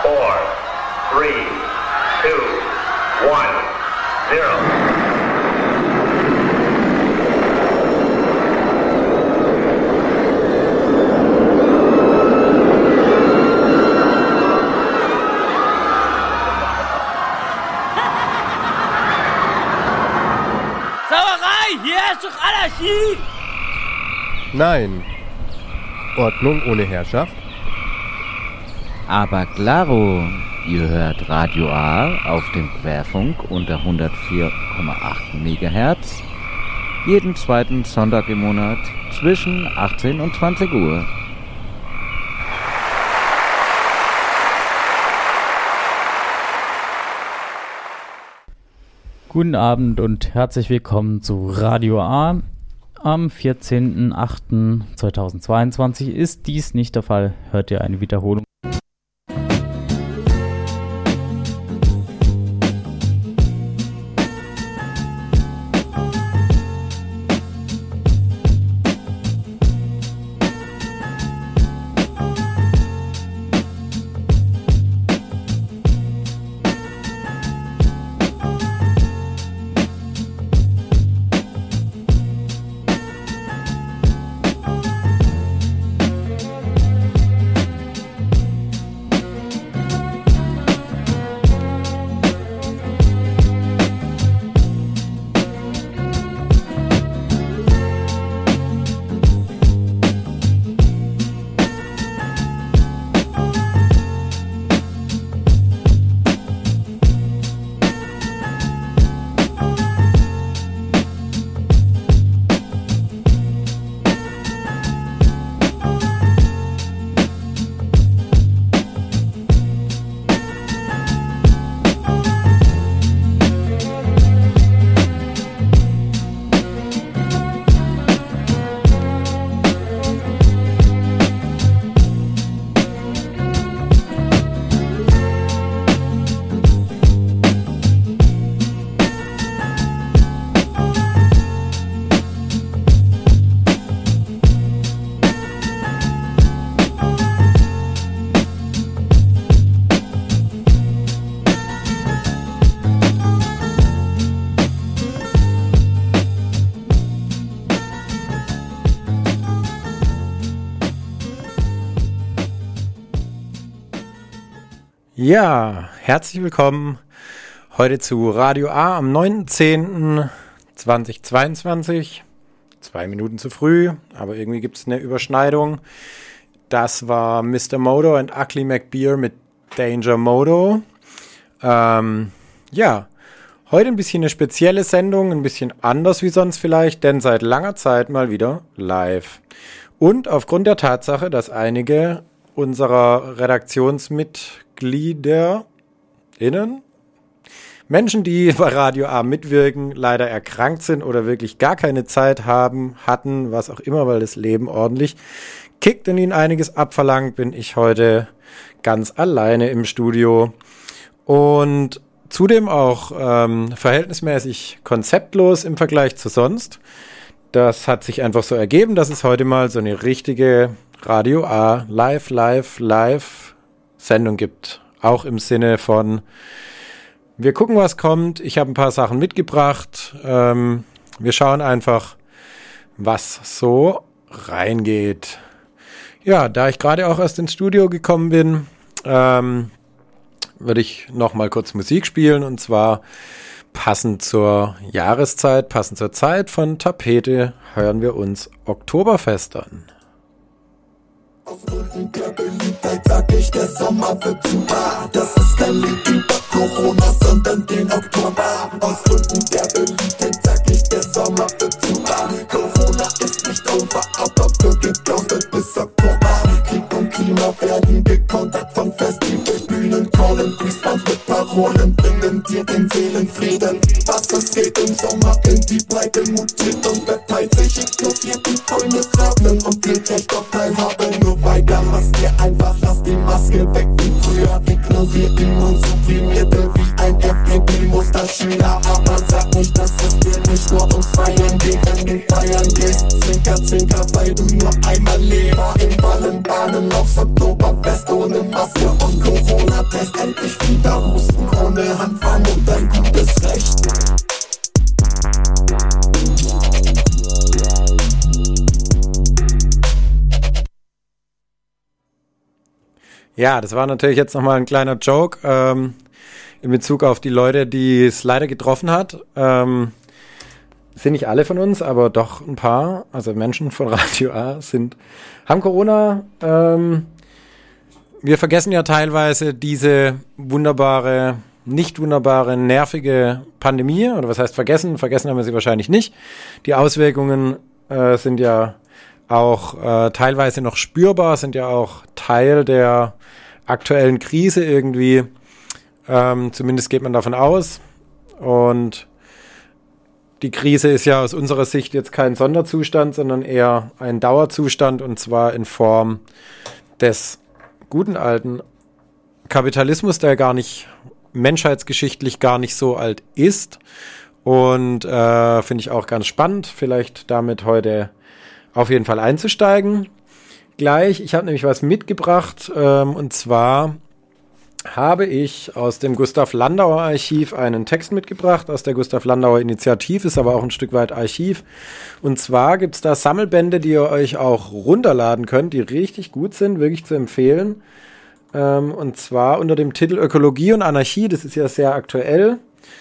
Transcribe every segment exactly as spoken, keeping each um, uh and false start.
four, three, two, one, zero. Hier ist doch Anarchie! Nein. Ordnung ohne Herrschaft? Aber klaro, ihr hört Radio A auf dem Querfunk unter hundertvier Komma acht Megahertz jeden zweiten Sonntag im Monat zwischen achtzehn und zwanzig Uhr. Guten Abend und herzlich willkommen zu Radio A. Am vierzehnten achten zweitausendzweiundzwanzig ist dies nicht der Fall. Hört ihr eine Wiederholung? Ja, herzlich willkommen heute zu Radio A am neunten zehnten zweitausendzweiundzwanzig. Zwei Minuten zu früh, aber irgendwie gibt es eine Überschneidung. Das war Mister Moto und Ugly McBeer mit Danger Moto. Ähm, ja, heute ein bisschen eine spezielle Sendung, ein bisschen anders wie sonst vielleicht, denn seit langer Zeit mal wieder live. Und aufgrund der Tatsache, dass einige unserer Redaktionsmitglieder innen, Menschen, die bei Radio A mitwirken, leider erkrankt sind oder wirklich gar keine Zeit haben, hatten, was auch immer, weil das Leben ordentlich kickt und ihnen einiges abverlangt, bin ich heute ganz alleine im Studio und zudem auch ähm, verhältnismäßig konzeptlos im Vergleich zu sonst. Das hat sich einfach so ergeben, dass es heute mal so eine richtige Radio A live, live, live Sendung gibt. Auch im Sinne von, wir gucken, was kommt. Ich habe ein paar Sachen mitgebracht. Ähm, wir schauen einfach, was so reingeht. Ja, da ich gerade auch erst ins Studio gekommen bin, ähm, würde ich noch mal kurz Musik spielen. Und zwar passend zur Jahreszeit, passend zur Zeit von Tapete, hören wir uns Oktoberfest an. Auf Gründen der Beliebtheit sag ich, der Sommer wird zu wahr. Das ist kein Lied über Corona, sondern den Oktober. Aus Gründen der Beliebtheit sag ich, der Sommer wird zu wahr. Corona ist nicht over, aber wird geklausert bis Oktober. Krieg und Klima werden gekontert von Festivalbühnen. Callen Response mit Parolen bringen dir den Seelenfrieden. Was es geht im Sommer in die Breite mutiert und verteilt sich, ignoriert die Fäulnis Rahmen und gilt Recht auf Teilhabe. Nur weiter, Maske einfach, lass die Maske weg wie früher. Ignoriert ihn und supprimierte wie ein F D P-Musterschüler. Aber sag nicht, dass es dir nicht nur ums Feiern geht, wenn du feiern gehst. Zwinker, zwinker, weil du nur einmal lebst. In Ballen, Bahnen aufs Oktoberfest ohne Maske und Corona-Test. Ja, das war natürlich jetzt nochmal ein kleiner Joke ähm, in Bezug auf die Leute, die es leider getroffen hat. Ähm, sind nicht alle von uns, aber doch ein paar. Also Menschen von Radio A sind, haben Corona. Ähm, wir vergessen ja teilweise diese wunderbare, nicht wunderbare, nervige Pandemie. Oder was heißt vergessen? Vergessen haben wir sie wahrscheinlich nicht. Die Auswirkungen äh, sind ja auch äh, teilweise noch spürbar, sind ja auch Teil der aktuellen Krise irgendwie. Ähm, zumindest geht man davon aus. Und die Krise ist ja aus unserer Sicht jetzt kein Sonderzustand, sondern eher ein Dauerzustand, und zwar in Form des guten alten Kapitalismus, der gar nicht menschheitsgeschichtlich gar nicht so alt ist. Und äh, finde ich auch ganz spannend, vielleicht damit heute auf jeden Fall einzusteigen. Gleich, ich habe nämlich was mitgebracht, ähm, und zwar habe ich aus dem Gustav Landauer Archiv einen Text mitgebracht, aus der Gustav Landauer Initiativ, ist aber auch ein Stück weit Archiv. Und zwar gibt es da Sammelbände, die ihr euch auch runterladen könnt, die richtig gut sind, wirklich zu empfehlen. Ähm, und zwar unter dem Titel Ökologie und Anarchie, das ist ja sehr aktuell.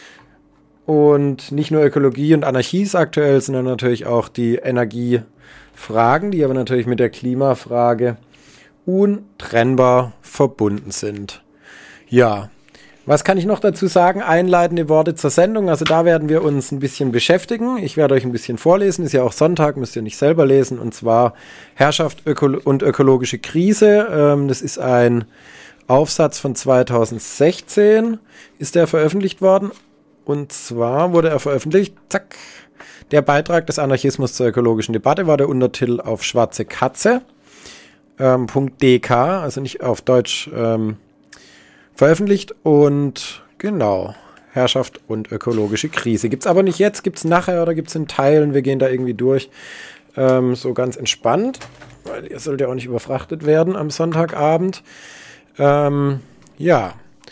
Und nicht nur Ökologie und Anarchie ist aktuell, sondern natürlich auch die Energiefragen, die aber natürlich mit der Klimafrage untrennbar verbunden sind. Ja, was kann ich noch dazu sagen? Einleitende Worte zur Sendung. Also da werden wir uns ein bisschen beschäftigen. Ich werde euch ein bisschen vorlesen. Ist ja auch Sonntag, müsst ihr nicht selber lesen. Und zwar Herrschaft Öko- und ökologische Krise. Ähm, das ist ein Aufsatz von zweitausendsechzehn. Ist der veröffentlicht worden? Und zwar wurde er veröffentlicht, zack, der Beitrag des Anarchismus zur ökologischen Debatte war der Untertitel auf schwarze Katze, ähm, .dk, also nicht auf Deutsch ähm, veröffentlicht. Und genau, Herrschaft und ökologische Krise. Gibt's aber nicht jetzt, gibt's nachher oder gibt's in Teilen, wir gehen da irgendwie durch, ähm, so ganz entspannt, weil ihr sollt ja auch nicht überfrachtet werden am Sonntagabend. Ähm, ja,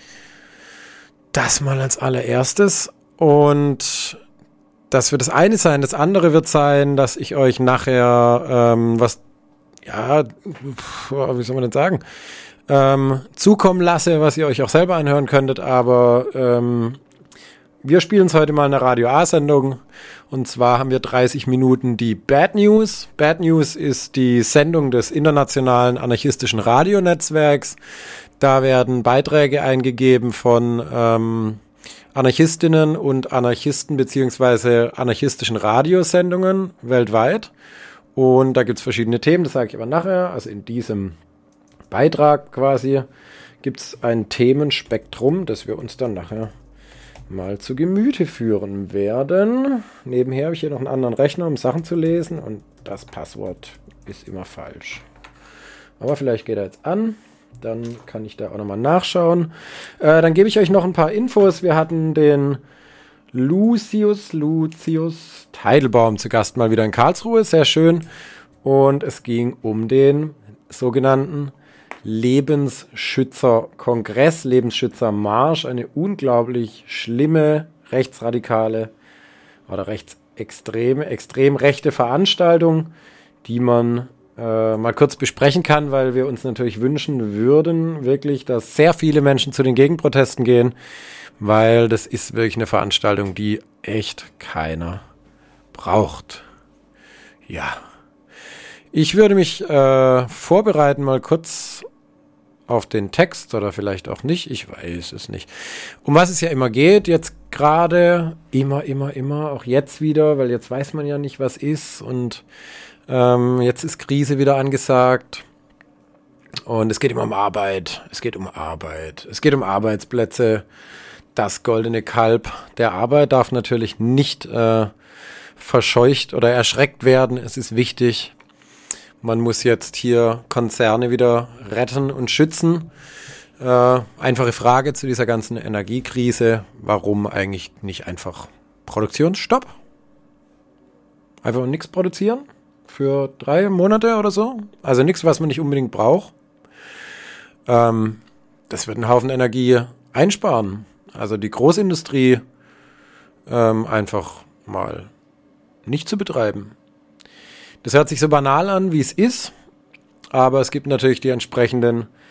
das mal als allererstes. Und das wird das eine sein. Das andere wird sein, dass ich euch nachher ähm, was, ja, wie soll man denn sagen, ähm, zukommen lasse, was ihr euch auch selber anhören könntet. Aber ähm, wir spielen es heute mal in der Radio A-Sendung. Und zwar haben wir dreißig Minuten die Bad News. Bad News ist die Sendung des internationalen anarchistischen Radionetzwerks. Da werden Beiträge eingegeben von ähm, Anarchistinnen und Anarchisten beziehungsweise anarchistischen Radiosendungen weltweit. Und da gibt es verschiedene Themen, das sage ich aber nachher. Also in diesem Beitrag quasi gibt es ein Themenspektrum, das wir uns dann nachher mal zu Gemüte führen werden. Nebenher habe ich hier noch einen anderen Rechner, um Sachen zu lesen, und das Passwort ist immer falsch. Aber vielleicht geht er jetzt an. Dann kann ich da auch nochmal nachschauen. Äh, dann gebe ich euch noch ein paar Infos. Wir hatten den Lucius, Lucius Teitelbaum zu Gast mal wieder in Karlsruhe. Sehr schön. Und es ging um den sogenannten Lebensschützerkongress, Lebensschützermarsch. Eine unglaublich schlimme, rechtsradikale oder rechtsextreme, extrem rechte Veranstaltung, die man Äh, mal kurz besprechen kann, weil wir uns natürlich wünschen würden, wirklich, dass sehr viele Menschen zu den Gegenprotesten gehen, weil das ist wirklich eine Veranstaltung, die echt keiner braucht. Ja. Ich würde mich äh, vorbereiten, mal kurz auf den Text oder vielleicht auch nicht, ich weiß es nicht. Um was es ja immer geht, jetzt gerade, immer, immer, immer, auch jetzt wieder, weil jetzt weiß man ja nicht, was ist, und Ähm, jetzt ist Krise wieder angesagt, und es geht immer um Arbeit, es geht um Arbeit, es geht um Arbeitsplätze. Das goldene Kalb der Arbeit darf natürlich nicht äh, verscheucht oder erschreckt werden. Es ist wichtig, man muss jetzt hier Konzerne wieder retten und schützen. Äh, einfache Frage zu dieser ganzen Energiekrise, warum eigentlich nicht einfach Produktionsstopp? Einfach nichts produzieren? Für drei Monate oder so. Also nichts, was man nicht unbedingt braucht. Ähm, das wird einen Haufen Energie einsparen. Also die Großindustrie ähm, einfach mal nicht zu betreiben. Das hört sich so banal an, wie es ist. Aber es gibt natürlich die entsprechenden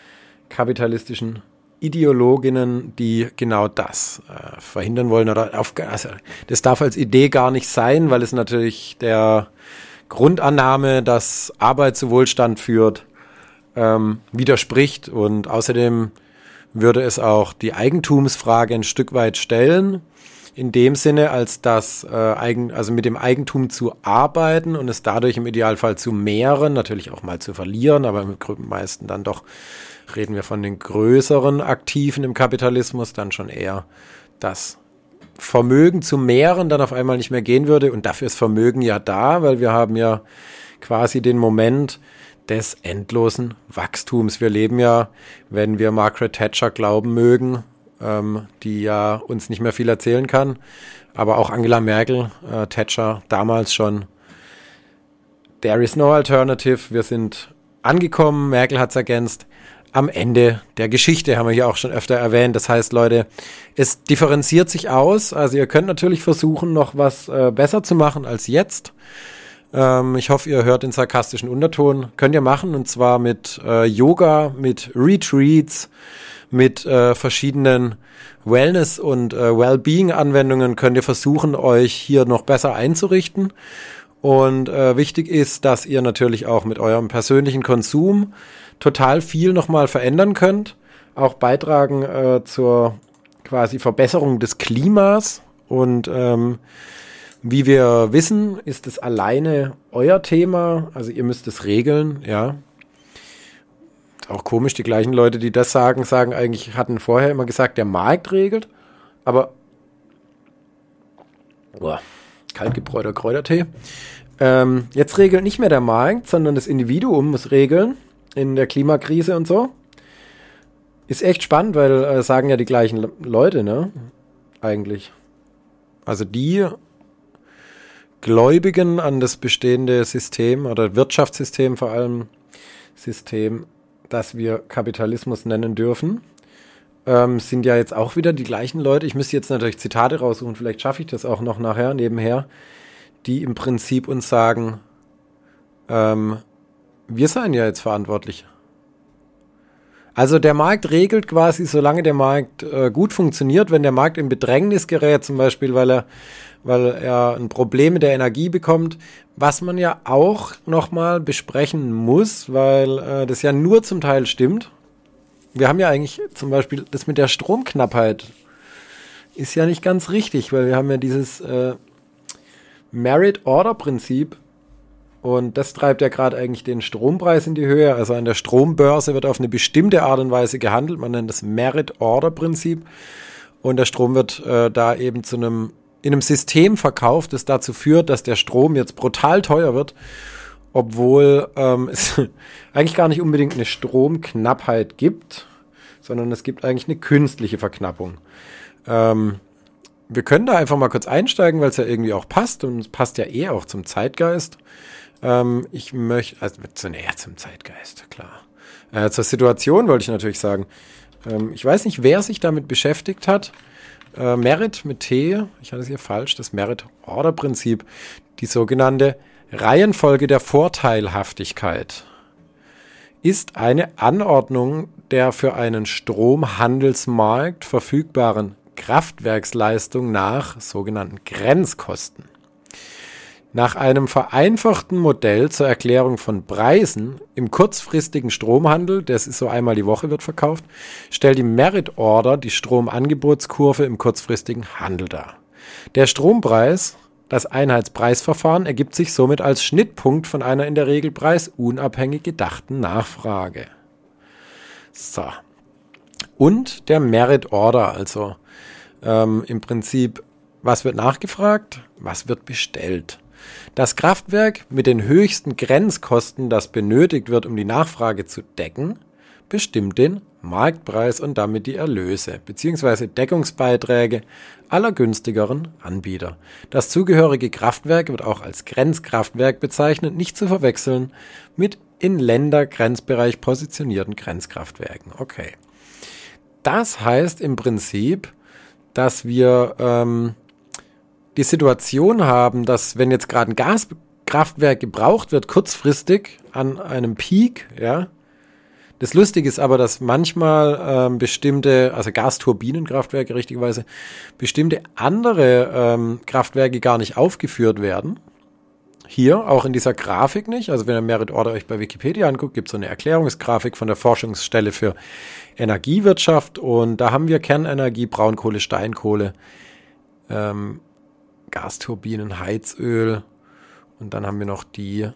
kapitalistischen Ideologinnen, die genau das äh, verhindern wollen. Oder auf, also das darf als Idee gar nicht sein, weil es natürlich der Grundannahme, dass Arbeit zu Wohlstand führt, ähm, widerspricht. Und außerdem würde es auch die Eigentumsfrage ein Stück weit stellen, in dem Sinne, als dass äh, eigen, also mit dem Eigentum zu arbeiten und es dadurch im Idealfall zu mehren, natürlich auch mal zu verlieren, aber im meisten dann doch reden wir von den größeren Aktiven im Kapitalismus, dann schon eher das Vermögen zu mehren dann auf einmal nicht mehr gehen würde. Und dafür ist Vermögen ja da, weil wir haben ja quasi den Moment des endlosen Wachstums. Wir leben ja, wenn wir Margaret Thatcher glauben mögen, ähm, die ja uns nicht mehr viel erzählen kann, aber auch Angela Merkel, äh, Thatcher damals schon, there is no alternative, wir sind angekommen, Merkel hat es ergänzt, am Ende der Geschichte, haben wir hier auch schon öfter erwähnt. Das heißt, Leute, es differenziert sich aus. Also ihr könnt natürlich versuchen, noch was äh, besser zu machen als jetzt. Ähm, ich hoffe, ihr hört den sarkastischen Unterton. Könnt ihr machen, und zwar mit äh, Yoga, mit Retreats, mit äh, verschiedenen Wellness- und äh, Wellbeing-Anwendungen könnt ihr versuchen, euch hier noch besser einzurichten. Und äh, wichtig ist, dass ihr natürlich auch mit eurem persönlichen Konsum total viel nochmal verändern könnt, auch beitragen äh, zur quasi Verbesserung des Klimas. Und ähm, wie wir wissen, ist es alleine euer Thema, also ihr müsst es regeln, ja. Auch komisch, die gleichen Leute, die das sagen, sagen eigentlich, hatten vorher immer gesagt, der Markt regelt, aber boah, kaltgebräuter Kräutertee. Ähm, jetzt regelt nicht mehr der Markt, sondern das Individuum muss regeln in der Klimakrise und so. Ist echt spannend, weil äh, sagen ja die gleichen Le- Leute, ne? Eigentlich. Also die Gläubigen an das bestehende System oder Wirtschaftssystem vor allem, System, das wir Kapitalismus nennen dürfen, ähm, sind ja jetzt auch wieder die gleichen Leute. Ich müsste jetzt natürlich Zitate raussuchen, vielleicht schaffe ich das auch noch nachher, nebenher, die im Prinzip uns sagen, ähm, wir seien ja jetzt verantwortlich. Also der Markt regelt quasi, solange der Markt äh, gut funktioniert, wenn der Markt in Bedrängnis gerät, zum Beispiel, weil er, weil er ein Problem mit der Energie bekommt, was man ja auch nochmal besprechen muss, weil äh, das ja nur zum Teil stimmt. Wir haben ja eigentlich zum Beispiel das mit der Stromknappheit ist ja nicht ganz richtig, weil wir haben ja dieses äh, Merit-Order-Prinzip. Und das treibt ja gerade eigentlich den Strompreis in die Höhe. Also an der Strombörse wird auf eine bestimmte Art und Weise gehandelt. Man nennt das Merit-Order-Prinzip. Und der Strom wird äh, da eben zu einem, in einem System verkauft, das dazu führt, dass der Strom jetzt brutal teuer wird, obwohl ähm, es eigentlich gar nicht unbedingt eine Stromknappheit gibt, sondern es gibt eigentlich eine künstliche Verknappung. Ähm, wir können da einfach mal kurz einsteigen, weil es ja irgendwie auch passt und es passt ja eh auch zum Zeitgeist. Ähm, ich möchte, also zu näher zum Zeitgeist, klar. Äh, zur Situation wollte ich natürlich sagen, ähm, ich weiß nicht, wer sich damit beschäftigt hat. Äh, Merit mit T, ich hatte es hier falsch, das Merit-Order-Prinzip, die sogenannte Reihenfolge der Vorteilhaftigkeit, ist eine Anordnung der für einen Stromhandelsmarkt verfügbaren Kraftwerksleistung nach sogenannten Grenzkosten. Nach einem vereinfachten Modell zur Erklärung von Preisen im kurzfristigen Stromhandel, das ist so einmal die Woche wird verkauft, stellt die Merit Order die Stromangebotskurve im kurzfristigen Handel dar. Der Strompreis, das Einheitspreisverfahren, ergibt sich somit als Schnittpunkt von einer in der Regel preisunabhängig gedachten Nachfrage. So. Und der Merit Order, also ähm, im Prinzip, was wird nachgefragt, was wird bestellt. Das Kraftwerk mit den höchsten Grenzkosten, das benötigt wird, um die Nachfrage zu decken, bestimmt den Marktpreis und damit die Erlöse bzw. Deckungsbeiträge aller günstigeren Anbieter. Das zugehörige Kraftwerk wird auch als Grenzkraftwerk bezeichnet, nicht zu verwechseln mit in Ländergrenzbereich positionierten Grenzkraftwerken. Okay. Das heißt im Prinzip, dass wir ähm, die Situation haben, dass wenn jetzt gerade ein Gaskraftwerk gebraucht wird, kurzfristig an einem Peak, ja, Das Lustige ist aber, dass manchmal ähm, bestimmte, also Gasturbinenkraftwerke richtigerweise, bestimmte andere ähm, Kraftwerke gar nicht aufgeführt werden. Hier, auch in dieser Grafik nicht. Also wenn ihr Merit Order euch bei Wikipedia anguckt, gibt es so eine Erklärungsgrafik von der Forschungsstelle für Energiewirtschaft. Und da haben wir Kernenergie, Braunkohle, Steinkohle, ähm, Gasturbinen, Heizöl. Und dann haben wir noch die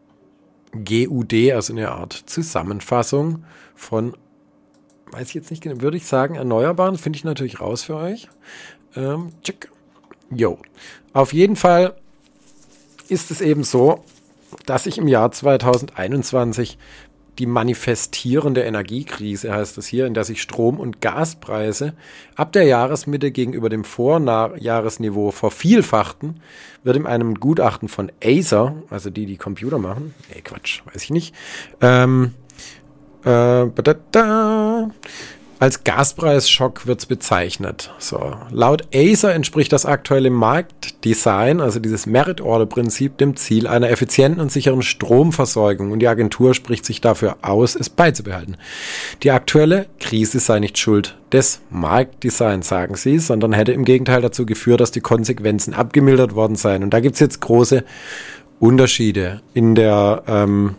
G U D, also eine Art Zusammenfassung von, weiß ich jetzt nicht genau, würde ich sagen, Erneuerbaren, finde ich natürlich raus für euch. Ähm, check. Jo. Auf jeden Fall ist es eben so, dass sich im Jahr zweitausendeinundzwanzig die manifestierende Energiekrise, heißt es hier, in der sich Strom- und Gaspreise ab der Jahresmitte gegenüber dem Vorjahresniveau vervielfachten, wird in einem Gutachten von Acer, also die, die Computer machen, nee, Quatsch, weiß ich nicht, ähm, äh, badada, als Gaspreisschock wird es bezeichnet. So. Laut Acer entspricht das aktuelle Marktdesign, also dieses Merit-Order-Prinzip, dem Ziel einer effizienten und sicheren Stromversorgung. Und die Agentur spricht sich dafür aus, es beizubehalten. Die aktuelle Krise sei nicht Schuld des Marktdesigns, sagen sie, sondern hätte im Gegenteil dazu geführt, dass die Konsequenzen abgemildert worden seien. Und da gibt es jetzt große Unterschiede in der, ähm,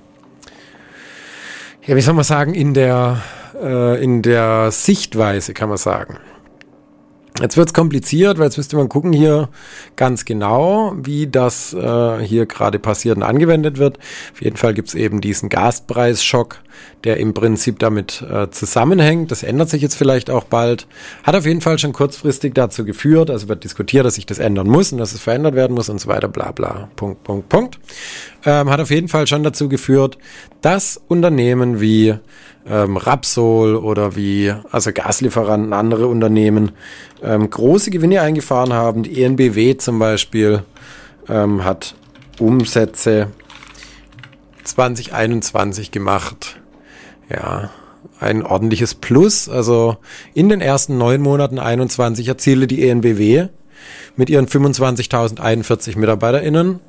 ja, wie soll man sagen, in der in der Sichtweise, kann man sagen. Jetzt wird es kompliziert, weil jetzt müsste man gucken hier ganz genau, wie das äh, hier gerade passiert und angewendet wird. Auf jeden Fall gibt es eben diesen Gaspreisschock, der im Prinzip damit äh, zusammenhängt. Das ändert sich jetzt vielleicht auch bald. Hat auf jeden Fall schon kurzfristig dazu geführt, also wird diskutiert, dass sich das ändern muss und dass es verändert werden muss und so weiter, bla bla, Punkt, Punkt, Punkt. Ähm, hat auf jeden Fall schon dazu geführt, dass Unternehmen wie ähm, Rapsol oder wie, also Gaslieferanten, andere Unternehmen, ähm, große Gewinne eingefahren haben. Die E N B W zum Beispiel ähm, hat Umsätze zwanzig einundzwanzig gemacht. Ja, ein ordentliches Plus. Also in den ersten neun Monaten einundzwanzig erzielte die E N B W mit ihren fünfundzwanzigtausendeinundvierzig MitarbeiterInnen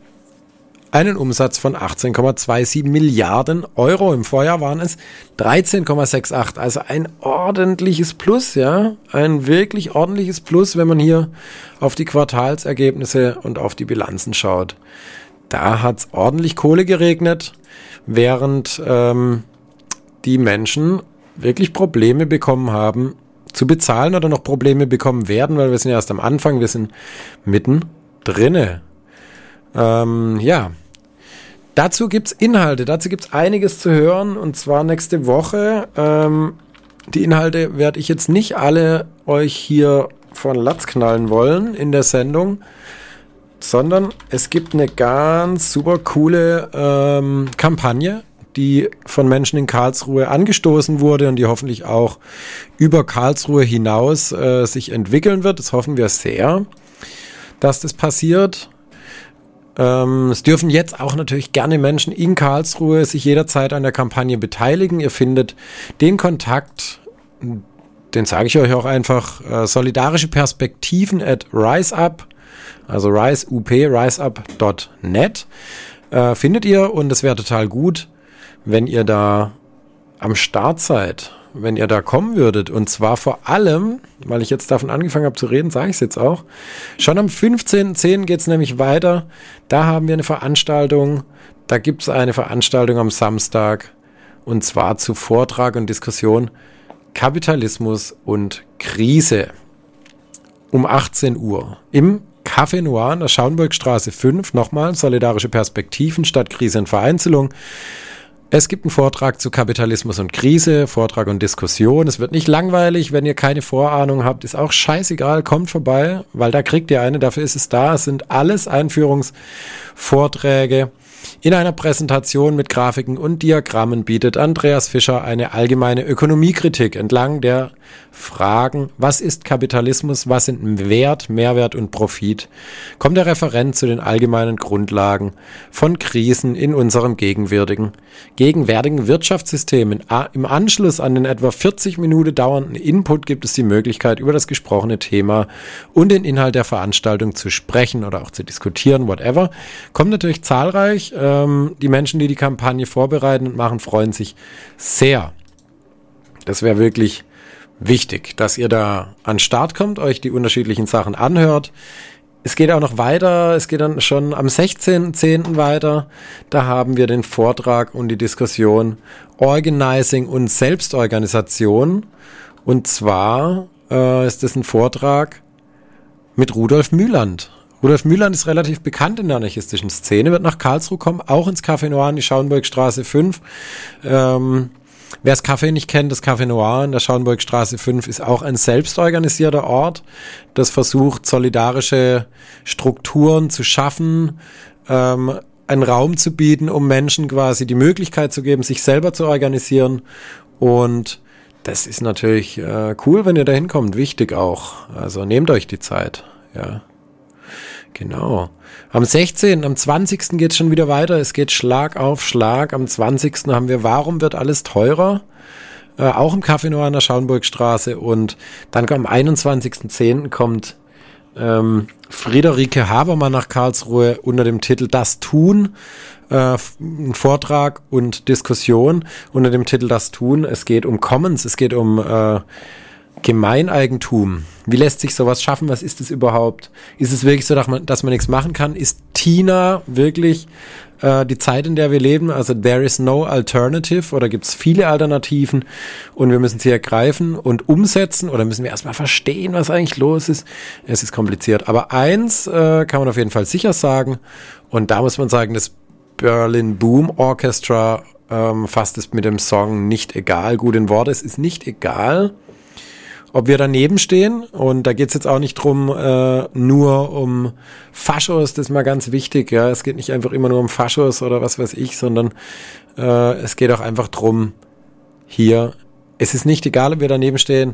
einen Umsatz von achtzehn Komma siebenundzwanzig Milliarden Euro. Im Vorjahr waren es dreizehn Komma achtundsechzig. Also ein ordentliches Plus, ja. Ein wirklich ordentliches Plus, wenn man hier auf die Quartalsergebnisse und auf die Bilanzen schaut. Da hat es ordentlich Kohle geregnet, während ähm, die Menschen wirklich Probleme bekommen haben zu bezahlen oder noch Probleme bekommen werden, weil wir sind ja erst am Anfang, wir sind mitten drinne. Ähm, ja, dazu gibt's Inhalte, dazu gibt's einiges zu hören und zwar nächste Woche. Ähm, die Inhalte werde ich jetzt nicht alle euch hier von Latz knallen wollen in der Sendung, sondern es gibt eine ganz super coole ähm, Kampagne, die von Menschen in Karlsruhe angestoßen wurde und die hoffentlich auch über Karlsruhe hinaus äh, sich entwickeln wird. Das hoffen wir sehr, dass das passiert. Ähm, es dürfen jetzt auch natürlich gerne Menschen in Karlsruhe sich jederzeit an der Kampagne beteiligen. Ihr findet den Kontakt, den sage ich euch auch einfach, äh, solidarische Perspektiven at riseup, also riseup, riseup Punkt net, äh, findet ihr und es wäre total gut, wenn ihr da am Start seid, wenn ihr da kommen würdet. Und zwar vor allem, weil ich jetzt davon angefangen habe zu reden, sage ich es jetzt auch, schon am fünfzehnten zehnten geht es nämlich weiter. Da haben wir eine Veranstaltung, da gibt es eine Veranstaltung am Samstag und zwar zu Vortrag und Diskussion Kapitalismus und Krise um achtzehn Uhr im Café Noir an der Schaunburgstraße fünf, nochmal solidarische Perspektiven statt Krise und Vereinzelung. Es gibt einen Vortrag zu Kapitalismus und Krise, Vortrag und Diskussion. Es wird nicht langweilig, wenn ihr keine Vorahnung habt, ist auch scheißegal, kommt vorbei, weil da kriegt ihr eine, dafür ist es da. Es sind alles Einführungsvorträge. In einer Präsentation mit Grafiken und Diagrammen bietet Andreas Fischer eine allgemeine Ökonomiekritik entlang der Fragen, was ist Kapitalismus, was sind Wert, Mehrwert und Profit, kommt der Referent zu den allgemeinen Grundlagen von Krisen in unserem gegenwärtigen, gegenwärtigen Wirtschaftssystem. Im Anschluss an den etwa vierzig Minuten dauernden Input gibt es die Möglichkeit, über das gesprochene Thema und den Inhalt der Veranstaltung zu sprechen oder auch zu diskutieren, whatever. Kommt natürlich zahlreich. wirklich, ähm, die Menschen, die die Kampagne vorbereiten und machen, freuen sich sehr. Das wäre wirklich wichtig, dass ihr da an den Start kommt, euch die unterschiedlichen Sachen anhört. Es geht auch noch weiter, es geht dann schon am sechzehnten zehnten weiter. Da haben wir den Vortrag und die Diskussion Organizing und Selbstorganisation. Und zwar äh, ist das ein Vortrag mit Rudolf Mühland. Rudolf Mühland ist relativ bekannt in der anarchistischen Szene, wird nach Karlsruhe kommen, auch ins Café Noir in die Schauenburgstraße fünf. Ähm, wer das Café nicht kennt, das Café Noir in der Schauenburgstraße fünf ist auch ein selbstorganisierter Ort, das versucht, solidarische Strukturen zu schaffen, ähm, einen Raum zu bieten, um Menschen quasi die Möglichkeit zu geben, sich selber zu organisieren. Und das ist natürlich äh, cool, wenn ihr da hinkommt, wichtig auch. Also nehmt euch die Zeit, ja. Genau. Am sechzehnten, am zwanzigsten geht es schon wieder weiter. Es geht Schlag auf Schlag. Am zwanzigsten haben wir Warum wird alles teurer? Äh, auch im Café Noir an der Schauenburgstraße. Und dann am einundzwanzigsten zehnten kommt ähm, Friederike Habermann nach Karlsruhe unter dem Titel Das Tun. Äh, ein Vortrag und Diskussion unter dem Titel Das Tun. Es geht um Commons, es geht um äh, Gemeineigentum. Wie lässt sich sowas schaffen? Was ist es überhaupt? Ist es wirklich so, dass man, dass man nichts machen kann? Ist Tina wirklich äh, die Zeit, in der wir leben? Also there is no alternative oder gibt es viele Alternativen und wir müssen sie ergreifen und umsetzen oder müssen wir erstmal verstehen, was eigentlich los ist? Es ist kompliziert. Aber eins äh, kann man auf jeden Fall sicher sagen und da muss man sagen, das Berlin Boom Orchestra ähm, fasst es mit dem Song Nicht egal gut in Worte. Es ist nicht egal, ob wir daneben stehen, und da geht's jetzt auch nicht drum, äh, nur um Faschos, das ist mal ganz wichtig, ja, es geht nicht einfach immer nur um Faschos oder was weiß ich, sondern äh, es geht auch einfach drum, hier, es ist nicht egal, ob wir daneben stehen,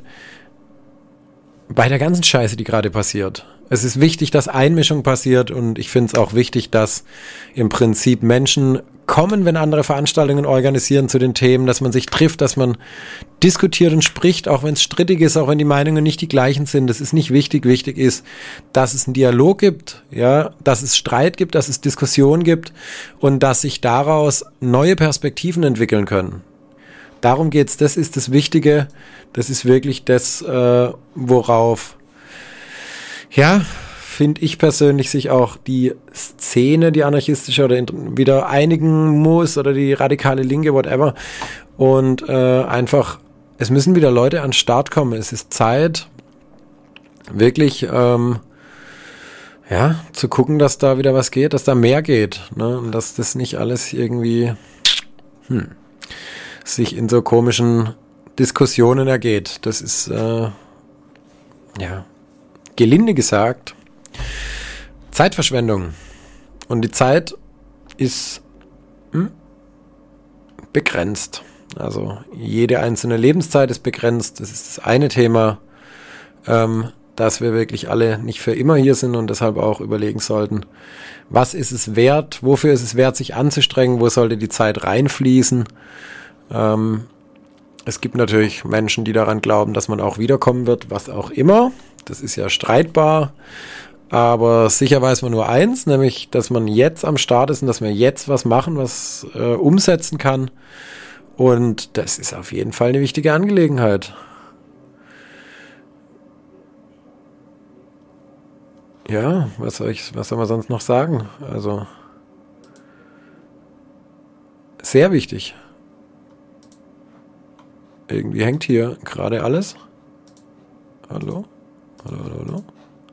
bei der ganzen Scheiße, die gerade passiert. Es ist wichtig, dass Einmischung passiert und ich finde es auch wichtig, dass im Prinzip Menschen kommen, wenn andere Veranstaltungen organisieren zu den Themen, dass man sich trifft, dass man diskutiert und spricht, auch wenn es strittig ist, auch wenn die Meinungen nicht die gleichen sind. Das ist nicht wichtig. Wichtig ist, dass es einen Dialog gibt, ja, dass es Streit gibt, dass es Diskussion gibt und dass sich daraus neue Perspektiven entwickeln können. Darum geht's. Das ist das Wichtige. Das ist wirklich das, äh, worauf, ja, finde ich persönlich, sich auch die Szene, die anarchistische oder wieder einigen muss oder die radikale Linke, whatever. Und äh, einfach, es müssen wieder Leute an den Start kommen. Es ist Zeit, wirklich ähm, ja, zu gucken, dass da wieder was geht, dass da mehr geht. Ne? Und dass das nicht alles irgendwie hm, sich in so komischen Diskussionen ergeht. Das ist, äh, ja, gelinde gesagt, Zeitverschwendung. Und die Zeit ist hm, begrenzt. Also jede einzelne Lebenszeit ist begrenzt. Das ist das eine Thema, ähm, dass wir wirklich alle nicht für immer hier sind und deshalb auch überlegen sollten, was ist es wert, wofür ist es wert, sich anzustrengen, wo sollte die Zeit reinfließen. Ähm, es gibt natürlich Menschen, die daran glauben, dass man auch wiederkommen wird, was auch immer. Das ist ja streitbar. Aber sicher weiß man nur eins, nämlich, dass man jetzt am Start ist und dass wir jetzt was machen, was äh, umsetzen kann. Und das ist auf jeden Fall eine wichtige Angelegenheit. Ja, was soll ich, was soll man sonst noch sagen? Also, sehr wichtig. Irgendwie hängt hier gerade alles. Hallo? Hallo, hallo, hallo?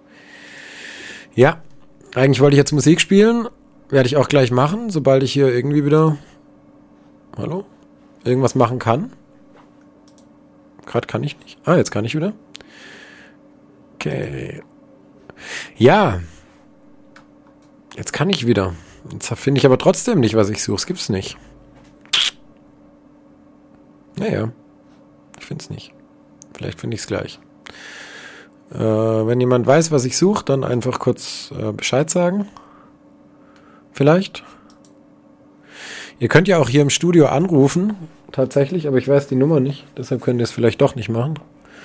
Ja, eigentlich wollte ich jetzt Musik spielen. Werde ich auch gleich machen, sobald ich hier irgendwie wieder, hallo, irgendwas machen kann. Gerade kann ich nicht. Ah, jetzt kann ich wieder. Okay. Ja. Jetzt kann ich wieder. Jetzt finde ich aber trotzdem nicht, was ich suche. Es gibt's nicht. Naja. Ich finde es nicht. Vielleicht finde ich es gleich. Äh, wenn jemand weiß, was ich suche, dann einfach kurz äh, Bescheid sagen. Vielleicht. Ihr könnt ja auch hier im Studio anrufen, tatsächlich, aber ich weiß die Nummer nicht. Deshalb könnt ihr es vielleicht doch nicht machen.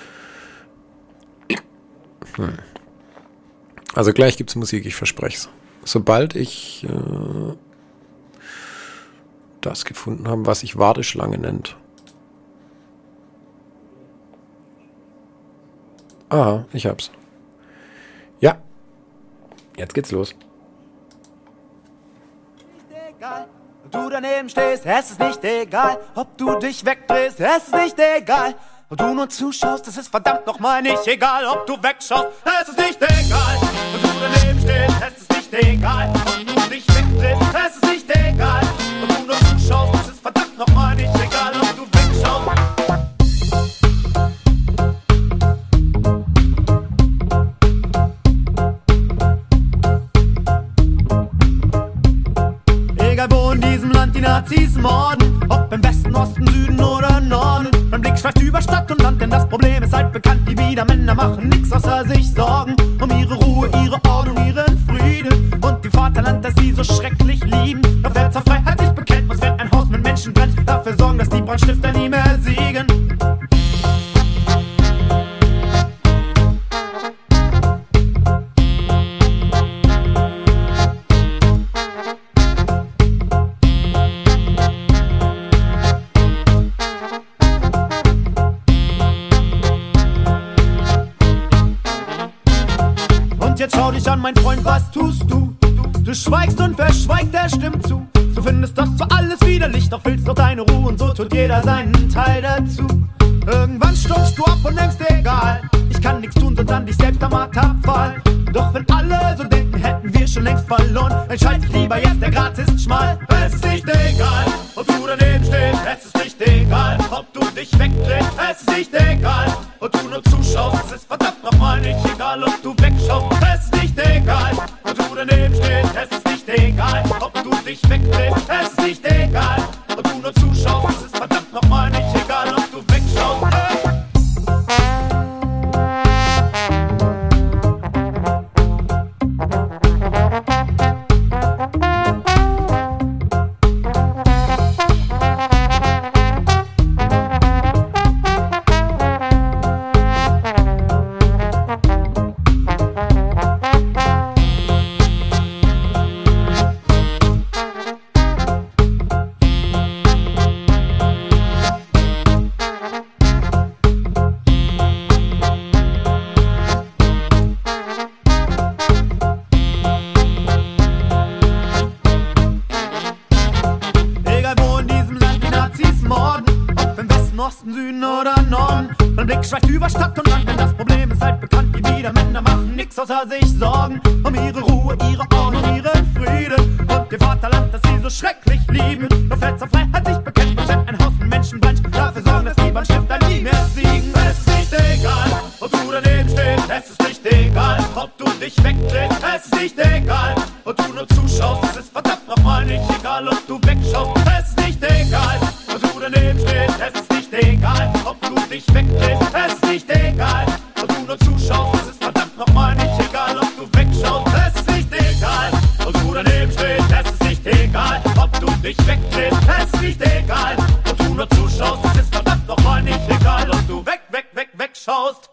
Hm. Also gleich gibt es Musik, ich verspreche es. Sobald ich äh, das gefunden haben, was sich Warteschlange nennt. Ah, ich hab's. Ja, jetzt geht's los. Egal, ob du daneben stehst, es ist nicht egal. Ob du dich wegdrehst, es ist nicht egal. Ob du nur zuschaust, es ist verdammt nochmal nicht egal. Ob du wegschaust, es ist nicht egal. Ob du daneben stehst, es ist nicht egal. Ob du dich wegdrehst, es ist nicht egal. Ob du nur zuschaust, es ist verdammt nochmal nicht egal. Ob du wegschaust. Egal wo in diesem Land die Nazis morden, ob im Westen, Osten, Süden oder Norden. Mein Blick schweift über Stadt und Land, denn das Problem ist halt bekannt. Die Widermänner machen nix außer sich Sorgen um ihre Ruhe, ihre Ordnung, ihren Frieden und die Vaterland, das sie so schrecklich lieben. Doch wer zur Freiheit sich bekennt, muss, wenn ein Haus mit Menschen brennt, dafür sorgen, dass die Brandstifter nie mehr siegen. Jetzt schau dich an, mein Freund, was tust du? Du schweigst und wer schweigt, der stimmt zu. Du findest das zwar alles widerlich, doch willst doch deine Ruhe und so tut jeder seinen Teil dazu. Irgendwann stumpfst du ab und denkst, egal, ich kann nichts tun, sondern dich selbst am Markt abfallen. Doch wenn alle so denken, hätten wir schon längst verloren. Entscheid dich lieber jetzt, der Grat ist schmal. Es ist nicht egal, ob du daneben stehst, es ist nicht egal, ob du dich wegdrehst, es ist nicht egal, ob du nur zuschaust, es ist verdammt nochmal nicht egal, ob du wegschaust, es ist nicht egal, ob du daneben stehst, es ist nicht egal, ob du dich wegdrehst, es ist nicht egal, ob du nur zuschaust, es ist verdammt nochmal nicht egal, ob du wegschaust. Osten, Süden oder Norden. Mein Blick schweift über Stadt und Land, denn das Problem ist halt bekannt. Die Widermänner machen nix außer sich Sorgen um ihre Ruhe, ihre Ordnung, ihren Frieden und ihr Vaterland, das sie so schrecklich lieben. Doch wer zur Freiheit sich bekennt, muss ein Haus mit Menschen brennt, dafür sorgen, dass die Brandstifter nie mehr siegen. Es ist nicht egal, ob du daneben stehst, es ist nicht egal, ob du dich wegdrehst, es ist nicht egal, ob du nur zuschaust, es ist verdammt nochmal nicht egal, ob du wegschaust, es ist nicht egal, ob du daneben stehst, es ist nicht egal, ob du dich wegdrehst, es ist nicht egal, ob du nur zuschaust, es ist verdammt nochmal nicht egal, ob du wegschaust, es ist nicht egal, ob du daneben stehst, es ist nicht egal, ob du dich wegdrehst, es ist nicht egal, ob du nur zuschaust, es ist verdammt nochmal nicht egal, ob du weg, weg, weg, wegschaust.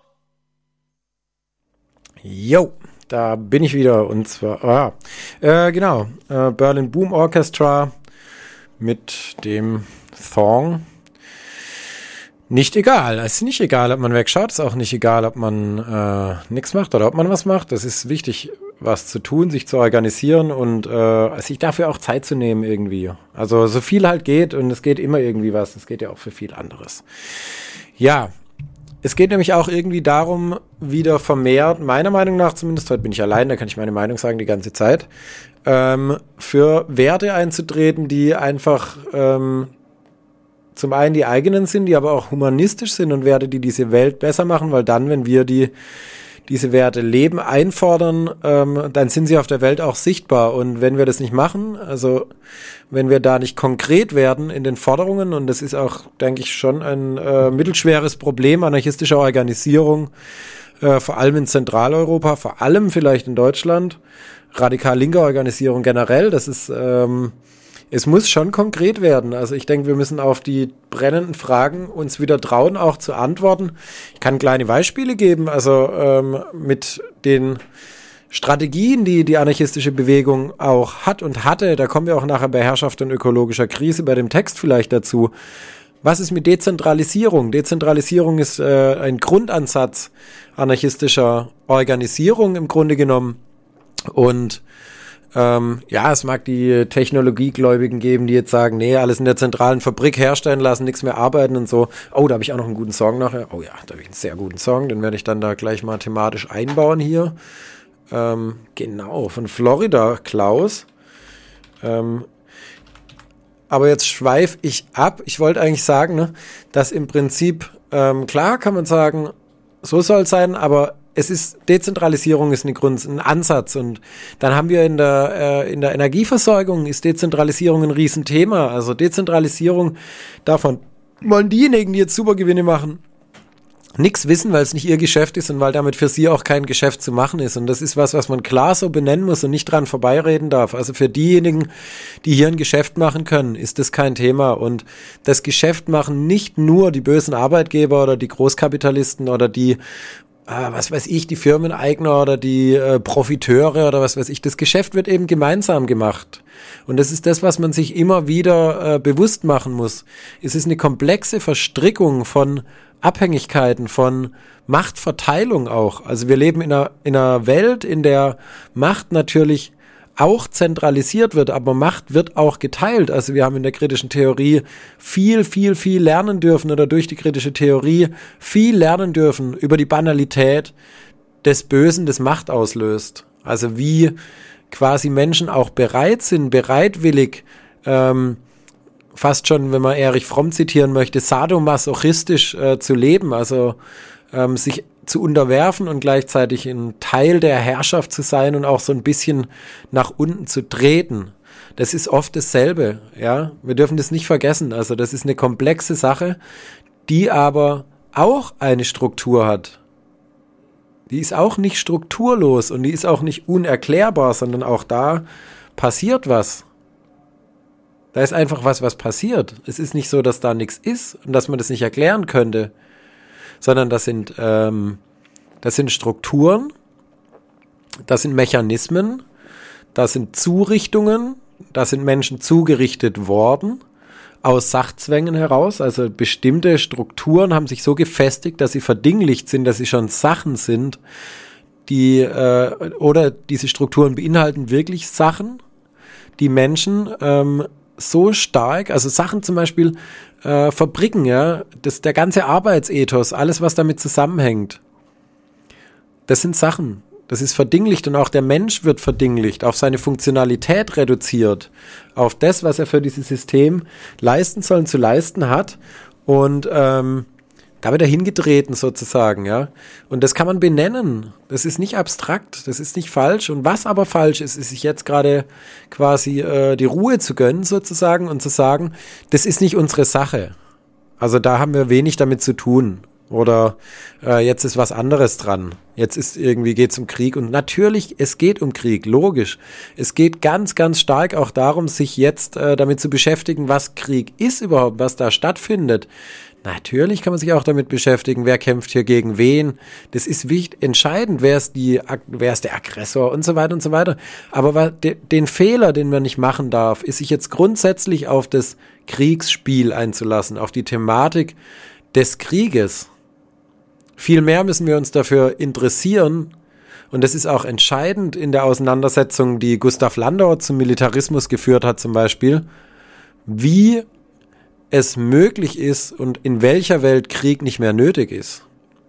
Jo, da bin ich wieder und zwar, ah, äh, genau, äh, Berlin Boom Orchestra mit dem Song Nicht egal. Es ist nicht egal, ob man wegschaut, es ist auch nicht egal, ob man äh, nichts macht oder ob man was macht. Es ist wichtig, was zu tun, sich zu organisieren und äh, sich dafür auch Zeit zu nehmen irgendwie. Also so viel halt geht und es geht immer irgendwie was. Es geht ja auch für viel anderes. Ja, es geht nämlich auch irgendwie darum, wieder vermehrt, meiner Meinung nach zumindest, heute bin ich allein, da kann ich meine Meinung sagen die ganze Zeit, ähm, für Werte einzutreten, die einfach ähm, zum einen die eigenen sind, die aber auch humanistisch sind und Werte, die diese Welt besser machen, weil dann, wenn wir die diese Werte leben, einfordern, ähm, dann sind sie auf der Welt auch sichtbar. Und wenn wir das nicht machen, also wenn wir da nicht konkret werden in den Forderungen, und das ist auch, denke ich, schon ein äh, mittelschweres Problem anarchistischer Organisierung, äh, vor allem in Zentraleuropa, vor allem vielleicht in Deutschland, radikal linker Organisierung generell, das ist ähm, es muss schon konkret werden. Also ich denke, wir müssen auf die brennenden Fragen uns wieder trauen, auch zu antworten. Ich kann kleine Beispiele geben, also ähm, mit den Strategien, die die anarchistische Bewegung auch hat und hatte, da kommen wir auch nachher bei Herrschaft und ökologischer Krise, bei dem Text vielleicht dazu. Was ist mit Dezentralisierung? Dezentralisierung ist äh, ein Grundansatz anarchistischer Organisierung im Grunde genommen. Und ähm, ja, es mag die Technologiegläubigen geben, die jetzt sagen, nee, alles in der zentralen Fabrik herstellen lassen, nichts mehr arbeiten und so. Oh, da habe ich auch noch einen guten Song nachher. Oh ja, da habe ich einen sehr guten Song, den werde ich dann da gleich mal thematisch einbauen hier. Ähm, genau, von Florida, Klaus. Ähm, aber jetzt schweife ich ab. Ich wollte eigentlich sagen, ne, dass im Prinzip, ähm, klar kann man sagen, so soll es sein, aber es ist, Dezentralisierung ist eine Grund, ein Ansatz. Und dann haben wir in der, äh, in der Energieversorgung ist Dezentralisierung ein Riesenthema. Also Dezentralisierung, davon wollen diejenigen, die jetzt Supergewinne machen, nichts wissen, weil es nicht ihr Geschäft ist und weil damit für sie auch kein Geschäft zu machen ist. Und das ist was, was man klar so benennen muss und nicht dran vorbeireden darf. Also für diejenigen, die hier ein Geschäft machen können, ist das kein Thema. Und das Geschäft machen nicht nur die bösen Arbeitgeber oder die Großkapitalisten oder die, äh, was weiß ich, die Firmeneigner oder die äh, Profiteure oder was weiß ich. Das Geschäft wird eben gemeinsam gemacht. Und das ist das, was man sich immer wieder äh, bewusst machen muss. Es ist eine komplexe Verstrickung von Abhängigkeiten, von Machtverteilung auch. Also wir leben in einer, in einer Welt, in der Macht natürlich auch zentralisiert wird, aber Macht wird auch geteilt. Also wir haben in der kritischen Theorie viel, viel, viel lernen dürfen oder durch die kritische Theorie viel lernen dürfen über die Banalität des Bösen, das Macht auslöst. Also wie quasi Menschen auch bereit sind, bereitwillig, ähm, fast schon, wenn man Erich Fromm zitieren möchte, sadomasochistisch äh, zu leben, also ähm, sich zu unterwerfen und gleichzeitig ein Teil der Herrschaft zu sein und auch so ein bisschen nach unten zu treten. Das ist oft dasselbe, ja. Wir dürfen das nicht vergessen. Also das ist eine komplexe Sache, die aber auch eine Struktur hat. Die ist auch nicht strukturlos und die ist auch nicht unerklärbar, sondern auch da passiert was. Da ist einfach was, was passiert. Es ist nicht so, dass da nichts ist und dass man das nicht erklären könnte, sondern das sind, ähm, das sind Strukturen, das sind Mechanismen, das sind Zurichtungen, da sind Menschen zugerichtet worden aus Sachzwängen heraus. Also bestimmte Strukturen haben sich so gefestigt, dass sie verdinglicht sind, dass sie schon Sachen sind, die äh, oder diese Strukturen beinhalten wirklich Sachen, die Menschen ähm, so stark, also Sachen zum Beispiel, äh, Fabriken, ja, das, der ganze Arbeitsethos, alles, was damit zusammenhängt, das sind Sachen, das ist verdinglicht und auch der Mensch wird verdinglicht, auf seine Funktionalität reduziert, auf das, was er für dieses System leisten soll und zu leisten hat und ähm, da wird er hingetreten sozusagen, ja. Und das kann man benennen. Das ist nicht abstrakt, das ist nicht falsch. Und was aber falsch ist, ist sich jetzt gerade quasi äh, die Ruhe zu gönnen sozusagen und zu sagen, das ist nicht unsere Sache. Also da haben wir wenig damit zu tun. Oder äh, jetzt ist was anderes dran. Jetzt ist irgendwie geht's um Krieg. Und natürlich, es geht um Krieg, logisch. Es geht ganz, ganz stark auch darum, sich jetzt äh, damit zu beschäftigen, was Krieg ist überhaupt, was da stattfindet. Natürlich kann man sich auch damit beschäftigen, wer kämpft hier gegen wen. Das ist wichtig, entscheidend, wer ist die, wer ist der Aggressor und so weiter und so weiter. Aber de, den Fehler, den man nicht machen darf, ist sich jetzt grundsätzlich auf das Kriegsspiel einzulassen, auf die Thematik des Krieges. Vielmehr müssen wir uns dafür interessieren, und das ist auch entscheidend in der Auseinandersetzung, die Gustav Landauer zum Militarismus geführt hat zum Beispiel, wie es möglich ist und in welcher Welt Krieg nicht mehr nötig ist.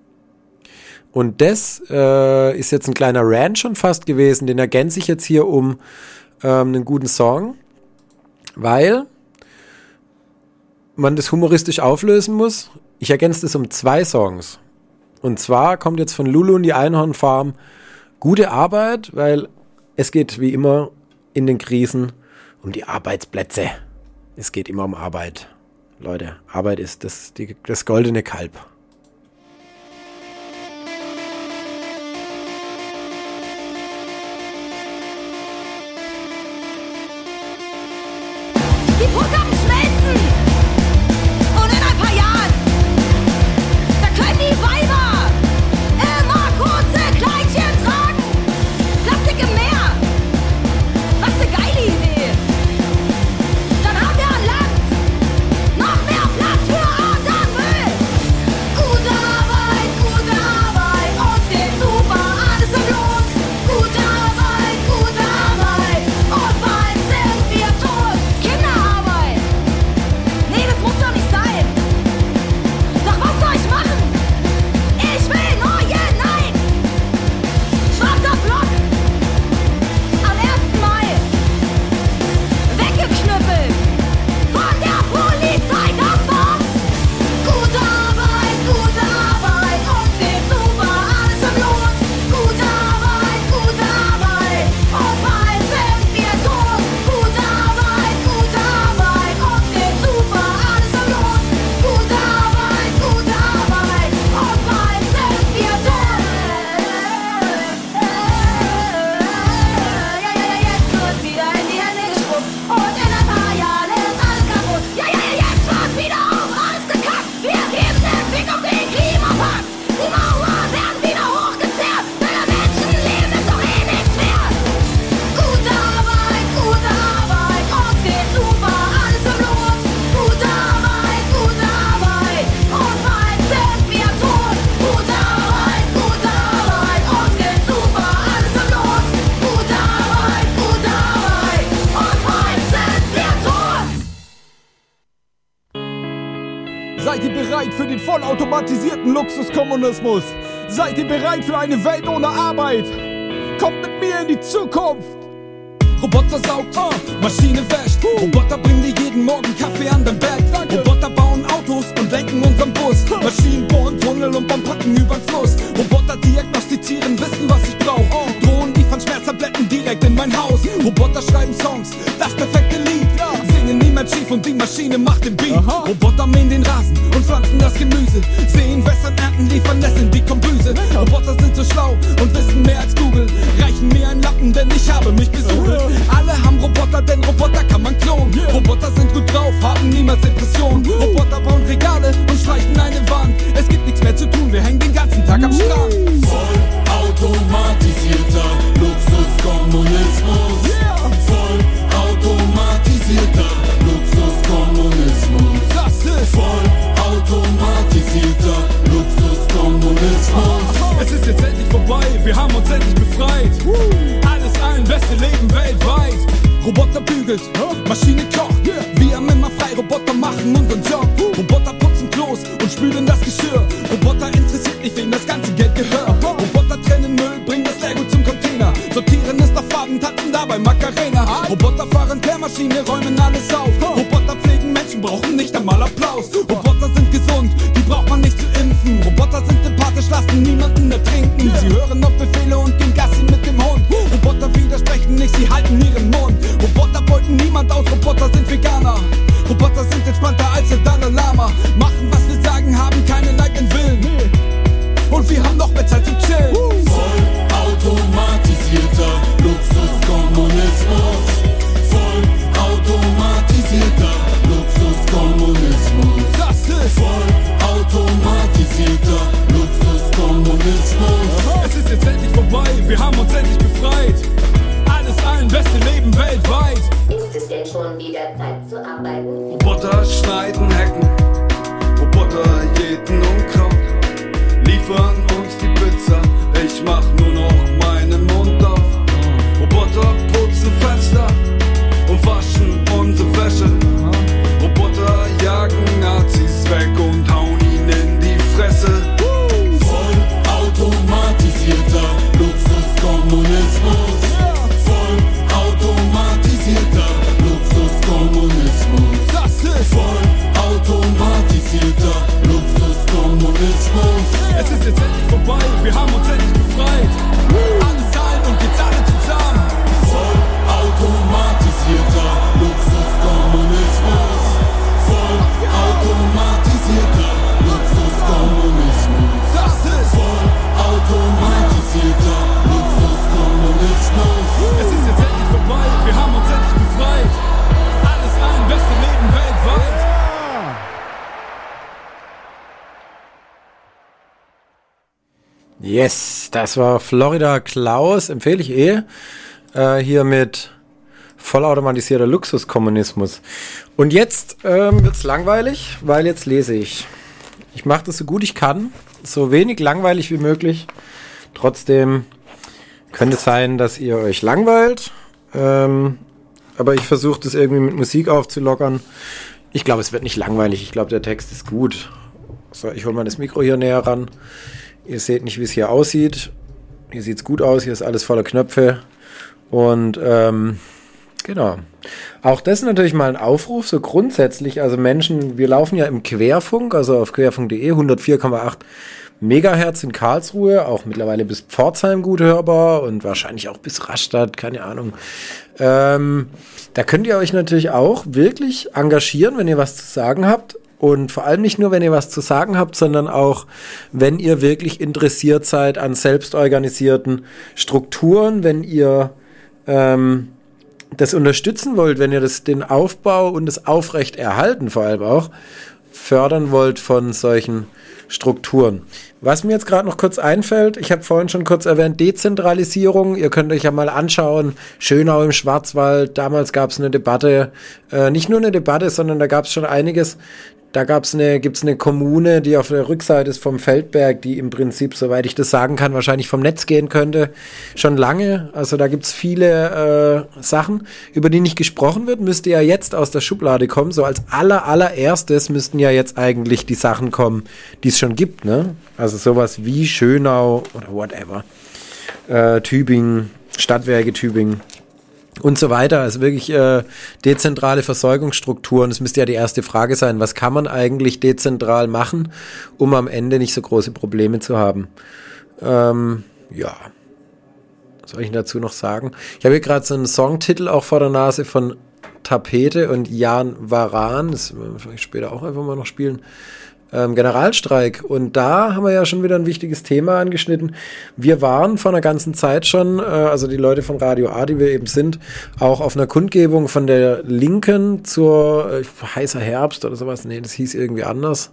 Und das äh, ist jetzt ein kleiner Rant schon fast gewesen, den ergänze ich jetzt hier um ähm, einen guten Song, weil man das humoristisch auflösen muss. Ich ergänze das um zwei Songs. Und zwar kommt jetzt von Lulu und die Einhornfarm gute Arbeit, weil es geht wie immer in den Krisen um die Arbeitsplätze. Es geht immer um Arbeit. Leute, Arbeit ist das, die, das goldene Kalb. Die Programme schmelzen! Und in ein paar Jahren, da können die Weiber immer kurze Kleidchen tragen! Lass bereit für den vollautomatisierten Luxuskommunismus? Seid ihr bereit für eine Welt ohne Arbeit? Kommt mit mir in die Zukunft! Roboter saugt, uh, Maschine wäscht, uh. Roboter bringen dir jeden Morgen Kaffee an dein Bett. Danke. Roboter bauen Autos und lenken unseren Bus. uh. Maschinen bohren Tunnel und bauen Brücken übern Fluss. Roboter diagnostizieren, wissen, was ich brauch. uh. Drohnen liefern Schmerztabletten direkt in mein Haus. uh. Roboter schreiben Songs, das perfekte Lied. ja. Singen niemand schief und die Maschine macht den Beat. Aha. Roboter mähen den Rasen und pflanzen das Gemüse. Sehen, wässern, ernten, liefern Essen wie Kombüse. ja. Roboter sind so schlau und wissen mehr als Google. Reichen mir ein Lappen, denn ich habe mich besucht. Alle haben Roboter, denn Roboter kann man klonen. Yeah. Roboter sind gut drauf, haben niemals Depressionen. Yeah. Roboter bauen Regale und streichen eine Wand. Es gibt nichts mehr zu tun, wir hängen den ganzen Tag am Strand. Vollautomatisierter Luxuskommunismus. Yeah. Vollautomatisierter Luxuskommunismus. Das ist vollautomatisierter Luxuskommunismus. Aha. Es ist jetzt endlich vorbei, wir haben uns endlich befreit. Uh. Alles ein, beste Leben weltweit. Roboter bügelt, Maschine kocht. Yeah. Wir haben immer frei, Roboter machen unseren Job. Uh. Roboter putzen Klos und spülen das Geschirr. Roboter interessiert nicht, wem das ganze Geld gehört. Aha. Roboter trennen Müll, bringen das Lego zum Container. Sortieren es nach Farben, tanzen dabei Macarena. Hi. Roboter fahren Kehrmaschine, räumen alles auf. Oh. Roboter pflegen Menschen, brauchen nicht einmal Applaus. Super. Roboter sind gesund, die braucht man nicht zu impfen. Roboter sind empathisch, lassen niemanden ertrinken. Yeah. Sie hören auf Befehle und gehen Gassi mit dem Hund. Uh. Roboter widersprechen nicht, sie halten ihren Mund. Roboter beuten niemand aus, Roboter sind Veganer. Roboter sind entspannter als der Dalai Lama. Machen, was wir sagen, haben keinen eigenen Willen. Nee. Und wir haben noch mehr Zeit zu chillen. Uh. Vollautomatisierter Luxuskommunismus. Vollautomatisierter Luxuskommunismus. Das ist vollautomatisierter Luxuskommunismus. Aha. Es ist jetzt endlich vorbei, wir haben uns endlich befreit. Alles ein, beste Leben weltweit. Ist es denn schon wieder Zeit zu arbeiten? Roboter schneiden Hecken, Roboter jäten Unkraut, liefern uns die Pizza, ich mach nur noch meinen Mund auf. Roboter putzen Fenster und waschen unsere Wäsche. Roboter jagen Nazis weg und hauen ihnen in die Fresse. Vollautomatisierter Luxuskommunismus. Vollautomatisierter Luxuskommunismus. Das ist vollautomatisierter Luxuskommunismus. Es ist jetzt endlich vorbei, wir haben uns endlich befreit. Alles ein und jetzt alle zusammen. Vollautomatisierter Luxuskommunismus. Vollautomatisierter Luxuskommunismus. Das ist vollautomatisierter Luxuskommunismus. Es ist jetzt endlich vorbei, wir haben uns endlich befreit. Alles ein, beste Leben weltweit. Yes, das war Florida Klaus, empfehle ich eh, äh, hier mit vollautomatisierter Luxuskommunismus. Und jetzt ähm, wird's langweilig, weil jetzt lese ich. Ich mache das so gut ich kann, so wenig langweilig wie möglich. Trotzdem könnte es sein, dass ihr euch langweilt, ähm, aber ich versuche das irgendwie mit Musik aufzulockern. Ich glaube, es wird nicht langweilig, ich glaube, der Text ist gut. So, ich hole mal das Mikro hier näher ran. Ihr seht nicht, wie es hier aussieht. Hier sieht es gut aus, hier ist alles voller Knöpfe. Und ähm, genau. Auch das ist natürlich mal ein Aufruf, so grundsätzlich. Also Menschen, wir laufen ja im Querfunk, also auf querfunk punkt de, hundertvier Komma acht Megahertz in Karlsruhe, auch mittlerweile bis Pforzheim gut hörbar und wahrscheinlich auch bis Rastatt, keine Ahnung. Ähm, da könnt ihr euch natürlich auch wirklich engagieren, wenn ihr was zu sagen habt. Und vor allem nicht nur, wenn ihr was zu sagen habt, sondern auch, wenn ihr wirklich interessiert seid an selbstorganisierten Strukturen, wenn ihr ähm, das unterstützen wollt, wenn ihr das, den Aufbau und das Aufrechterhalten vor allem auch fördern wollt von solchen Strukturen. Was mir jetzt gerade noch kurz einfällt, ich habe vorhin schon kurz erwähnt, Dezentralisierung, ihr könnt euch ja mal anschauen, Schönau im Schwarzwald, damals gab es eine Debatte, äh, nicht nur eine Debatte, sondern da gab es schon einiges. da gab's eine, gibt's eine Kommune, die auf der Rückseite ist vom Feldberg, die im Prinzip, soweit ich das sagen kann, wahrscheinlich vom Netz gehen könnte, schon lange. Also da gibt's viele äh, Sachen, über die nicht gesprochen wird, müsste ja jetzt aus der Schublade kommen. So als aller, allererstes müssten ja jetzt eigentlich die Sachen kommen, die es schon gibt, ne? Also sowas wie Schönau oder whatever. Äh, Tübingen, Stadtwerke Tübingen. Und so weiter, also wirklich äh, dezentrale Versorgungsstrukturen. Das müsste ja die erste Frage sein, was kann man eigentlich dezentral machen, um am Ende nicht so große Probleme zu haben. Ähm, ja, was soll ich dazu noch sagen? Ich habe hier gerade so einen Songtitel auch vor der Nase von Tapete und Jan Varan, das werden wir vielleicht später auch einfach mal noch spielen. Ähm, Generalstreik. Und da haben wir ja schon wieder ein wichtiges Thema angeschnitten. Wir waren vor einer ganzen Zeit schon, äh, also die Leute von Radio A, die wir eben sind, auch auf einer Kundgebung von der Linken zur äh, heißer Herbst oder sowas. Nee, das hieß irgendwie anders.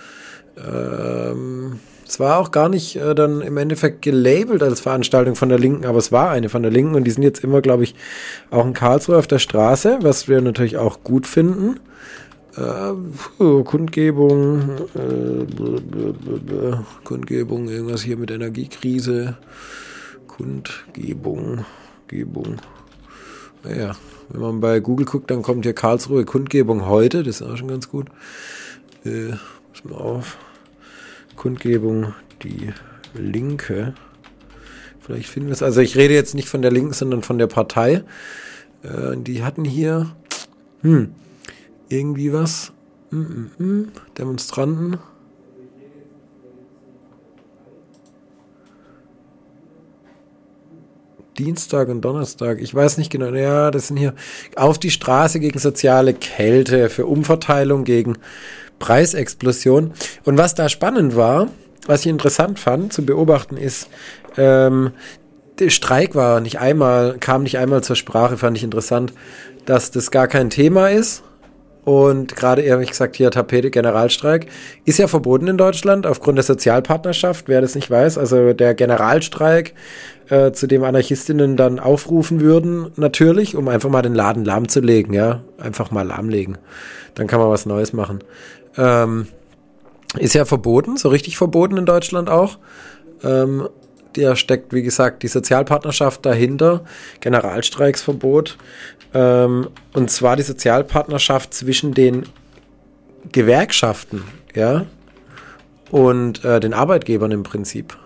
Ähm, es war auch gar nicht äh, dann im Endeffekt gelabelt als Veranstaltung von der Linken, aber es war eine von der Linken und die sind jetzt immer, glaube ich, auch in Karlsruhe auf der Straße, was wir natürlich auch gut finden. Äh, Kundgebung, äh, blablabla, Kundgebung, irgendwas hier mit Energiekrise, Kundgebung, Gebung. Naja, wenn man bei Google guckt, dann kommt hier Karlsruhe Kundgebung heute, das ist auch schon ganz gut. Äh, pass mal auf. Kundgebung, die Linke. Vielleicht finden wir es, also ich rede jetzt nicht von der Linken, sondern von der Partei. Äh, die hatten hier, hm, irgendwie was. Mm, mm, mm. Demonstranten. Dienstag und Donnerstag. Ich weiß nicht genau. Ja, das sind hier auf die Straße gegen soziale Kälte, für Umverteilung, gegen Preisexplosion. Und was da spannend war, was ich interessant fand zu beobachten, ist, ähm, der Streik war nicht einmal, kam nicht einmal zur Sprache, fand ich interessant, dass das gar kein Thema ist. Und gerade eher, wie gesagt, hier Tapete, Generalstreik, ist ja verboten in Deutschland aufgrund der Sozialpartnerschaft, wer das nicht weiß. Also der Generalstreik, äh, zu dem Anarchistinnen dann aufrufen würden, natürlich, um einfach mal den Laden lahmzulegen, ja. Einfach mal lahmlegen. Dann kann man was Neues machen. Ähm, ist ja verboten, so richtig verboten in Deutschland auch. Ähm, Da steckt, wie gesagt, die Sozialpartnerschaft dahinter, Generalstreiksverbot, ähm, und zwar die Sozialpartnerschaft zwischen den Gewerkschaften, ja, und äh, den Arbeitgebern im Prinzip.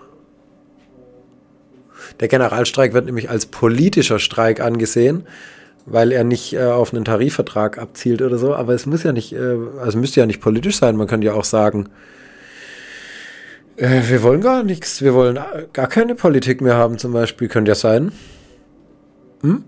Der Generalstreik wird nämlich als politischer Streik angesehen, weil er nicht äh, auf einen Tarifvertrag abzielt oder so, aber es muss ja nicht, äh, also müsste ja nicht politisch sein, man könnte ja auch sagen, wir wollen gar nichts, wir wollen gar keine Politik mehr haben zum Beispiel, könnte ja sein. Hm?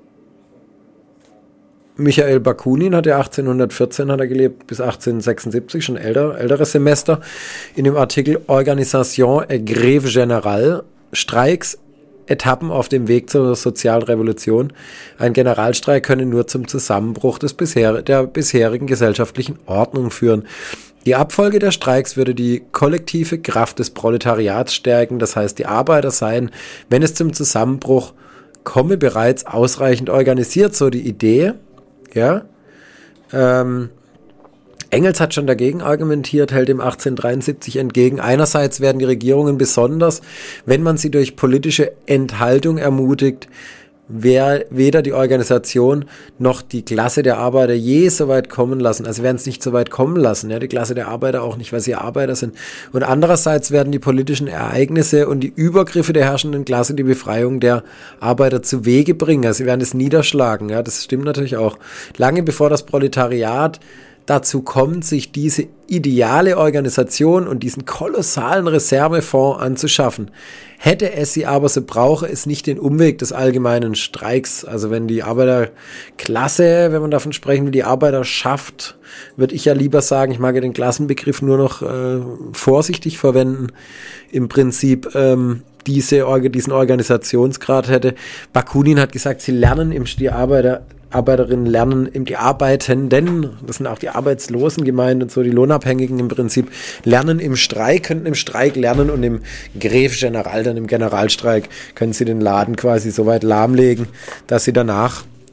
Michael Bakunin hat ja achtzehnhundertvierzehn hat er gelebt, bis achtzehnhundertsechsundsiebzig, schon älter, älteres Semester, in dem Artikel Organisation et Grève Générale, Streiks, Etappen auf dem Weg zur Sozialrevolution. Ein Generalstreik könne nur zum Zusammenbruch des bisher, der bisherigen gesellschaftlichen Ordnung führen. Die Abfolge der Streiks würde die kollektive Kraft des Proletariats stärken, das heißt, die Arbeiter seien, wenn es zum Zusammenbruch komme, bereits ausreichend organisiert, so die Idee, ja. Ähm, Engels hat schon dagegen argumentiert, hält dem achtzehnhundertdreiundsiebzig entgegen. Einerseits werden die Regierungen besonders, wenn man sie durch politische Enthaltung ermutigt, wer weder die Organisation noch die Klasse der Arbeiter je so weit kommen lassen. Also werden es nicht so weit kommen lassen, ja, die Klasse der Arbeiter auch nicht, weil sie Arbeiter sind. Und andererseits werden die politischen Ereignisse und die Übergriffe der herrschenden Klasse die Befreiung der Arbeiter zu Wege bringen. Also sie werden es niederschlagen, ja, das stimmt natürlich auch. Lange bevor das Proletariat dazu kommt, sich diese ideale Organisation und diesen kolossalen Reservefonds anzuschaffen. Hätte es sie aber, so brauche es nicht den Umweg des allgemeinen Streiks. Also wenn die Arbeiterklasse, wenn man davon sprechen will, die Arbeiterschaft, würde ich ja lieber sagen, ich mag ja den Klassenbegriff nur noch äh, vorsichtig verwenden, im Prinzip ähm, diese, diesen Organisationsgrad hätte. Bakunin hat gesagt, sie lernen im die Arbeiter Arbeiterinnen lernen, die Arbeitenden, das sind auch die Arbeitslosen gemeint und so, die Lohnabhängigen im Prinzip, lernen im Streik, könnten im Streik lernen und im Grève Générale, dann im Generalstreik, können sie den Laden quasi so weit lahmlegen, dass sie danach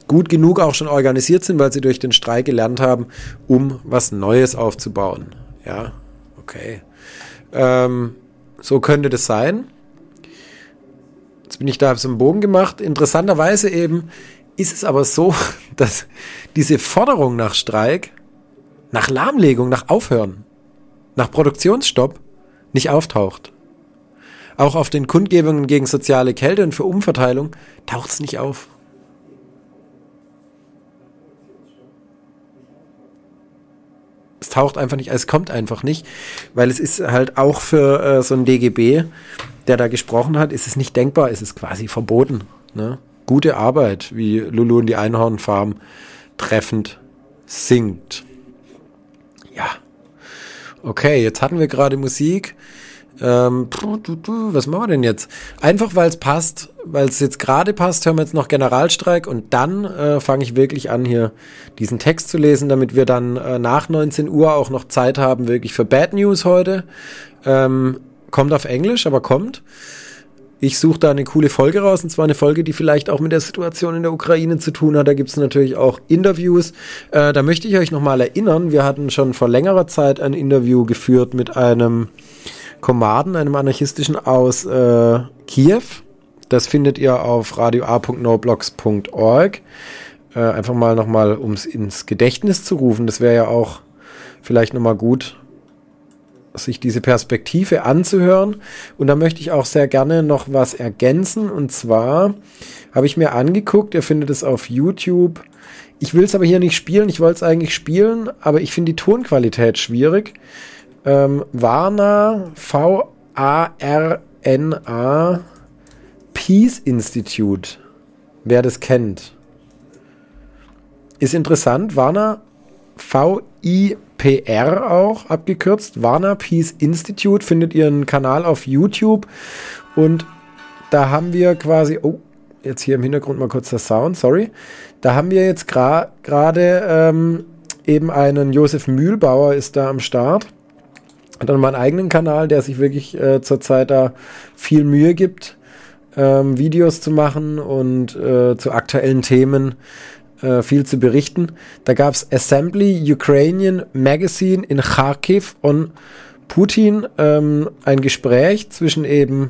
gut genug auch schon organisiert sind, weil sie durch den Streik gelernt haben, um was Neues aufzubauen. Ja, okay. Ähm, so könnte das sein. Jetzt bin ich da auf so einen Bogen gemacht. Interessanterweise eben ist es aber so, dass diese Forderung nach Streik, nach Lahmlegung, nach Aufhören, nach Produktionsstopp nicht auftaucht. Auch auf den Kundgebungen gegen soziale Kälte und für Umverteilung taucht es nicht auf. Es taucht einfach nicht, es kommt einfach nicht, weil es ist halt auch für äh, so ein D G B, der da gesprochen hat, ist es nicht denkbar, es ist quasi verboten. Ne? Gute Arbeit, wie Lulu und die Einhornfarm treffend singt. Ja. Okay, jetzt hatten wir gerade Musik. Ähm, was machen wir denn jetzt? Einfach weil es passt, weil es jetzt gerade passt, hören wir jetzt noch Generalstreik und dann äh, fange ich wirklich an, hier diesen Text zu lesen, damit wir dann äh, nach neunzehn Uhr auch noch Zeit haben, wirklich für Bad News heute. Ähm, kommt auf Englisch, aber kommt. Ich suche da eine coole Folge raus, und zwar eine Folge, die vielleicht auch mit der Situation in der Ukraine zu tun hat. Da gibt es natürlich auch Interviews. Äh, da möchte ich euch nochmal erinnern, wir hatten schon vor längerer Zeit ein Interview geführt mit einem Komaden, einem anarchistischen aus äh, Kiew. Das findet ihr auf radio a punkt noblogs punkt org. Äh, einfach mal nochmal, um es ins Gedächtnis zu rufen. Das wäre ja auch vielleicht nochmal gut, sich diese Perspektive anzuhören. Und da möchte ich auch sehr gerne noch was ergänzen. Und zwar habe ich mir angeguckt, ihr findet es auf YouTube. Ich will es aber hier nicht spielen. Ich wollte es eigentlich spielen, aber ich finde die Tonqualität schwierig. Ähm, Varna, V A R N A, Peace Institute, wer das kennt. Ist interessant, Varna, V I P R auch abgekürzt, Varna Peace Institute, findet ihr einen Kanal auf YouTube und da haben wir quasi, oh, jetzt hier im Hintergrund mal kurz der Sound, sorry, da haben wir jetzt gerade gra- ähm, eben einen Josef Mühlbauer ist da am Start. Hat dann meinen eigenen Kanal, der sich wirklich äh, zurzeit da viel Mühe gibt, ähm, Videos zu machen und äh, zu aktuellen Themen äh, viel zu berichten. Da gab es Assembly Ukrainian Magazine in Kharkiv on Putin, ähm, ein Gespräch zwischen eben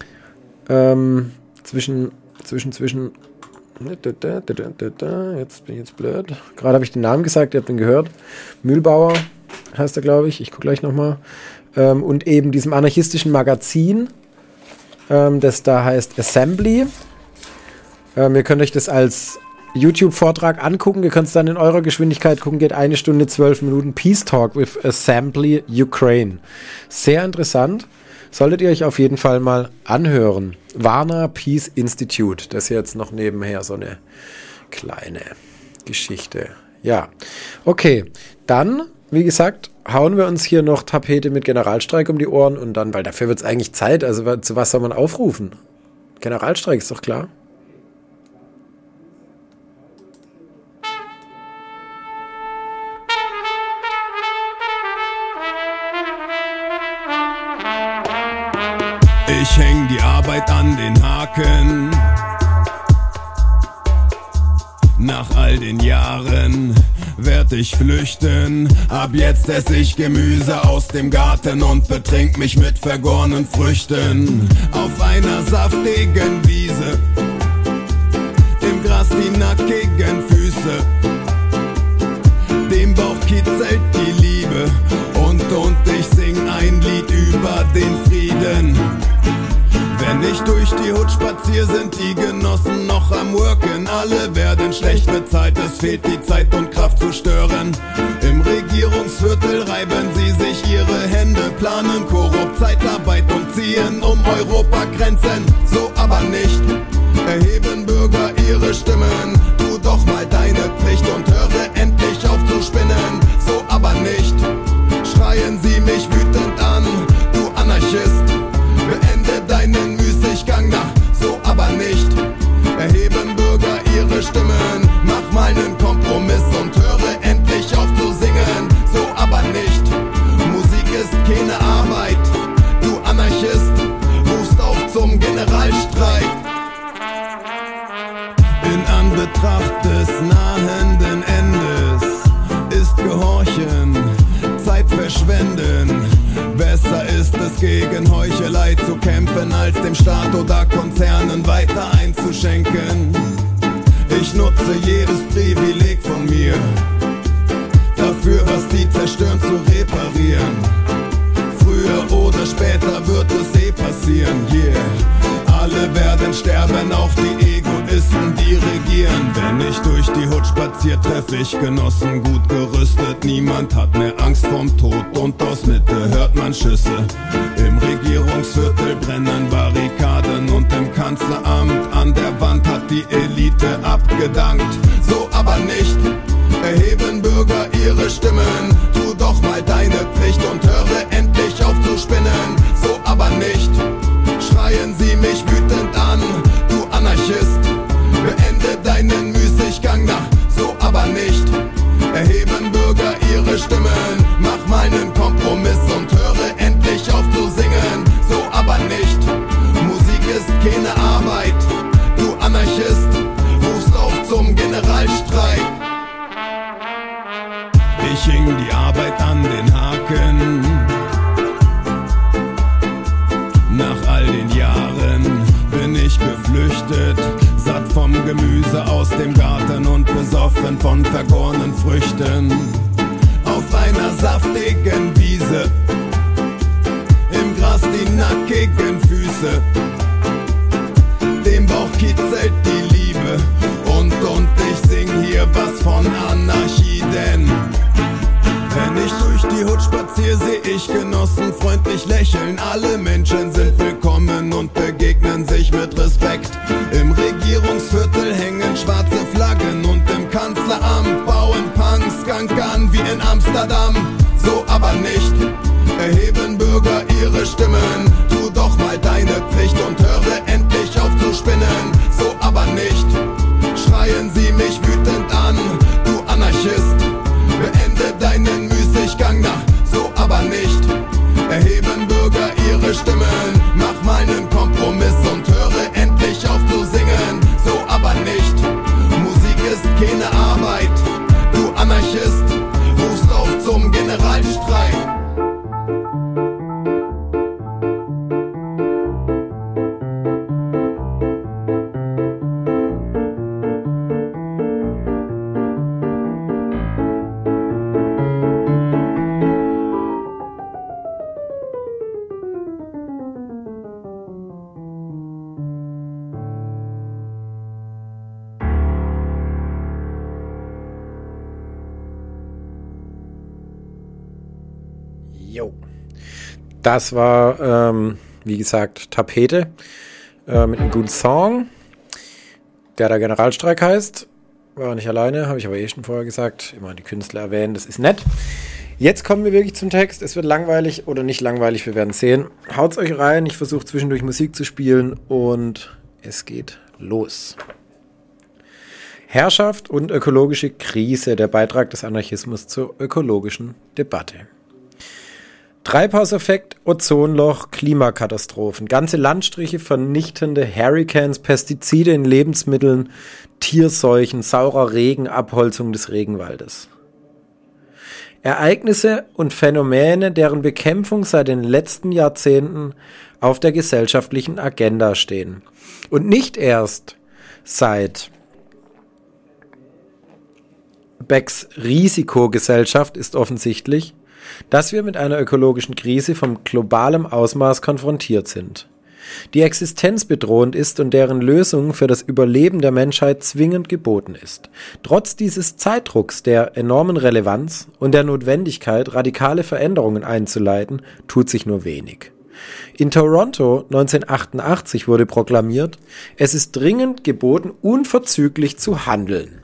ähm, zwischen zwischen zwischen jetzt bin ich jetzt blöd. Gerade habe ich den Namen gesagt, ihr habt ihn gehört. Mühlbauer heißt er, glaube ich. Ich gucke gleich nochmal. Ähm, und eben diesem anarchistischen Magazin, ähm, das da heißt Assembly. Ähm, ihr könnt euch das als YouTube-Vortrag angucken. Ihr könnt es dann in eurer Geschwindigkeit gucken. Geht eine Stunde, zwölf Minuten. Peace Talk with Assembly Ukraine. Sehr interessant. Solltet ihr euch auf jeden Fall mal anhören. Varna Peace Institute. Das ist jetzt noch nebenher so eine kleine Geschichte. Ja, okay. Dann, wie gesagt, hauen wir uns hier noch Tapete mit Generalstreik um die Ohren und dann, weil dafür wird es eigentlich Zeit, also zu was soll man aufrufen? Generalstreik ist doch klar. Ich häng die Arbeit an den Haken. Nach all den Jahren werd ich flüchten. Ab jetzt ess ich Gemüse aus dem Garten und betrink mich mit vergorenen Früchten. Auf einer saftigen Wiese, im Gras die nackigen Füße, dem Bauch kitzelt die Liebe und und ich sing ein Lied über den Frieden. Wenn ich durch die Hut spazier, sind die Genossen noch am Worken. Alle werden schlecht bezahlt, es fehlt die Zeit und Kraft zu stören. Im Regierungsviertel reiben sie sich ihre Hände, planen korrupt Zeitarbeit und ziehen um Europagrenzen. So aber nicht, erheben Bürger ihre Stimmen. Tu doch mal deine Pflicht und höre endlich auf zu spinnen. So aber nicht, schreien sie mich wütend an, du Anarchist. Beende deinen Müßiggang nach, so aber nicht. Erheben Bürger ihre Stimmen, mach mal nen Kompromiss und höre endlich auf zu singen, so aber nicht. Musik ist keine Arbeit, du Anarchist, rufst auf zum Generalstreik. In anderen Betracht des nahenden Endes ist Gehorchen, Zeit verschwenden. Besser ist es gegen Heuchelei zu kämpfen, als dem Staat oder Konzernen weiter einzuschenken. Ich nutze jedes Privileg von mir, dafür was die zerstören zu reparieren. Früher oder später wird es eh passieren, yeah. Alle werden sterben, auch die Egoisten, die regieren. Wenn ich durch die Hut spazier, treff ich Genossen gut gerüstet. Niemand hat mehr Angst vorm Tod und aus Mitte hört man Schüsse. Im Regierungsviertel brennen Barrikaden und im Kanzleramt an der Wand hat die Elite abgedankt. So aber nicht, erheben Bürger ihre Stimmen. Tu doch mal deine Pflicht und höre endlich auf zu spinnen. So aber nicht, schreien sie mich wütend an, du Anarchist. Beende deinen Müßiggang, na, so aber nicht. Erheben Bürger ihre Stimmen. Mach mal nen Kompromiss und höre endlich auf zu singen. So aber nicht, Musik ist keine Arbeit. Du Anarchist, rufst auf zum Generalstreik. Ich hing die Arbeit an den Haken. Nach all den Jahren bin ich geflüchtet, satt vom Gemüse aus dem Garten und besoffen von vergorenen Früchten. Auf einer saftigen Wiese, im Gras die nackigen Füße, dem Bauch kitzelt die Liebe und und ich sing hier was von Anarchie, denn wenn ich durch die Hut spazier, seh ich Genossen freundlich lächeln. Alle Menschen sind willkommen und begegnen sich mit Respekt. Im Regierungsviertel hängen schwarze Flaggen und im Kanzleramt bauen Punks Gang an wie in Amsterdam. So aber nicht, erheben Bürger ihre Stimmen. Tu doch mal deine Pflicht und höre endlich auf zu spinnen. So aber nicht, schreien sie mich wütend an, du Anarchist. Beende deinen Müßiggang, na, so aber nicht. Erheben Bürger ihre Stimmen. Mach mal nen Kompromiss und höre endlich auf zu singen. So aber nicht, Musik ist keine Arbeit. Du Anarchist, rufst auf zum Generalstreik. Jo. Das war, ähm, wie gesagt, Tapete äh, mit einem guten Song, der da Generalstreik heißt. War nicht alleine, habe ich aber eh schon vorher gesagt. Immer die Künstler erwähnen, das ist nett. Jetzt kommen wir wirklich zum Text. Es wird langweilig oder nicht langweilig, wir werden sehen. Haut's euch rein, ich versuche zwischendurch Musik zu spielen und es geht los. Herrschaft und ökologische Krise, der Beitrag des Anarchismus zur ökologischen Debatte. Treibhauseffekt, Ozonloch, Klimakatastrophen, ganze Landstriche vernichtende Hurricanes, Pestizide in Lebensmitteln, Tierseuchen, saurer Regen, Abholzung des Regenwaldes. Ereignisse und Phänomene, deren Bekämpfung seit den letzten Jahrzehnten auf der gesellschaftlichen Agenda stehen. Und nicht erst seit Becks Risikogesellschaft ist offensichtlich, dass wir mit einer ökologischen Krise von globalem Ausmaß konfrontiert sind, die existenzbedrohend ist und deren Lösung für das Überleben der Menschheit zwingend geboten ist. Trotz dieses Zeitdrucks, der enormen Relevanz und der Notwendigkeit, radikale Veränderungen einzuleiten, tut sich nur wenig. In Toronto neunzehnhundertachtundachtzig wurde proklamiert, es ist dringend geboten, unverzüglich zu handeln.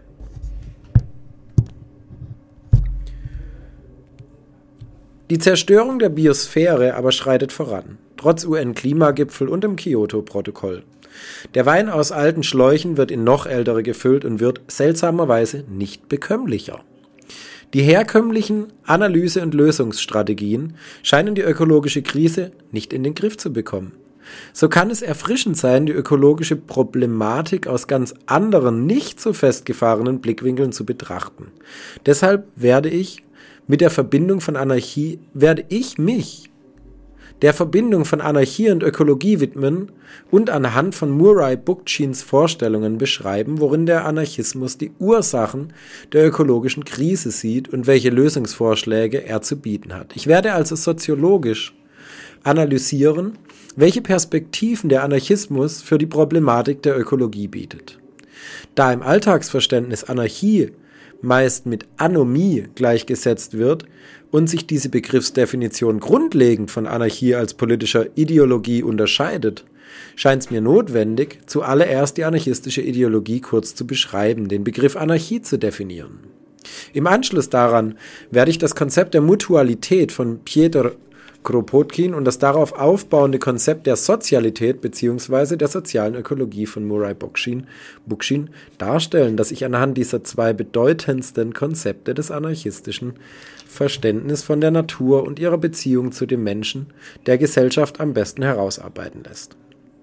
Die Zerstörung der Biosphäre aber schreitet voran, trotz U N-Klimagipfel und dem Kyoto-Protokoll. Der Wein aus alten Schläuchen wird in noch ältere gefüllt und wird seltsamerweise nicht bekömmlicher. Die herkömmlichen Analyse- und Lösungsstrategien scheinen die ökologische Krise nicht in den Griff zu bekommen. so kann es erfrischend sein, die ökologische Problematik aus ganz anderen, nicht so festgefahrenen Blickwinkeln zu betrachten. Deshalb werde ich mit der Verbindung von Anarchie, werde ich mich der Verbindung von Anarchie und Ökologie widmen und anhand von Murray Bookchins Vorstellungen beschreiben, worin der Anarchismus die Ursachen der ökologischen Krise sieht und welche Lösungsvorschläge er zu bieten hat. Ich werde also soziologisch analysieren, welche Perspektiven der Anarchismus für die Problematik der Ökologie bietet. Da im Alltagsverständnis Anarchie meist mit Anomie gleichgesetzt wird und sich diese Begriffsdefinition grundlegend von Anarchie als politischer Ideologie unterscheidet, scheint es mir notwendig, zuallererst die anarchistische Ideologie kurz zu beschreiben, den Begriff Anarchie zu definieren. Im Anschluss daran werde ich das Konzept der Mutualität von Pieter Kropotkin und das darauf aufbauende Konzept der Sozialität bzw. der sozialen Ökologie von Murray Bookchin, Bookchin darstellen, das ich anhand dieser zwei bedeutendsten Konzepte des anarchistischen Verständnisses von der Natur und ihrer Beziehung zu dem Menschen, der Gesellschaft am besten herausarbeiten lässt.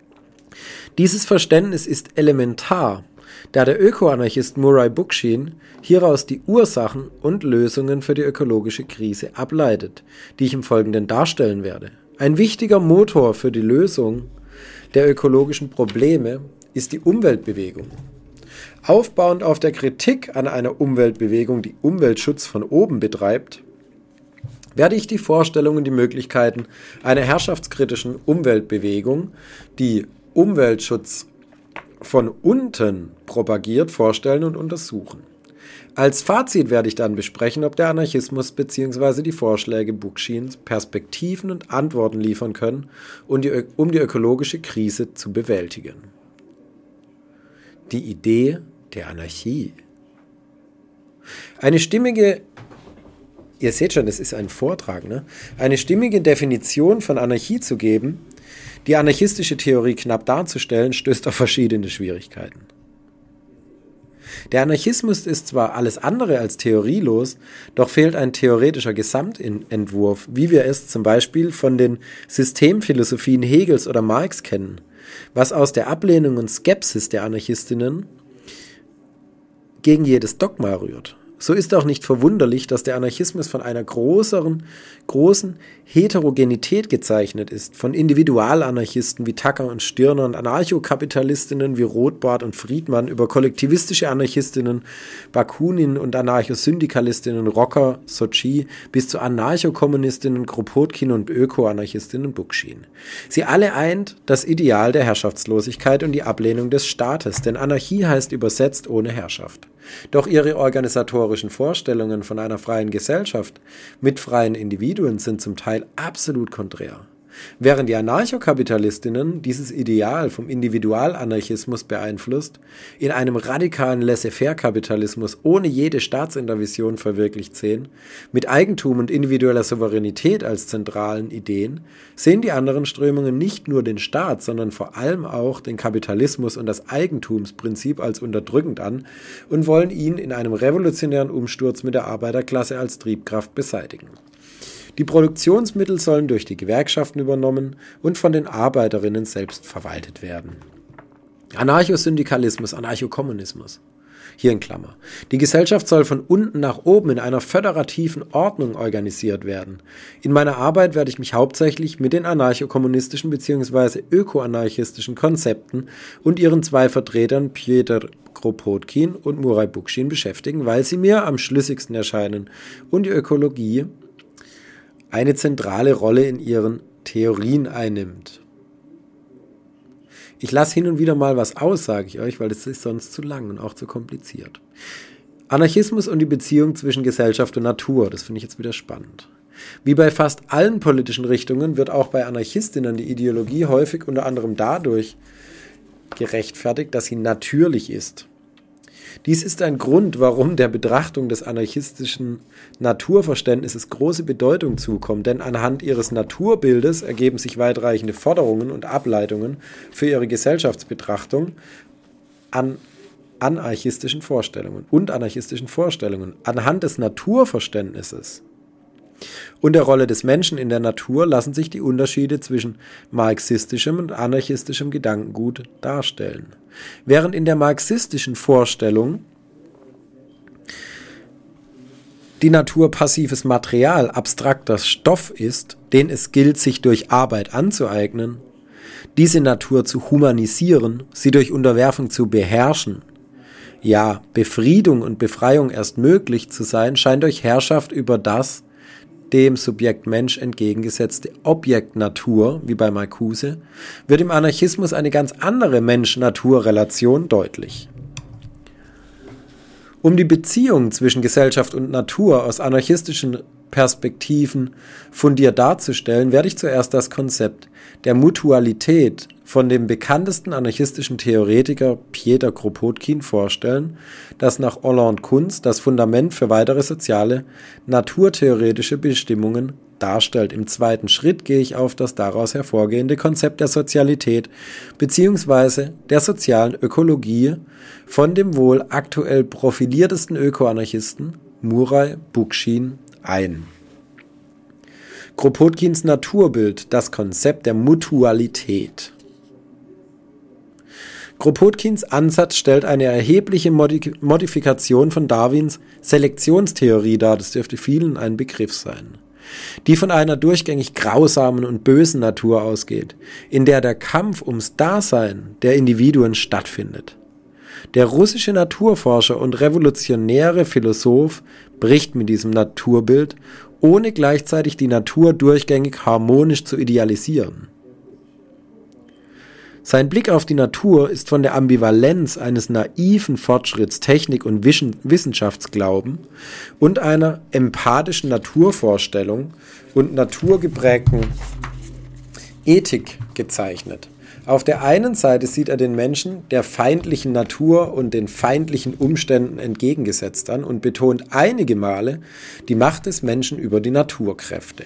Dieses Verständnis ist elementar, da der Ökoanarchist Murray Bookchin hieraus die Ursachen und Lösungen für die ökologische Krise ableitet, die ich im Folgenden darstellen werde. Ein wichtiger Motor für die Lösung der ökologischen Probleme ist die Umweltbewegung. Aufbauend auf der Kritik an einer Umweltbewegung, die Umweltschutz von oben betreibt, werde ich die Vorstellungen und die Möglichkeiten einer herrschaftskritischen Umweltbewegung, die Umweltschutz von unten propagiert, vorstellen und untersuchen. Als Fazit werde ich dann besprechen, ob der Anarchismus bzw. die Vorschläge Bookchins Perspektiven und Antworten liefern können, um die, um die ökologische Krise zu bewältigen. Die Idee der Anarchie. Eine stimmige, ihr seht schon, es ist ein Vortrag, ne? Eine stimmige Definition von Anarchie zu geben, die anarchistische Theorie knapp darzustellen, stößt auf verschiedene Schwierigkeiten. Der Anarchismus ist zwar alles andere als theorielos, doch fehlt ein theoretischer Gesamtentwurf, wie wir es zum Beispiel von den Systemphilosophien Hegels oder Marx kennen, was aus der Ablehnung und Skepsis der Anarchistinnen gegen jedes Dogma rührt. So ist auch nicht verwunderlich, dass der Anarchismus von einer größeren, großen Heterogenität gezeichnet ist, von Individualanarchisten wie Tucker und Stirner und Anarchokapitalistinnen wie Rothbard und Friedmann über kollektivistische Anarchistinnen, Bakunin und Anarchosyndikalistinnen Rocker, Sochi bis zu Anarchokommunistinnen Kropotkin und Ökoanarchistinnen Bookchin. Sie alle eint das Ideal der Herrschaftslosigkeit und die Ablehnung des Staates, denn Anarchie heißt übersetzt ohne Herrschaft. Doch ihre organisatorischen Vorstellungen von einer freien Gesellschaft mit freien Individuen sind zum Teil absolut konträr. Während die Anarchokapitalistinnen dieses Ideal vom Individualanarchismus beeinflusst, in einem radikalen Laissez-faire-Kapitalismus ohne jede Staatsintervention verwirklicht sehen, mit Eigentum und individueller Souveränität als zentralen Ideen, sehen die anderen Strömungen nicht nur den Staat, sondern vor allem auch den Kapitalismus und das Eigentumsprinzip als unterdrückend an und wollen ihn in einem revolutionären Umsturz mit der Arbeiterklasse als Triebkraft beseitigen. Die Produktionsmittel sollen durch die Gewerkschaften übernommen und von den Arbeiterinnen selbst verwaltet werden. Anarchosyndikalismus, Anarchokommunismus. Hier in Klammer. Die Gesellschaft soll von unten nach oben in einer föderativen Ordnung organisiert werden. In meiner Arbeit werde ich mich hauptsächlich mit den anarchokommunistischen bzw. ökoanarchistischen Konzepten und ihren zwei Vertretern Pieter Kropotkin und Murray Bookchin beschäftigen, weil sie mir am schlüssigsten erscheinen und die Ökologie eine zentrale Rolle in ihren Theorien einnimmt. Ich lasse hin und wieder mal was aus, sage ich euch, weil das ist sonst zu lang und auch zu kompliziert. Anarchismus und die Beziehung zwischen Gesellschaft und Natur, das finde ich jetzt wieder spannend. Wie bei fast allen politischen Richtungen wird auch bei Anarchistinnen die Ideologie häufig unter anderem dadurch gerechtfertigt, dass sie natürlich ist. Dies ist ein Grund, warum der Betrachtung des anarchistischen Naturverständnisses große Bedeutung zukommt, denn anhand ihres Naturbildes ergeben sich weitreichende Forderungen und Ableitungen für ihre Gesellschaftsbetrachtung an anarchistischen Vorstellungen und anarchistischen Vorstellungen. Anhand des Naturverständnisses und der Rolle des Menschen in der Natur lassen sich die Unterschiede zwischen marxistischem und anarchistischem Gedankengut darstellen. Während in der marxistischen Vorstellung die Natur passives Material, abstrakter Stoff ist, den es gilt, sich durch Arbeit anzueignen, diese Natur zu humanisieren, sie durch Unterwerfung zu beherrschen, ja, Befriedung und Befreiung erst möglich zu sein, scheint durch Herrschaft über das dem Subjekt Mensch entgegengesetzte Objekt Natur, wie bei Marcuse, wird im Anarchismus eine ganz andere Mensch-Natur-Relation deutlich. Um die Beziehung zwischen Gesellschaft und Natur aus anarchistischen Perspektiven fundiert darzustellen, werde ich zuerst das Konzept der Mutualität von dem bekanntesten anarchistischen Theoretiker Pieter Kropotkin vorstellen, das nach Hollande Kunz das Fundament für weitere soziale, naturtheoretische Bestimmungen darstellt. Im zweiten Schritt gehe ich auf das daraus hervorgehende Konzept der Sozialität bzw. der sozialen Ökologie von dem wohl aktuell profiliertesten Ökoanarchisten Murray Bookchin ein. Kropotkins Naturbild, das Konzept der Mutualität. Kropotkins Ansatz stellt eine erhebliche Modifikation von Darwins Selektionstheorie dar, das dürfte vielen ein Begriff sein, die von einer durchgängig grausamen und bösen Natur ausgeht, in der der Kampf ums Dasein der Individuen stattfindet. Der russische Naturforscher und revolutionäre Philosoph bricht mit diesem Naturbild, ohne gleichzeitig die Natur durchgängig harmonisch zu idealisieren. Sein Blick auf die Natur ist von der Ambivalenz eines naiven Fortschritts, Technik- und Wissenschaftsglauben und einer empathischen Naturvorstellung und naturgeprägten Ethik gezeichnet. Auf der einen Seite sieht er den Menschen der feindlichen Natur und den feindlichen Umständen entgegengesetzt an und betont einige Male die Macht des Menschen über die Naturkräfte.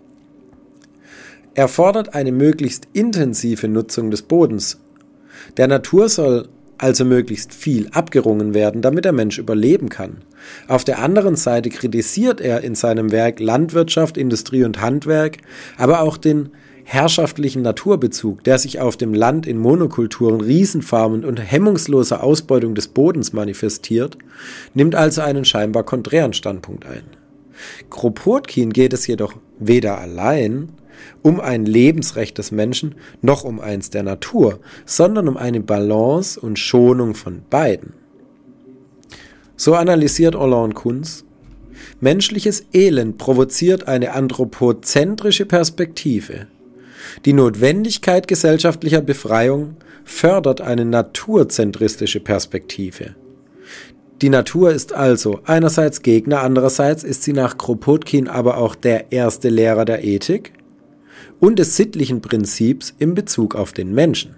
Er fordert eine möglichst intensive Nutzung des Bodens. Der Natur soll also möglichst viel abgerungen werden, damit der Mensch überleben kann. Auf der anderen Seite kritisiert er in seinem Werk Landwirtschaft, Industrie und Handwerk, aber auch den herrschaftlichen Naturbezug, der sich auf dem Land in Monokulturen, Riesenfarmen und hemmungsloser Ausbeutung des Bodens manifestiert, nimmt also einen scheinbar konträren Standpunkt ein. Kropotkin geht es jedoch weder allein um ein Lebensrecht des Menschen noch um eins der Natur, sondern um eine Balance und Schonung von beiden. So analysiert Hollande Kunz: Menschliches Elend provoziert eine anthropozentrische Perspektive. Die Notwendigkeit gesellschaftlicher Befreiung fördert eine naturzentristische Perspektive. Die Natur ist also einerseits Gegner, andererseits ist sie nach Kropotkin aber auch der erste Lehrer der Ethik und des sittlichen Prinzips in Bezug auf den Menschen.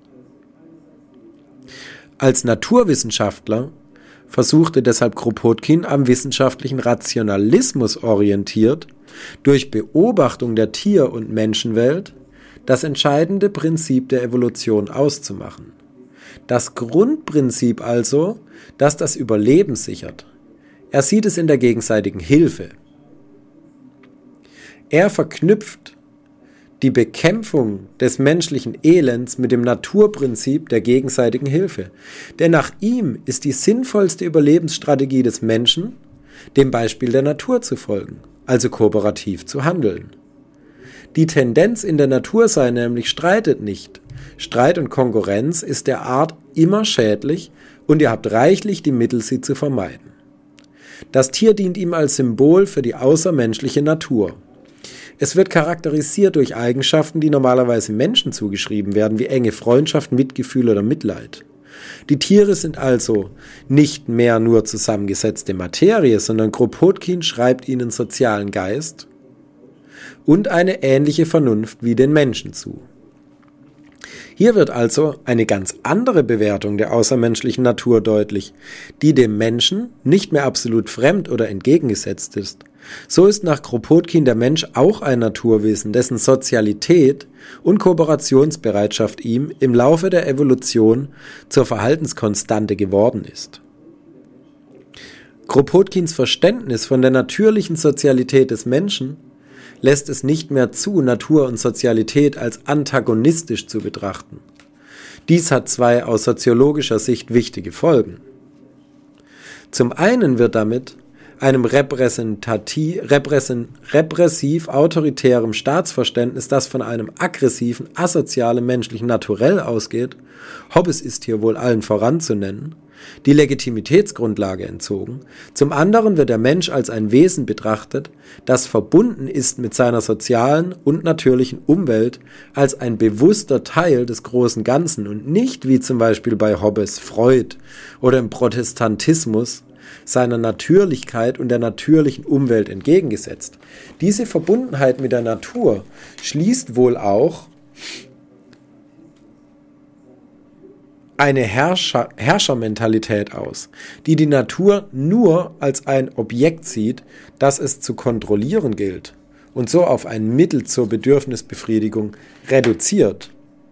Als Naturwissenschaftler versuchte deshalb Kropotkin am wissenschaftlichen Rationalismus orientiert, durch Beobachtung der Tier- und Menschenwelt das entscheidende Prinzip der Evolution auszumachen. Das Grundprinzip also, das das Überleben sichert. Er sieht es in der gegenseitigen Hilfe. Er verknüpft die Bekämpfung des menschlichen Elends mit dem Naturprinzip der gegenseitigen Hilfe. Denn nach ihm ist die sinnvollste Überlebensstrategie des Menschen, dem Beispiel der Natur zu folgen, also kooperativ zu handeln. Die Tendenz in der Natur sei nämlich, streitet nicht. Streit und Konkurrenz ist der Art immer schädlich und ihr habt reichlich die Mittel, sie zu vermeiden. Das Tier dient ihm als Symbol für die außermenschliche Natur. Es wird charakterisiert durch Eigenschaften, die normalerweise Menschen zugeschrieben werden, wie enge Freundschaft, Mitgefühl oder Mitleid. Die Tiere sind also nicht mehr nur zusammengesetzte Materie, sondern Kropotkin schreibt ihnen sozialen Geist und eine ähnliche Vernunft wie den Menschen zu. Hier wird also eine ganz andere Bewertung der außermenschlichen Natur deutlich, die dem Menschen nicht mehr absolut fremd oder entgegengesetzt ist. So ist nach Kropotkin der Mensch auch ein Naturwesen, dessen Sozialität und Kooperationsbereitschaft ihm im Laufe der Evolution zur Verhaltenskonstante geworden ist. Kropotkins Verständnis von der natürlichen Sozialität des Menschen lässt es nicht mehr zu, Natur und Sozialität als antagonistisch zu betrachten. Dies hat zwei aus soziologischer Sicht wichtige Folgen. Zum einen wird damit einem repräsentativ, repressiv, repressiv-autoritären Staatsverständnis, das von einem aggressiven, asozialen menschlichen Naturell ausgeht, Hobbes ist hier wohl allen voran zu nennen, die Legitimitätsgrundlage entzogen. Zum anderen wird der Mensch als ein Wesen betrachtet, das verbunden ist mit seiner sozialen und natürlichen Umwelt als ein bewusster Teil des großen Ganzen und nicht wie zum Beispiel bei Hobbes, Freud oder im Protestantismus seiner Natürlichkeit und der natürlichen Umwelt entgegengesetzt. Diese Verbundenheit mit der Natur schließt wohl auch eine Herrscher, Herrschermentalität aus, die die Natur nur als ein Objekt sieht, das es zu kontrollieren gilt und so auf ein Mittel zur Bedürfnisbefriedigung reduziert.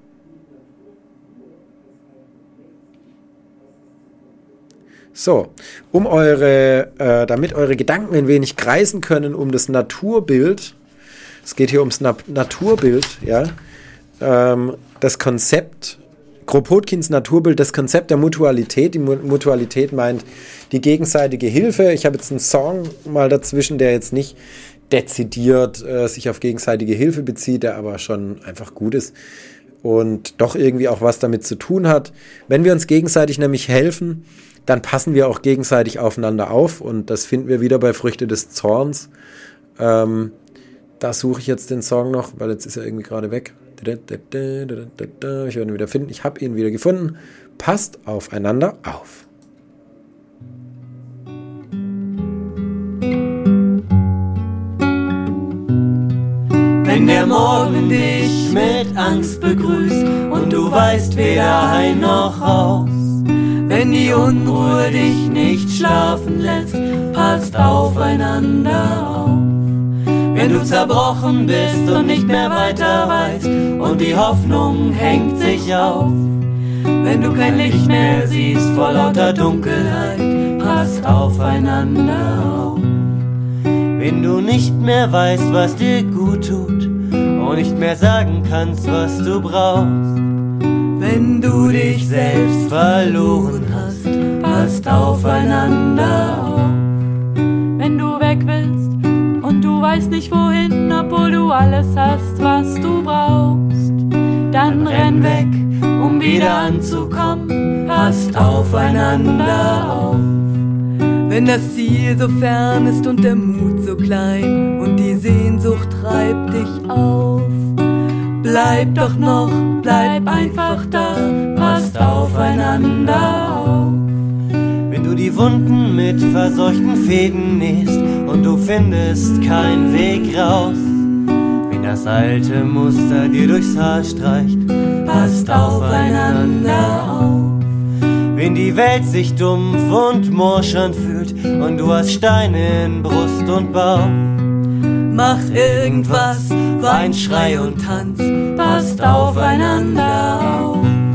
So, um eure, äh, damit eure Gedanken ein wenig kreisen können um das Naturbild, es geht hier ums Na- Naturbild, ja, ähm, das Konzept, Kropotkins Naturbild, das Konzept der Mutualität. Die Mutualität meint die gegenseitige Hilfe. Ich habe jetzt einen Song mal dazwischen, der jetzt nicht dezidiert äh, sich auf gegenseitige Hilfe bezieht, der aber schon einfach gut ist und doch irgendwie auch was damit zu tun hat. Wenn wir uns gegenseitig nämlich helfen, dann passen wir auch gegenseitig aufeinander auf und das finden wir wieder bei Früchte des Zorns. Ähm, da suche ich jetzt den Song noch, weil jetzt ist er irgendwie gerade weg. Ich werde ihn wieder finden. Ich habe ihn wieder gefunden. Passt aufeinander auf. Wenn der Morgen dich mit Angst begrüßt und du weißt weder ein noch aus, wenn die Unruhe dich nicht schlafen lässt, passt aufeinander auf. Wenn du zerbrochen bist und nicht mehr weiter weißt und die Hoffnung hängt sich auf, wenn du kein Licht mehr siehst vor lauter Dunkelheit, passt aufeinander auf. Wenn du nicht mehr weißt, was dir gut tut und nicht mehr sagen kannst, was du brauchst, wenn du dich selbst verloren hast, passt aufeinander auf. Wenn du weg willst und du weißt nicht wohin, obwohl du alles hast, was du brauchst, dann renn weg, um wieder anzukommen, passt aufeinander auf. Wenn das Ziel so fern ist und der Mut so klein und die Sehnsucht treibt dich auf, bleib doch noch, bleib einfach da, passt aufeinander auf. Wenn du die Wunden mit verseuchten Fäden nähst und du findest keinen Weg raus, wenn das alte Muster dir durchs Haar streicht, passt aufeinander auf. Wenn die Welt sich dumpf und morsch anfühlt und du hast Steine in Brust und Bauch, mach irgendwas, wein, schrei und tanz, passt aufeinander auf.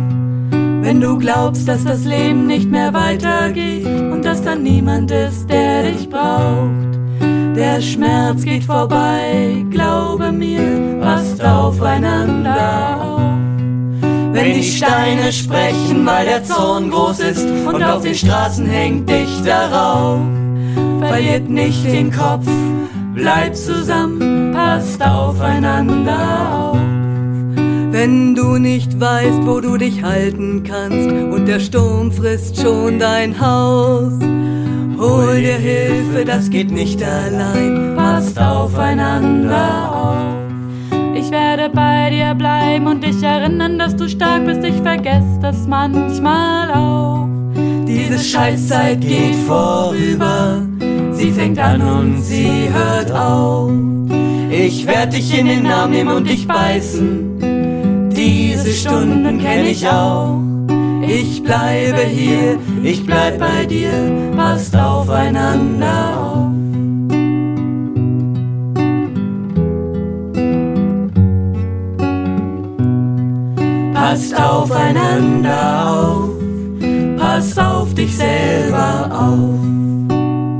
Wenn du glaubst, dass das Leben nicht mehr weitergeht und dass dann niemand ist, der dich braucht, der Schmerz geht vorbei, glaube mir, passt aufeinander auf. Wenn die Steine sprechen, weil der Zorn groß ist und auf den Straßen hängt dichter Rauch, verliert nicht den Kopf, bleib zusammen, passt aufeinander auf. Wenn du nicht weißt, wo du dich halten kannst und der Sturm frisst schon dein Haus, hol dir Hilfe, das geht nicht allein, passt aufeinander auf. Ich werde bei dir bleiben und dich erinnern, dass du stark bist, ich vergesse das manchmal auch. Diese Scheißzeit geht vorüber, sie fängt an und sie hört auf. Ich werd dich in den Arm nehmen und dich beißen, diese Stunden kenn ich auch. Ich bleibe hier, ich bleib bei dir, passt aufeinander auf. Passt aufeinander auf, pass auf dich selber auf.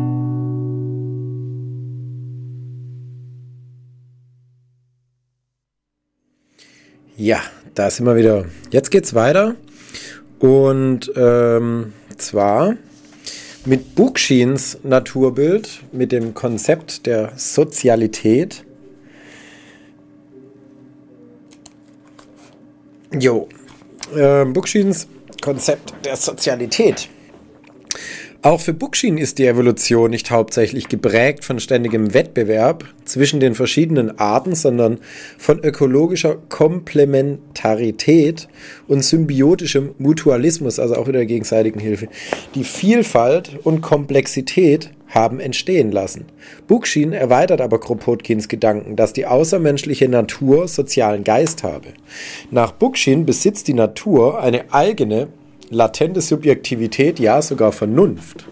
Ja, da sind wir wieder. Jetzt geht's weiter. Und ähm, zwar mit Bookchins Naturbild, mit dem Konzept der Sozialität. Jo, äh, Bookchins Konzept der Sozialität. Auch für Bookchin ist die Evolution nicht hauptsächlich geprägt von ständigem Wettbewerb zwischen den verschiedenen Arten, sondern von ökologischer Komplementarität und symbiotischem Mutualismus, also auch wieder gegenseitigen Hilfe. Die Vielfalt und Komplexität haben entstehen lassen. Bookchin erweitert aber Kropotkins Gedanken, dass die außermenschliche Natur sozialen Geist habe. Nach Bookchin besitzt die Natur eine eigene latente Subjektivität, ja sogar Vernunft.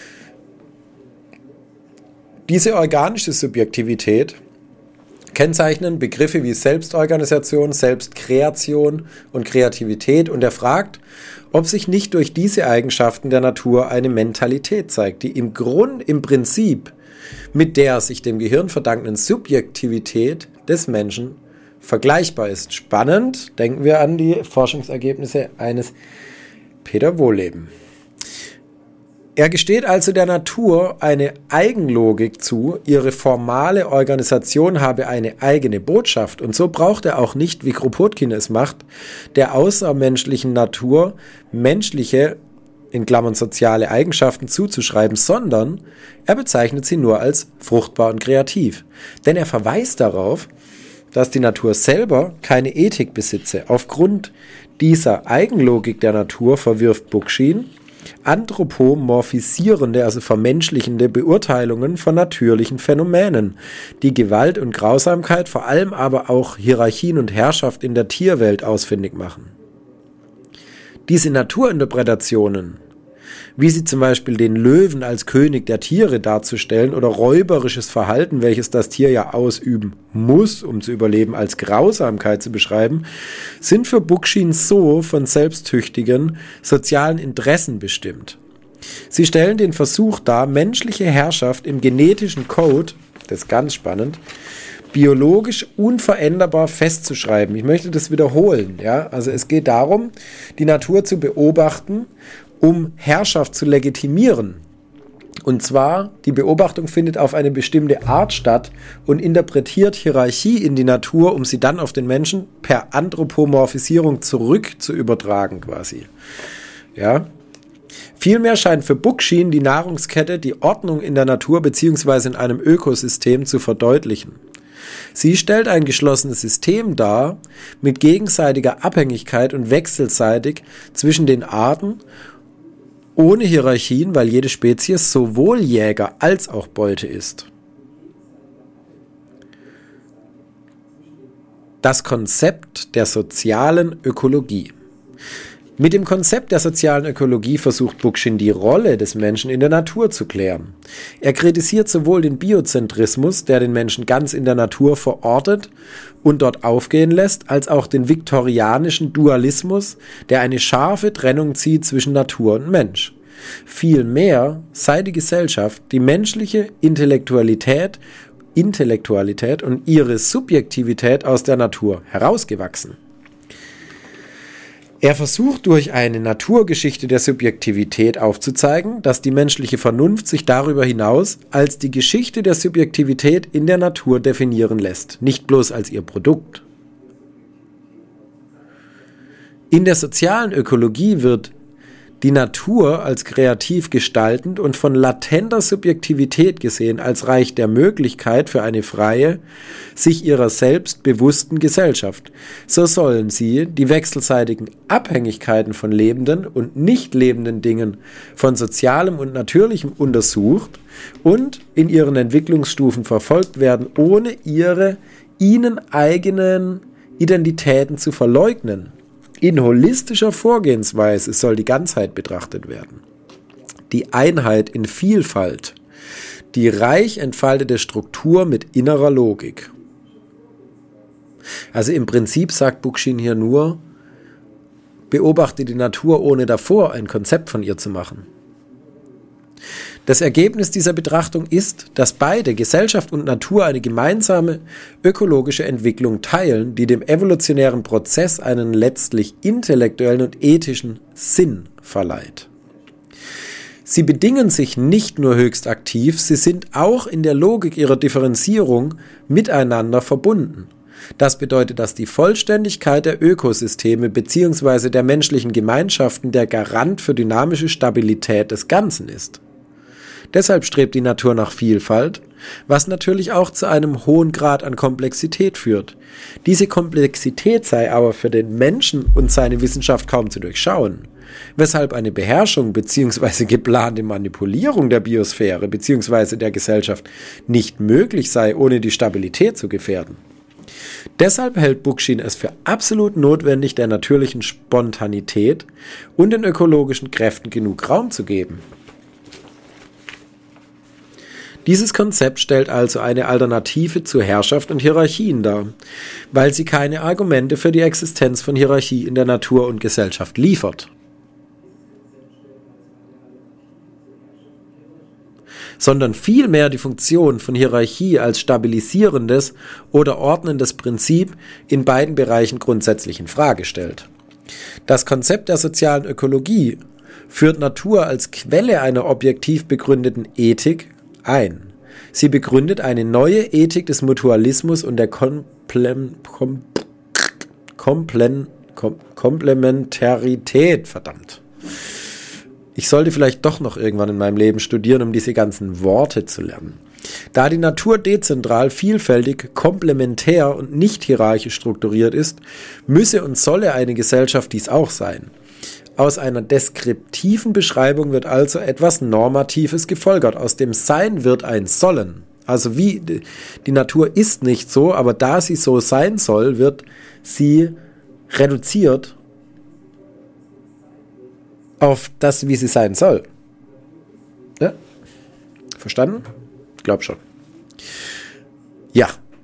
Diese organische Subjektivität kennzeichnen Begriffe wie Selbstorganisation, Selbstkreation und Kreativität, und er fragt, ob sich nicht durch diese Eigenschaften der Natur eine Mentalität zeigt, die im Grund, im Prinzip mit der sich dem Gehirn verdankenden Subjektivität des Menschen vergleichbar ist. Spannend, denken wir an die Forschungsergebnisse eines Peter Wohlleben. Er gesteht also der Natur eine Eigenlogik zu, ihre formale Organisation habe eine eigene Botschaft, und so braucht er auch nicht, wie Kropotkin es macht, der außermenschlichen Natur menschliche, in Klammern soziale Eigenschaften zuzuschreiben, sondern er bezeichnet sie nur als fruchtbar und kreativ. Denn er verweist darauf, dass die Natur selber keine Ethik besitze. Aufgrund dieser Eigenlogik der Natur verwirft Bookchin anthropomorphisierende, also vermenschlichende Beurteilungen von natürlichen Phänomenen, die Gewalt und Grausamkeit, vor allem aber auch Hierarchien und Herrschaft in der Tierwelt ausfindig machen. Diese Naturinterpretationen, wie sie zum Beispiel den Löwen als König der Tiere darzustellen oder räuberisches Verhalten, welches das Tier ja ausüben muss, um zu überleben, als Grausamkeit zu beschreiben, sind für Bookchin so von selbsttüchtigen sozialen Interessen bestimmt. Sie stellen den Versuch dar, menschliche Herrschaft im genetischen Code, das ist ganz spannend, biologisch unveränderbar festzuschreiben. Ich möchte das wiederholen. Ja? Also es geht darum, die Natur zu beobachten, um Herrschaft zu legitimieren. Und zwar, die Beobachtung findet auf eine bestimmte Art statt und interpretiert Hierarchie in die Natur, um sie dann auf den Menschen per Anthropomorphisierung zurück zu übertragen quasi. Ja. Vielmehr scheint für Bookchin die Nahrungskette die Ordnung in der Natur bzw. in einem Ökosystem zu verdeutlichen. Sie stellt ein geschlossenes System dar, mit gegenseitiger Abhängigkeit und wechselseitig zwischen den Arten, ohne Hierarchien, weil jede Spezies sowohl Jäger als auch Beute ist. Das Konzept der sozialen Ökologie. Mit dem Konzept der sozialen Ökologie versucht Bookchin die Rolle des Menschen in der Natur zu klären. Er kritisiert sowohl den Biozentrismus, der den Menschen ganz in der Natur verortet und dort aufgehen lässt, als auch den viktorianischen Dualismus, der eine scharfe Trennung zieht zwischen Natur und Mensch. Vielmehr sei die Gesellschaft, die menschliche Intellektualität, Intellektualität und ihre Subjektivität aus der Natur herausgewachsen. Er versucht durch eine Naturgeschichte der Subjektivität aufzuzeigen, dass die menschliche Vernunft sich darüber hinaus als die Geschichte der Subjektivität in der Natur definieren lässt, nicht bloß als ihr Produkt. In der sozialen Ökologie wird die Natur als kreativ gestaltend und von latenter Subjektivität gesehen als Reich der Möglichkeit für eine freie, sich ihrer selbst bewussten Gesellschaft. So sollen sie die wechselseitigen Abhängigkeiten von lebenden und nicht lebenden Dingen, von sozialem und natürlichem untersucht und in ihren Entwicklungsstufen verfolgt werden, ohne ihre ihnen eigenen Identitäten zu verleugnen. In holistischer Vorgehensweise soll die Ganzheit betrachtet werden. Die Einheit in Vielfalt, die reich entfaltete Struktur mit innerer Logik. Also im Prinzip sagt Bookchin hier nur, beobachte die Natur, ohne davor ein Konzept von ihr zu machen. Das Ergebnis dieser Betrachtung ist, dass beide, Gesellschaft und Natur, eine gemeinsame ökologische Entwicklung teilen, die dem evolutionären Prozess einen letztlich intellektuellen und ethischen Sinn verleiht. Sie bedingen sich nicht nur höchst aktiv, sie sind auch in der Logik ihrer Differenzierung miteinander verbunden. Das bedeutet, dass die Vollständigkeit der Ökosysteme bzw. der menschlichen Gemeinschaften der Garant für dynamische Stabilität des Ganzen ist. Deshalb strebt die Natur nach Vielfalt, was natürlich auch zu einem hohen Grad an Komplexität führt. Diese Komplexität sei aber für den Menschen und seine Wissenschaft kaum zu durchschauen, weshalb eine Beherrschung bzw. geplante Manipulierung der Biosphäre bzw. der Gesellschaft nicht möglich sei, ohne die Stabilität zu gefährden. Deshalb hält Bookchin es für absolut notwendig, der natürlichen Spontanität und den ökologischen Kräften genug Raum zu geben. Dieses Konzept stellt also eine Alternative zu Herrschaft und Hierarchien dar, weil sie keine Argumente für die Existenz von Hierarchie in der Natur und Gesellschaft liefert. Sondern vielmehr die Funktion von Hierarchie als stabilisierendes oder ordnendes Prinzip in beiden Bereichen grundsätzlich in Frage stellt. Das Konzept der sozialen Ökologie führt Natur als Quelle einer objektiv begründeten Ethik ein. Sie begründet eine neue Ethik des Mutualismus und der Komplem, Kom, Komplen, Kom, Komplementarität, verdammt. Ich sollte vielleicht doch noch irgendwann in meinem Leben studieren, um diese ganzen Worte zu lernen. Da die Natur dezentral, vielfältig, komplementär und nicht hierarchisch strukturiert ist, müsse und solle eine Gesellschaft dies auch sein. Aus einer deskriptiven Beschreibung wird also etwas Normatives gefolgert. Aus dem Sein wird ein Sollen. Also wie die Natur ist nicht so, aber da sie so sein soll, wird sie reduziert auf das, wie sie sein soll. Ja? Verstanden? Ich glaube schon. Ja.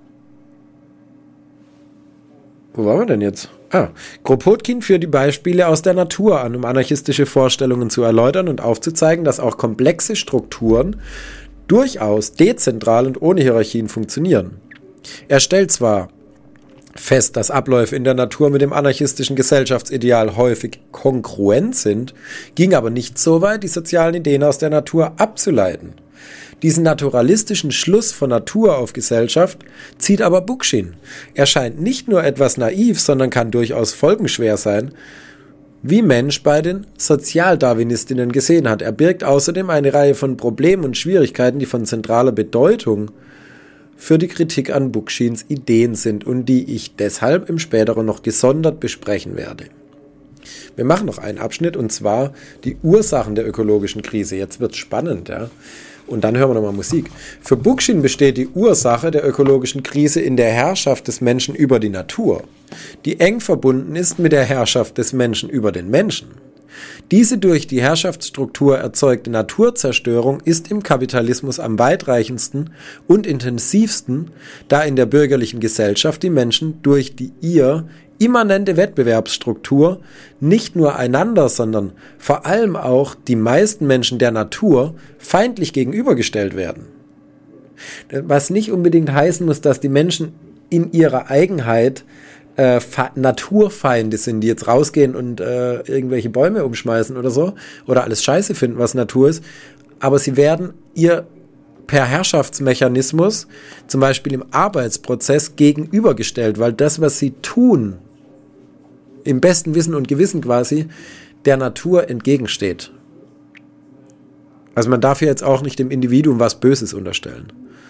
Wo waren wir denn jetzt? Ah, Kropotkin führt die Beispiele aus der Natur an, um anarchistische Vorstellungen zu erläutern und aufzuzeigen, dass auch komplexe Strukturen durchaus dezentral und ohne Hierarchien funktionieren. Er stellt zwar fest, dass Abläufe in der Natur mit dem anarchistischen Gesellschaftsideal häufig kongruent sind, ging aber nicht so weit, die sozialen Ideen aus der Natur abzuleiten. Diesen naturalistischen Schluss von Natur auf Gesellschaft zieht aber Bookchin. Er scheint nicht nur etwas naiv, sondern kann durchaus folgenschwer sein, wie Mensch bei den Sozialdarwinistinnen gesehen hat. Er birgt außerdem eine Reihe von Problemen und Schwierigkeiten, die von zentraler Bedeutung für die Kritik an Bookchins Ideen sind und die ich deshalb im Späteren noch gesondert besprechen werde. Wir machen noch einen Abschnitt, und zwar die Ursachen der ökologischen Krise. Jetzt wird's spannend, ja. Und dann hören wir nochmal Musik. Für Bookchin besteht die Ursache der ökologischen Krise in der Herrschaft des Menschen über die Natur, die eng verbunden ist mit der Herrschaft des Menschen über den Menschen. Diese durch die Herrschaftsstruktur erzeugte Naturzerstörung ist im Kapitalismus am weitreichendsten und intensivsten, da in der bürgerlichen Gesellschaft die Menschen durch die ihr immanente Wettbewerbsstruktur nicht nur einander, sondern vor allem auch die meisten Menschen der Natur feindlich gegenübergestellt werden. Was nicht unbedingt heißen muss, dass die Menschen in ihrer Eigenheit äh, Naturfeinde sind, die jetzt rausgehen und äh, irgendwelche Bäume umschmeißen oder so, oder alles scheiße finden, was Natur ist, aber sie werden ihr per Herrschaftsmechanismus, zum Beispiel im Arbeitsprozess, gegenübergestellt, weil das, was sie tun, im besten Wissen und Gewissen quasi, der Natur entgegensteht. Also man darf ja jetzt auch nicht dem Individuum was Böses unterstellen.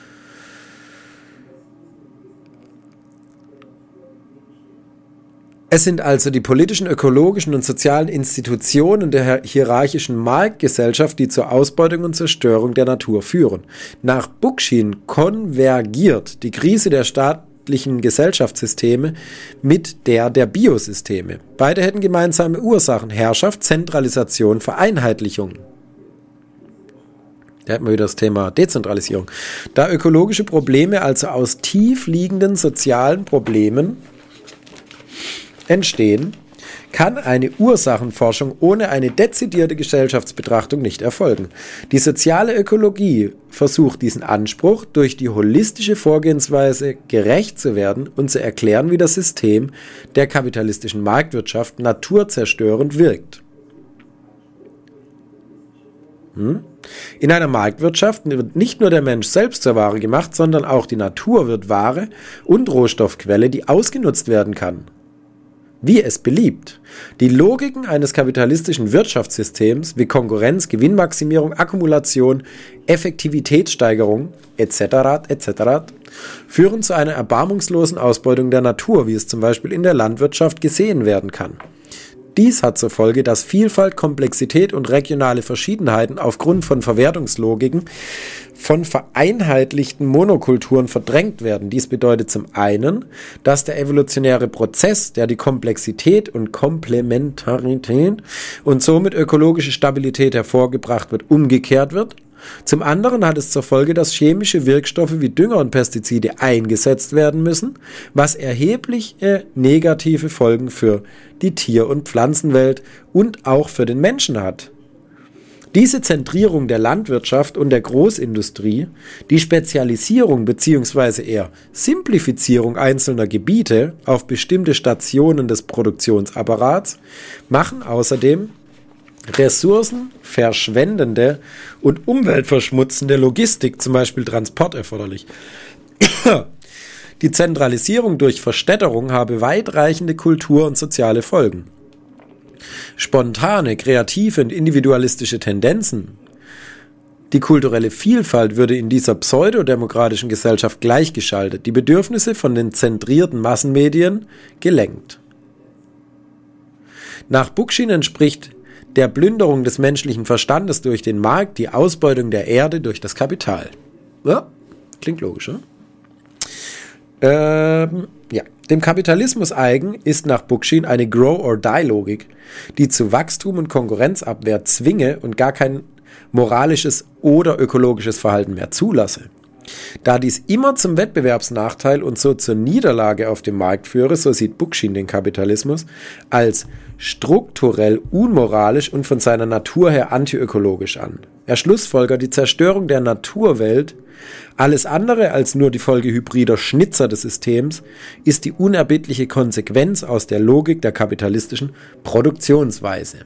Es sind also die politischen, ökologischen und sozialen Institutionen der hierarchischen Marktgesellschaft, die zur Ausbeutung und Zerstörung der Natur führen. Nach Bookchin konvergiert die Krise der staatlichen Gesellschaftssysteme mit der der Biosysteme. Beide hätten gemeinsame Ursachen: Herrschaft, Zentralisation, Vereinheitlichung. Da hätten wir wieder das Thema Dezentralisierung. Da ökologische Probleme also aus tief liegenden sozialen Problemen entstehen, kann eine Ursachenforschung ohne eine dezidierte Gesellschaftsbetrachtung nicht erfolgen. Die soziale Ökologie versucht diesen Anspruch durch die holistische Vorgehensweise gerecht zu werden und zu erklären, wie das System der kapitalistischen Marktwirtschaft naturzerstörend wirkt. Hm? In einer Marktwirtschaft wird nicht nur der Mensch selbst zur Ware gemacht, sondern auch die Natur wird Ware und Rohstoffquelle, die ausgenutzt werden kann, wie es beliebt. Die Logiken eines kapitalistischen Wirtschaftssystems wie Konkurrenz, Gewinnmaximierung, Akkumulation, Effektivitätssteigerung et cetera et cetera führen zu einer erbarmungslosen Ausbeutung der Natur, wie es zum Beispiel in der Landwirtschaft gesehen werden kann. Dies hat zur Folge, dass Vielfalt, Komplexität und regionale Verschiedenheiten aufgrund von Verwertungslogiken von vereinheitlichten Monokulturen verdrängt werden. Dies bedeutet zum einen, dass der evolutionäre Prozess, der die Komplexität und Komplementarität und somit ökologische Stabilität hervorgebracht wird, umgekehrt wird. Zum anderen hat es zur Folge, dass chemische Wirkstoffe wie Dünger und Pestizide eingesetzt werden müssen, was erhebliche negative Folgen für die Tier- und Pflanzenwelt und auch für den Menschen hat. Diese Zentrierung der Landwirtschaft und der Großindustrie, die Spezialisierung bzw. eher Simplifizierung einzelner Gebiete auf bestimmte Stationen des Produktionsapparats machen außerdem ressourcenverschwendende und umweltverschmutzende Logistik, zum Beispiel Transport, erforderlich. Die Zentralisierung durch Verstädterung habe weitreichende Kultur- und soziale Folgen. Spontane, kreative und individualistische Tendenzen. Die kulturelle Vielfalt würde in dieser pseudodemokratischen Gesellschaft gleichgeschaltet, die Bedürfnisse von den zentrierten Massenmedien gelenkt. Nach Bookchin entspricht der Plünderung des menschlichen Verstandes durch den Markt die Ausbeutung der Erde durch das Kapital. Ja, klingt logisch, ne? Ähm, ja. Dem Kapitalismus eigen ist nach Bookchin eine Grow-or-Die-Logik, die zu Wachstum und Konkurrenzabwehr zwinge und gar kein moralisches oder ökologisches Verhalten mehr zulasse. Da dies immer zum Wettbewerbsnachteil und so zur Niederlage auf dem Markt führe, so sieht Bookchin den Kapitalismus als strukturell unmoralisch und von seiner Natur her antiökologisch an. Er schlussfolgert, die Zerstörung der Naturwelt, alles andere als nur die Folge hybrider Schnitzer des Systems, ist die unerbittliche Konsequenz aus der Logik der kapitalistischen Produktionsweise.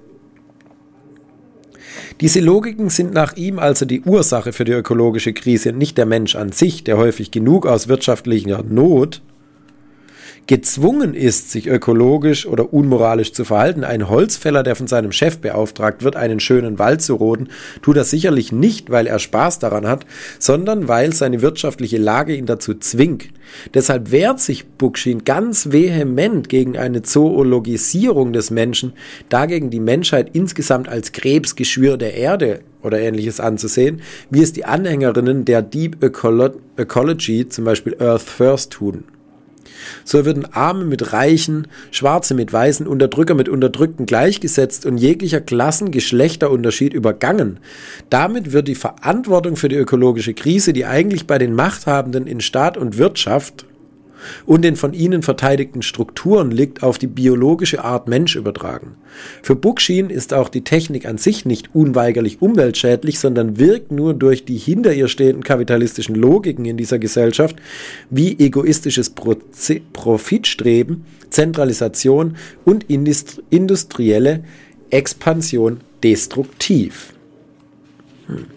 Diese Logiken sind nach ihm also die Ursache für die ökologische Krise, nicht der Mensch an sich, der häufig genug aus wirtschaftlicher Not gezwungen ist, sich ökologisch oder unmoralisch zu verhalten. Ein Holzfäller, der von seinem Chef beauftragt wird, einen schönen Wald zu roden, tut das sicherlich nicht, weil er Spaß daran hat, sondern weil seine wirtschaftliche Lage ihn dazu zwingt. Deshalb wehrt sich Bookchin ganz vehement gegen eine Zoologisierung des Menschen, dagegen die Menschheit insgesamt als Krebsgeschwür der Erde oder Ähnliches anzusehen, wie es die Anhängerinnen der Deep Ecolo- Ecology, zum Beispiel Earth First, tun. So würden Arme mit Reichen, Schwarze mit Weißen, Unterdrücker mit Unterdrückten gleichgesetzt und jeglicher Klassen-Geschlechterunterschied übergangen. Damit wird die Verantwortung für die ökologische Krise, die eigentlich bei den Machthabenden in Staat und Wirtschaft und den von ihnen verteidigten Strukturen liegt, auf die biologische Art Mensch übertragen. Für Bookchin ist auch die Technik an sich nicht unweigerlich umweltschädlich, sondern wirkt nur durch die hinter ihr stehenden kapitalistischen Logiken in dieser Gesellschaft wie egoistisches Proze- Profitstreben, Zentralisation und industri- industrielle Expansion destruktiv. Hm.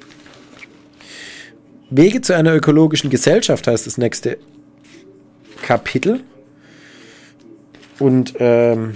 Wege zu einer ökologischen Gesellschaft heißt das nächste Kapitel. Und ähm,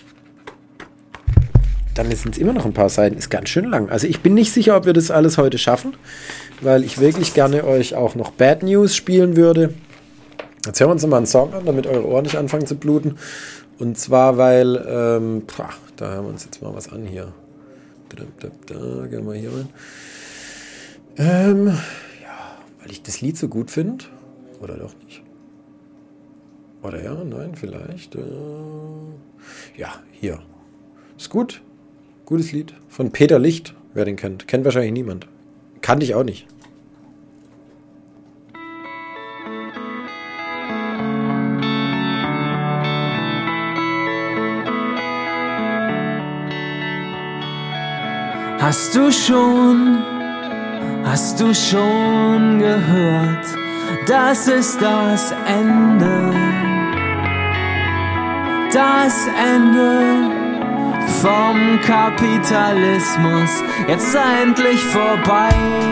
dann sind es immer noch ein paar Seiten. Ist ganz schön lang. Also ich bin nicht sicher, ob wir das alles heute schaffen, weil ich wirklich gerne euch auch noch Bad News spielen würde. Jetzt hören wir uns mal einen Song an, damit eure Ohren nicht anfangen zu bluten. Und zwar, weil, ähm, pah, da hören wir uns jetzt mal was an hier. Da, da, da, gehen wir hier rein. Ähm, ja, weil ich das Lied so gut finde. Oder doch nicht? Oder ja, nein, vielleicht. Äh, ja, hier. Ist gut. Gutes Lied. Von Peter Licht, wer den kennt. Kennt wahrscheinlich niemand. Kannte ich auch nicht. Hast du schon, hast du schon gehört, das ist das Ende, das Ende vom Kapitalismus, jetzt ist er endlich vorbei.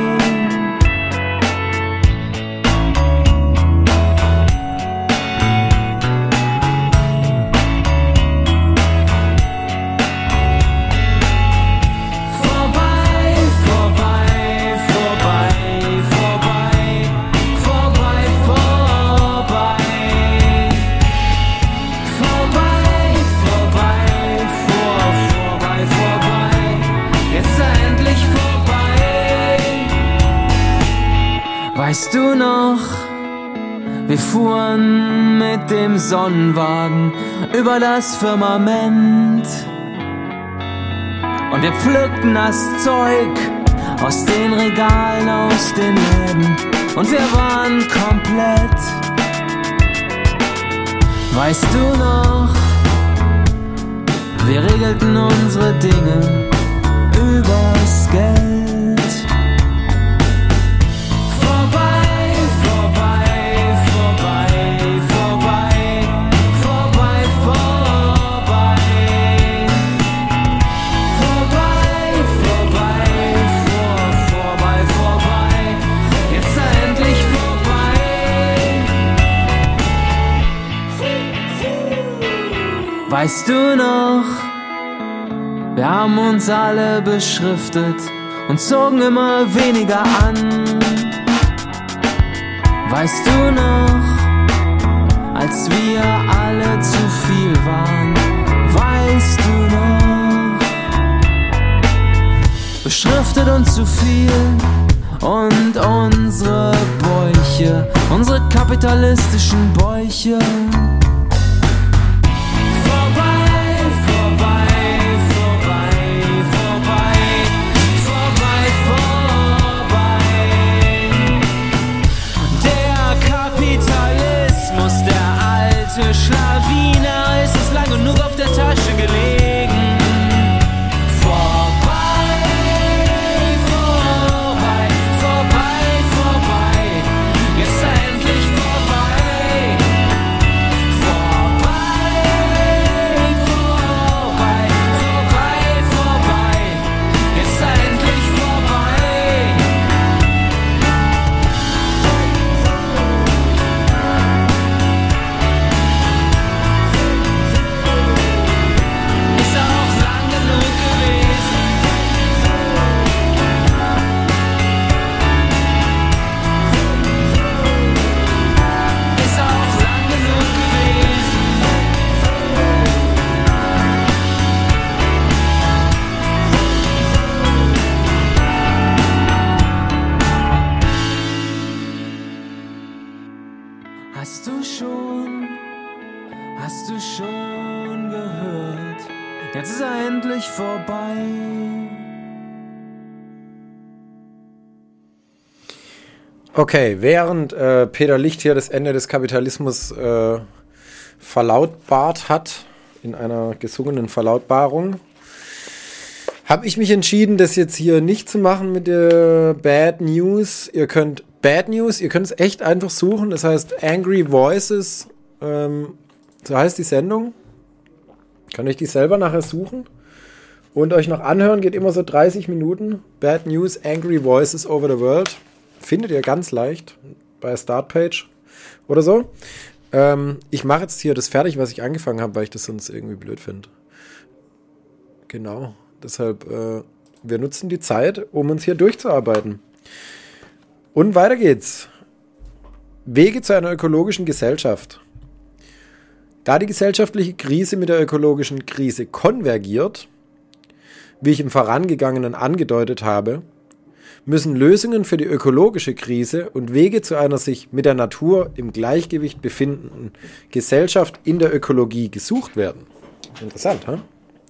Weißt du noch, wir fuhren mit dem Sonnenwagen über das Firmament und wir pflückten das Zeug aus den Regalen, aus den Läden und wir waren komplett. Weißt du noch, wir regelten unsere Dinge übers Geld. Weißt du noch, wir haben uns alle beschriftet und zogen immer weniger an. Weißt du noch, als wir alle zu viel waren, weißt du noch, beschriftet und zu viel und unsere Bäuche, unsere kapitalistischen Bäuche. Schlawiner ist es lang genug auf der Tasche gelegen. Vorbei, vorbei, vorbei, vorbei. Jetzt endlich vorbei. Vorbei, vorbei, vorbei, vorbei. Jetzt endlich vorbei. Hast du schon, hast du schon gehört, jetzt ist er endlich vorbei. Okay, während äh, Peter Licht hier das Ende des Kapitalismus äh, verlautbart hat, in einer gesungenen Verlautbarung, habe ich mich entschieden, das jetzt hier nicht zu machen mit der Bad News. Ihr könnt Bad News, ihr könnt es echt einfach suchen. Das heißt Angry Voices, ähm, so heißt die Sendung. Könnt euch die selber nachher suchen und euch noch anhören. Geht immer so dreißig Minuten. Bad News, Angry Voices over the World. Findet ihr ganz leicht bei der Startpage oder so. Ähm, ich mache jetzt hier das fertig, was ich angefangen habe, weil ich das sonst irgendwie blöd finde. Genau. Deshalb, äh, wir nutzen die Zeit, um uns hier durchzuarbeiten. Und weiter geht's. Wege zu einer ökologischen Gesellschaft. Da die gesellschaftliche Krise mit der ökologischen Krise konvergiert, wie ich im Vorangegangenen angedeutet habe, müssen Lösungen für die ökologische Krise und Wege zu einer sich mit der Natur im Gleichgewicht befindenden Gesellschaft in der Ökologie gesucht werden. Interessant, hm?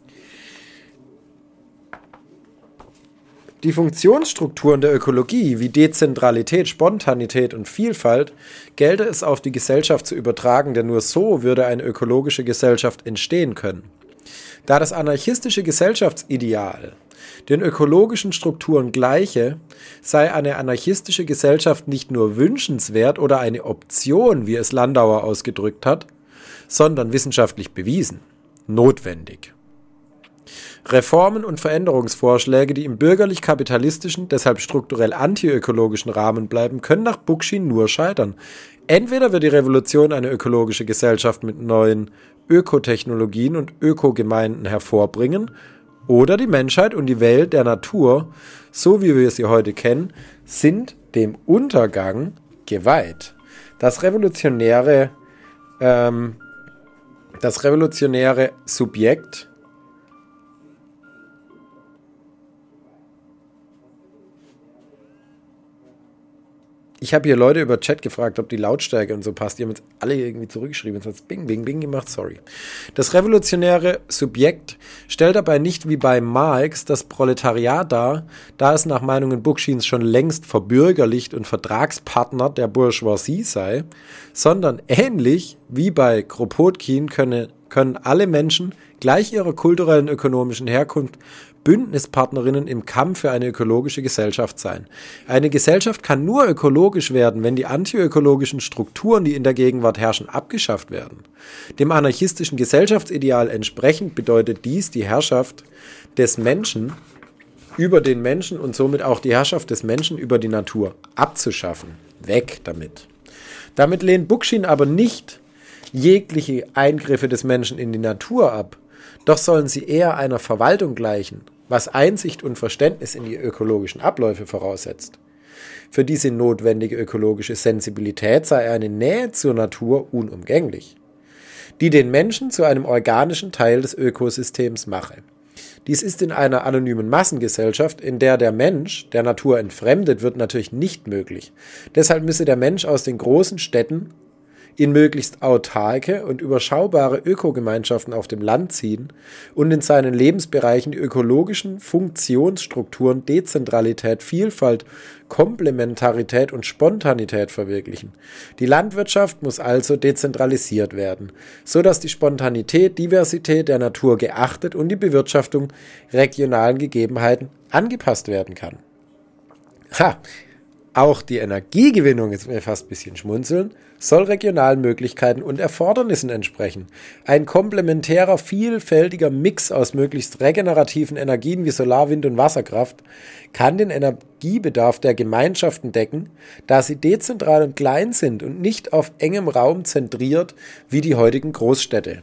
Die Funktionsstrukturen der Ökologie wie Dezentralität, Spontanität und Vielfalt gelte es auf die Gesellschaft zu übertragen, denn nur so würde eine ökologische Gesellschaft entstehen können. Da das anarchistische Gesellschaftsideal den ökologischen Strukturen gleiche, sei eine anarchistische Gesellschaft nicht nur wünschenswert oder eine Option, wie es Landauer ausgedrückt hat, sondern wissenschaftlich bewiesen, notwendig. Reformen und Veränderungsvorschläge, die im bürgerlich-kapitalistischen, deshalb strukturell antiökologischen Rahmen bleiben, können nach Bookchin nur scheitern. Entweder wird die Revolution eine ökologische Gesellschaft mit neuen Ökotechnologien und Ökogemeinden hervorbringen, oder die Menschheit und die Welt der Natur, so wie wir sie heute kennen, sind dem Untergang geweiht. Das revolutionäre, ähm, das revolutionäre Subjekt Ich habe hier Leute über Chat gefragt, ob die Lautstärke und so passt. Die haben jetzt alle irgendwie zurückgeschrieben. Jetzt hat es Bing, Bing, Bing gemacht. Sorry. Das revolutionäre Subjekt stellt dabei nicht wie bei Marx das Proletariat dar, da es nach Meinungen Bookchins schon längst verbürgerlicht und Vertragspartner der Bourgeoisie sei, sondern ähnlich wie bei Kropotkin könne, können alle Menschen gleich ihrer kulturellen, ökonomischen Herkunft Bündnispartnerinnen im Kampf für eine ökologische Gesellschaft sein. Eine Gesellschaft kann nur ökologisch werden, wenn die antiökologischen Strukturen, die in der Gegenwart herrschen, abgeschafft werden. Dem anarchistischen Gesellschaftsideal entsprechend bedeutet dies die Herrschaft des Menschen über den Menschen und somit auch die Herrschaft des Menschen über die Natur abzuschaffen. Weg damit. Damit lehnt Bookchin aber nicht jegliche Eingriffe des Menschen in die Natur ab, doch sollen sie eher einer Verwaltung gleichen, was Einsicht und Verständnis in die ökologischen Abläufe voraussetzt. Für diese notwendige ökologische Sensibilität sei eine Nähe zur Natur unumgänglich, die den Menschen zu einem organischen Teil des Ökosystems mache. Dies ist in einer anonymen Massengesellschaft, in der der Mensch der Natur entfremdet wird, natürlich nicht möglich. Deshalb müsse der Mensch aus den großen Städten in möglichst autarke und überschaubare Ökogemeinschaften auf dem Land ziehen und in seinen Lebensbereichen die ökologischen Funktionsstrukturen Dezentralität, Vielfalt, Komplementarität und Spontanität verwirklichen. Die Landwirtschaft muss also dezentralisiert werden, so dass die Spontanität, Diversität der Natur geachtet und die Bewirtschaftung regionalen Gegebenheiten angepasst werden kann. Ha! Auch die Energiegewinnung, jetzt mir fast ein bisschen schmunzeln, soll regionalen Möglichkeiten und Erfordernissen entsprechen. Ein komplementärer, vielfältiger Mix aus möglichst regenerativen Energien wie Solar-, Wind- und Wasserkraft kann den Energiebedarf der Gemeinschaften decken, da sie dezentral und klein sind und nicht auf engem Raum zentriert wie die heutigen Großstädte.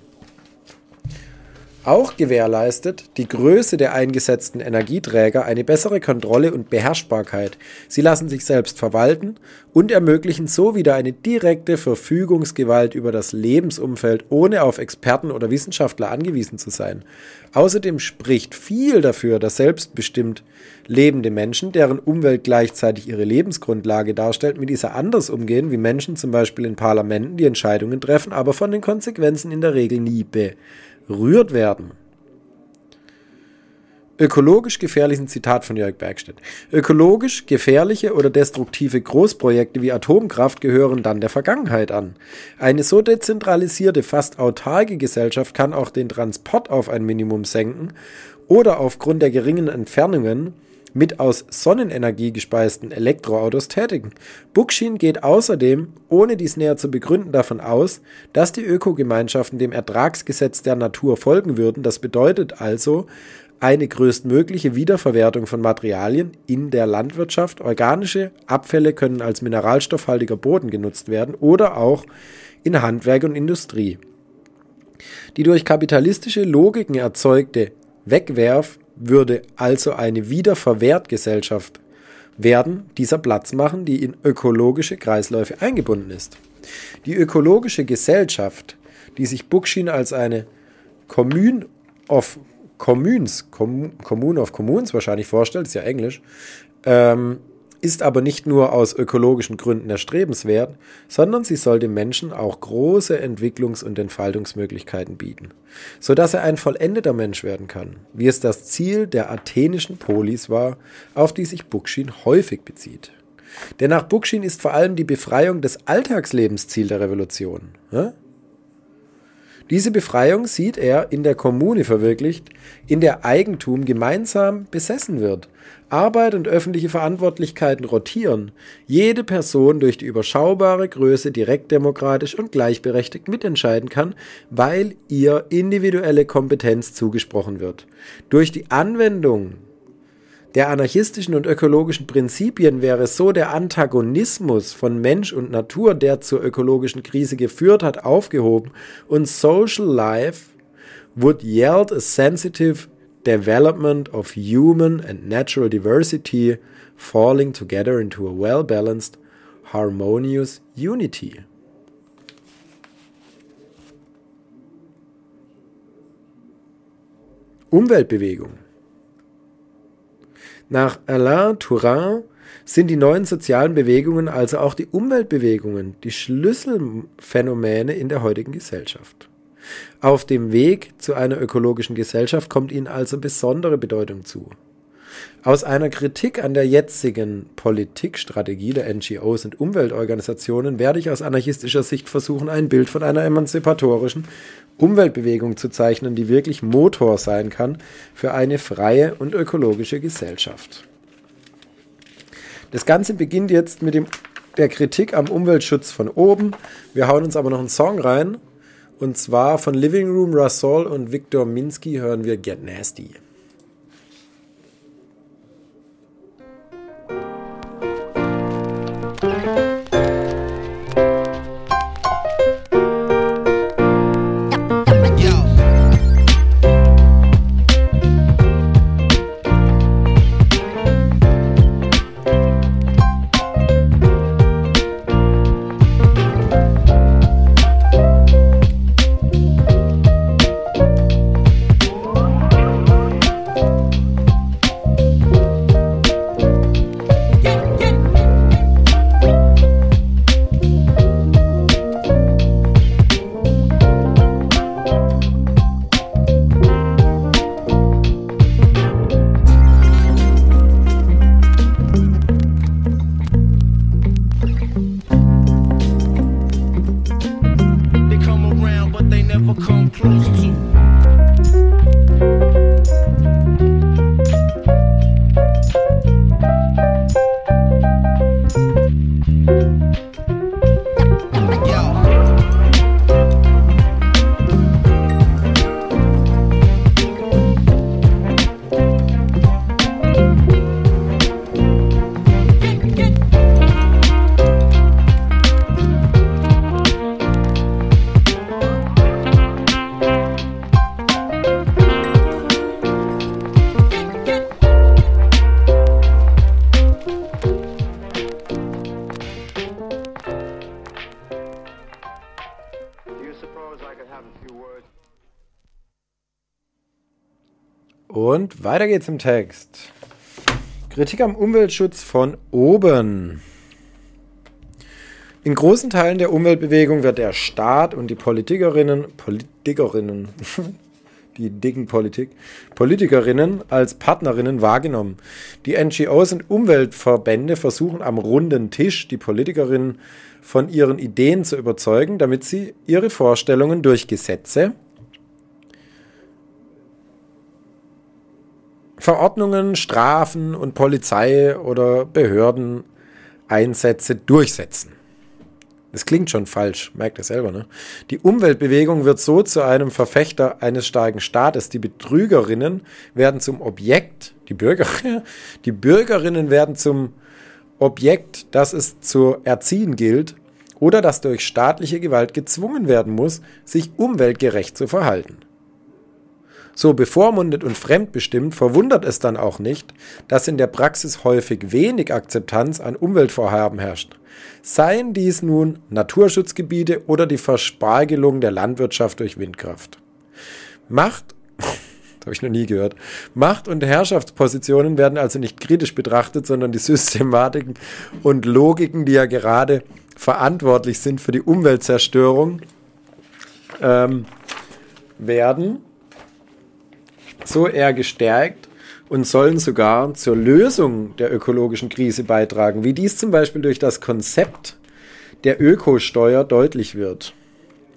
Auch gewährleistet die Größe der eingesetzten Energieträger eine bessere Kontrolle und Beherrschbarkeit. Sie lassen sich selbst verwalten und ermöglichen so wieder eine direkte Verfügungsgewalt über das Lebensumfeld, ohne auf Experten oder Wissenschaftler angewiesen zu sein. Außerdem spricht viel dafür, dass selbstbestimmt lebende Menschen, deren Umwelt gleichzeitig ihre Lebensgrundlage darstellt, mit dieser anders umgehen, wie Menschen zum Beispiel in Parlamenten, die Entscheidungen treffen, aber von den Konsequenzen in der Regel nie be rührt werden. Ökologisch gefährlich, ein Zitat von Jörg Bergstedt. Ökologisch gefährliche oder destruktive Großprojekte wie Atomkraft gehören dann der Vergangenheit an. Eine so dezentralisierte, fast autarke Gesellschaft kann auch den Transport auf ein Minimum senken oder aufgrund der geringen Entfernungen mit aus Sonnenenergie gespeisten Elektroautos tätigen. Bookchin geht außerdem, ohne dies näher zu begründen, davon aus, dass die Ökogemeinschaften dem Ertragsgesetz der Natur folgen würden. Das bedeutet also eine größtmögliche Wiederverwertung von Materialien in der Landwirtschaft. Organische Abfälle können als mineralstoffhaltiger Boden genutzt werden oder auch in Handwerk und Industrie. Die durch kapitalistische Logiken erzeugte Wegwerf würde also eine Wiederverwertgesellschaft werden, dieser Platz machen, die in ökologische Kreisläufe eingebunden ist. Die ökologische Gesellschaft, die sich Bookchin als eine Commune of Communes, Commune of Communes wahrscheinlich vorstellt, ist ja Englisch, ähm, ist aber nicht nur aus ökologischen Gründen erstrebenswert, sondern sie soll dem Menschen auch große Entwicklungs- und Entfaltungsmöglichkeiten bieten, sodass er ein vollendeter Mensch werden kann, wie es das Ziel der athenischen Polis war, auf die sich Bookchin häufig bezieht. Denn nach Bookchin ist vor allem die Befreiung des Alltagslebens Ziel der Revolution. Ja? Diese Befreiung sieht er in der Kommune verwirklicht, in der Eigentum gemeinsam besessen wird, Arbeit und öffentliche Verantwortlichkeiten rotieren, jede Person durch die überschaubare Größe direktdemokratisch und gleichberechtigt mitentscheiden kann, weil ihr individuelle Kompetenz zugesprochen wird. Durch die Anwendung der anarchistischen und ökologischen Prinzipien wäre so der Antagonismus von Mensch und Natur, der zur ökologischen Krise geführt hat, aufgehoben und Social Life would yield a sensitive development of human and natural diversity falling together into a well-balanced, harmonious unity. Umweltbewegung. Nach Alain Tourin sind die neuen sozialen Bewegungen, also auch die Umweltbewegungen, die Schlüsselphänomene in der heutigen Gesellschaft. Auf dem Weg zu einer ökologischen Gesellschaft kommt ihnen also besondere Bedeutung zu. Aus einer Kritik an der jetzigen Politikstrategie der N G Os und Umweltorganisationen werde ich aus anarchistischer Sicht versuchen, ein Bild von einer emanzipatorischen Umweltbewegung zu zeichnen, die wirklich Motor sein kann für eine freie und ökologische Gesellschaft. Das Ganze beginnt jetzt mit dem, der Kritik am Umweltschutz von oben. Wir hauen uns aber noch einen Song rein. Und zwar von Living Room Russell und Viktor Minsky hören wir Get Nasty. Und weiter geht's im Text. Kritik am Umweltschutz von oben. In großen Teilen der Umweltbewegung wird der Staat und die Politikerinnen, Politikerinnen, die dicken Politik, Politikerinnen als Partnerinnen wahrgenommen. Die N G Os und Umweltverbände versuchen am runden Tisch die Politikerinnen von ihren Ideen zu überzeugen, damit sie ihre Vorstellungen durch Gesetze, Verordnungen, Strafen und Polizei- oder Behördeneinsätze durchsetzen. Das klingt schon falsch, merkt ihr selber, ne? Die Umweltbewegung wird so zu einem Verfechter eines starken Staates. Die Betrügerinnen werden zum Objekt, die Bürger, die Bürgerinnen werden zum Objekt, das es zu erziehen gilt oder das durch staatliche Gewalt gezwungen werden muss, sich umweltgerecht zu verhalten. So bevormundet und fremdbestimmt verwundert es dann auch nicht, dass in der Praxis häufig wenig Akzeptanz an Umweltvorhaben herrscht. Seien dies nun Naturschutzgebiete oder die Verspargelung der Landwirtschaft durch Windkraft. Macht, das habe ich noch nie gehört, Macht- und Herrschaftspositionen werden also nicht kritisch betrachtet, sondern die Systematiken und Logiken, die ja gerade verantwortlich sind für die Umweltzerstörung, ähm, werden so eher gestärkt und sollen sogar zur Lösung der ökologischen Krise beitragen, wie dies zum Beispiel durch das Konzept der Ökosteuer deutlich wird.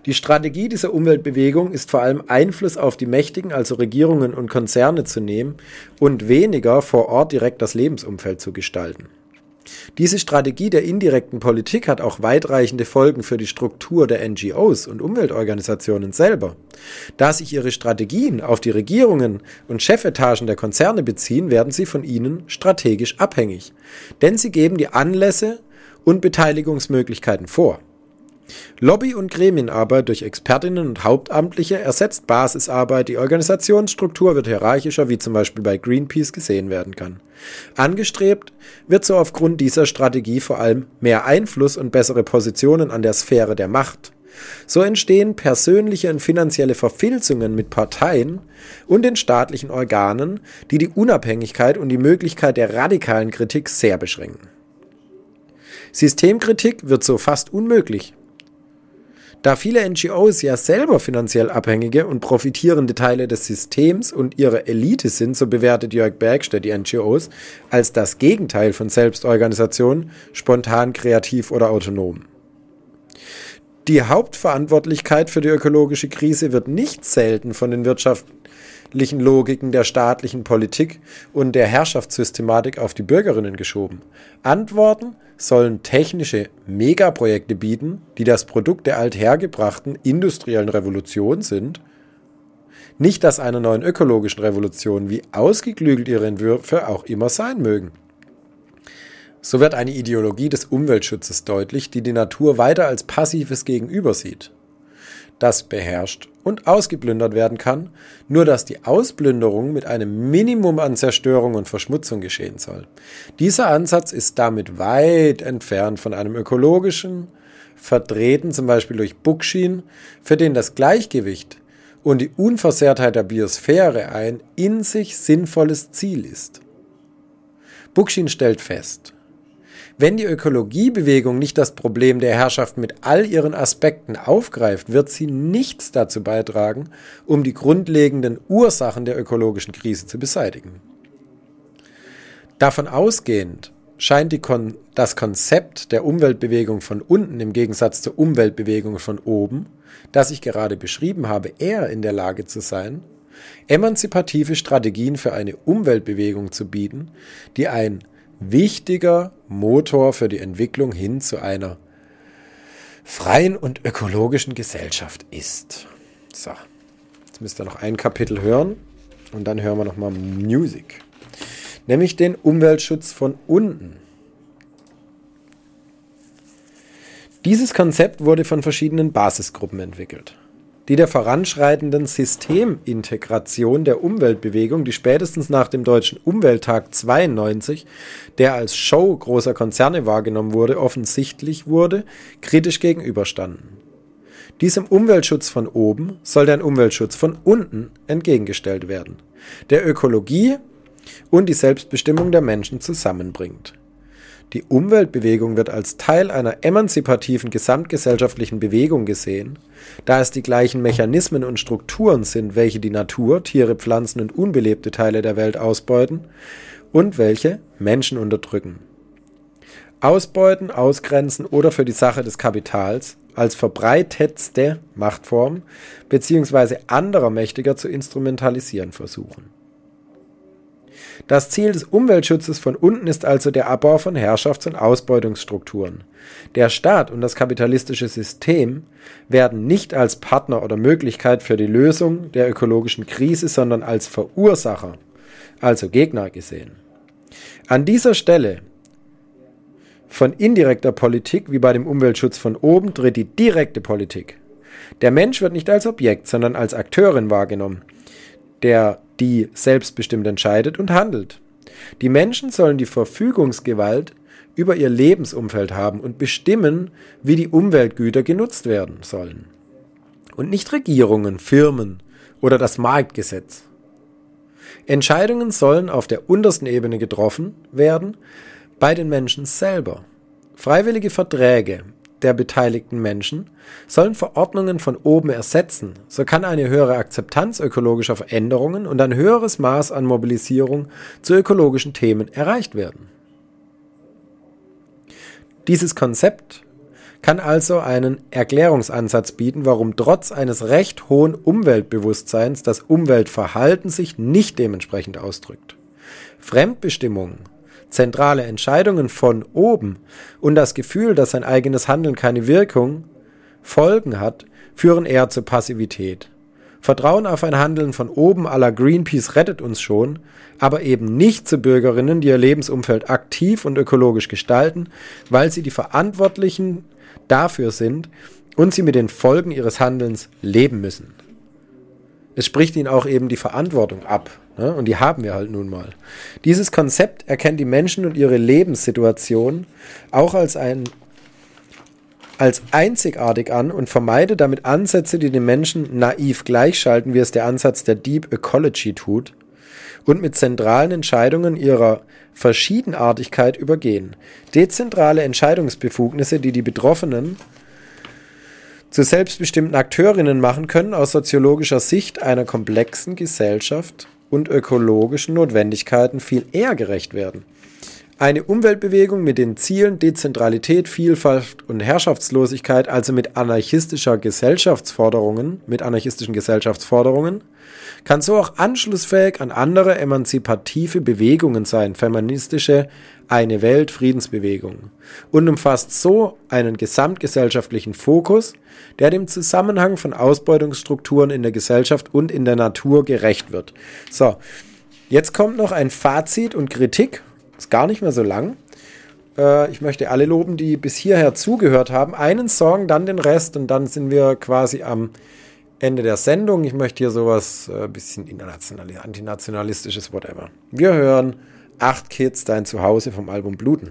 Die Strategie dieser Umweltbewegung ist vor allem Einfluss auf die Mächtigen, also Regierungen und Konzerne zu nehmen und weniger vor Ort direkt das Lebensumfeld zu gestalten. Diese Strategie der indirekten Politik hat auch weitreichende Folgen für die Struktur der N G Os und Umweltorganisationen selber. Da sich ihre Strategien auf die Regierungen und Chefetagen der Konzerne beziehen, werden sie von ihnen strategisch abhängig. Denn sie geben die Anlässe und Beteiligungsmöglichkeiten vor. Lobby- und Gremienarbeit durch Expertinnen und Hauptamtliche ersetzt Basisarbeit, die Organisationsstruktur wird hierarchischer, wie zum Beispiel bei Greenpeace gesehen werden kann. Angestrebt wird so aufgrund dieser Strategie vor allem mehr Einfluss und bessere Positionen an der Sphäre der Macht. So entstehen persönliche und finanzielle Verfilzungen mit Parteien und den staatlichen Organen, die die Unabhängigkeit und die Möglichkeit der radikalen Kritik sehr beschränken. Systemkritik wird so fast unmöglich. Da viele N G Os ja selber finanziell abhängige und profitierende Teile des Systems und ihrer Elite sind, so bewertet Jörg Bergstedt die N G Os als das Gegenteil von Selbstorganisation, spontan, kreativ oder autonom. Die Hauptverantwortlichkeit für die ökologische Krise wird nicht selten von den wirtschaftlichen Logiken der staatlichen Politik und der Herrschaftssystematik auf die Bürgerinnen geschoben. Antworten sollen technische Megaprojekte bieten, die das Produkt der althergebrachten industriellen Revolution sind, nicht das einer neuen ökologischen Revolution, wie ausgeklügelt ihre Entwürfe auch immer sein mögen. So wird eine Ideologie des Umweltschutzes deutlich, die die Natur weiter als passives Gegenüber sieht, das beherrscht und ausgeplündert werden kann, nur dass die Ausplünderung mit einem Minimum an Zerstörung und Verschmutzung geschehen soll. Dieser Ansatz ist damit weit entfernt von einem ökologischen, vertreten zum Beispiel durch Bookchin, für den das Gleichgewicht und die Unversehrtheit der Biosphäre ein in sich sinnvolles Ziel ist. Bookchin stellt fest: Wenn die Ökologiebewegung nicht das Problem der Herrschaft mit all ihren Aspekten aufgreift, wird sie nichts dazu beitragen, um die grundlegenden Ursachen der ökologischen Krise zu beseitigen. Davon ausgehend scheint die Kon- das Konzept der Umweltbewegung von unten im Gegensatz zur Umweltbewegung von oben, das ich gerade beschrieben habe, eher in der Lage zu sein, emanzipative Strategien für eine Umweltbewegung zu bieten, die ein wichtiger Motor für die Entwicklung hin zu einer freien und ökologischen Gesellschaft ist. So, jetzt müsst ihr noch ein Kapitel hören und dann hören wir nochmal Musik, nämlich den Umweltschutz von unten. Dieses Konzept wurde von verschiedenen Basisgruppen entwickelt, die der voranschreitenden Systemintegration der Umweltbewegung, die spätestens nach dem Deutschen Umwelttag zweiundneunzig, der als Show großer Konzerne wahrgenommen wurde, offensichtlich wurde, kritisch gegenüberstanden. Diesem Umweltschutz von oben soll der Umweltschutz von unten entgegengestellt werden, der Ökologie und die Selbstbestimmung der Menschen zusammenbringt. Die Umweltbewegung wird als Teil einer emanzipativen gesamtgesellschaftlichen Bewegung gesehen, da es die gleichen Mechanismen und Strukturen sind, welche die Natur, Tiere, Pflanzen und unbelebte Teile der Welt ausbeuten und welche Menschen unterdrücken. Ausbeuten, ausgrenzen oder für die Sache des Kapitals als verbreitetste Machtform bzw. anderer Mächtiger zu instrumentalisieren versuchen. Das Ziel des Umweltschutzes von unten ist also der Abbau von Herrschafts- und Ausbeutungsstrukturen. Der Staat und das kapitalistische System werden nicht als Partner oder Möglichkeit für die Lösung der ökologischen Krise, sondern als Verursacher, also Gegner gesehen. An dieser Stelle von indirekter Politik wie bei dem Umweltschutz von oben tritt die direkte Politik. Der Mensch wird nicht als Objekt, sondern als Akteurin wahrgenommen, der die selbstbestimmt entscheidet und handelt. Die Menschen sollen die Verfügungsgewalt über ihr Lebensumfeld haben und bestimmen, wie die Umweltgüter genutzt werden sollen. Und nicht Regierungen, Firmen oder das Marktgesetz. Entscheidungen sollen auf der untersten Ebene getroffen werden, bei den Menschen selber. Freiwillige Verträge der beteiligten Menschen sollen Verordnungen von oben ersetzen. So kann eine höhere Akzeptanz ökologischer Veränderungen und ein höheres Maß an Mobilisierung zu ökologischen Themen erreicht werden. Dieses Konzept kann also einen Erklärungsansatz bieten, warum trotz eines recht hohen Umweltbewusstseins das Umweltverhalten sich nicht dementsprechend ausdrückt. Fremdbestimmung, zentrale Entscheidungen von oben und das Gefühl, dass sein eigenes Handeln keine Wirkung, Folgen hat, führen eher zur Passivität. Vertrauen auf ein Handeln von oben à la Greenpeace rettet uns schon, aber eben nicht zu Bürgerinnen, die ihr Lebensumfeld aktiv und ökologisch gestalten, weil sie die Verantwortlichen dafür sind und sie mit den Folgen ihres Handelns leben müssen. Es spricht ihnen auch eben die Verantwortung ab, ne? Und die haben wir halt nun mal. Dieses Konzept erkennt die Menschen und ihre Lebenssituation auch als ein als einzigartig an und vermeidet damit Ansätze, die den Menschen naiv gleichschalten, wie es der Ansatz der Deep Ecology tut, und mit zentralen Entscheidungen ihrer Verschiedenartigkeit übergehen. Dezentrale Entscheidungsbefugnisse, die die Betroffenen zu selbstbestimmten Akteurinnen machen können, aus soziologischer Sicht einer komplexen Gesellschaft und ökologischen Notwendigkeiten viel eher gerecht werden. Eine Umweltbewegung mit den Zielen Dezentralität, Vielfalt und Herrschaftslosigkeit, also mit anarchistischer Gesellschaftsforderungen, mit anarchistischen Gesellschaftsforderungen, kann so auch anschlussfähig an andere emanzipative Bewegungen sein, feministische Eine Welt Friedensbewegung, und umfasst so einen gesamtgesellschaftlichen Fokus, der dem Zusammenhang von Ausbeutungsstrukturen in der Gesellschaft und in der Natur gerecht wird. So, jetzt kommt noch ein Fazit und Kritik. Ist gar nicht mehr so lang. Äh, ich möchte alle loben, die bis hierher zugehört haben. Einen Song, dann den Rest und dann sind wir quasi am Ende der Sendung. Ich möchte hier sowas ein äh, bisschen international, antinationalistisches, whatever. Wir hören Acht Kids, dein Zuhause vom Album Bluten.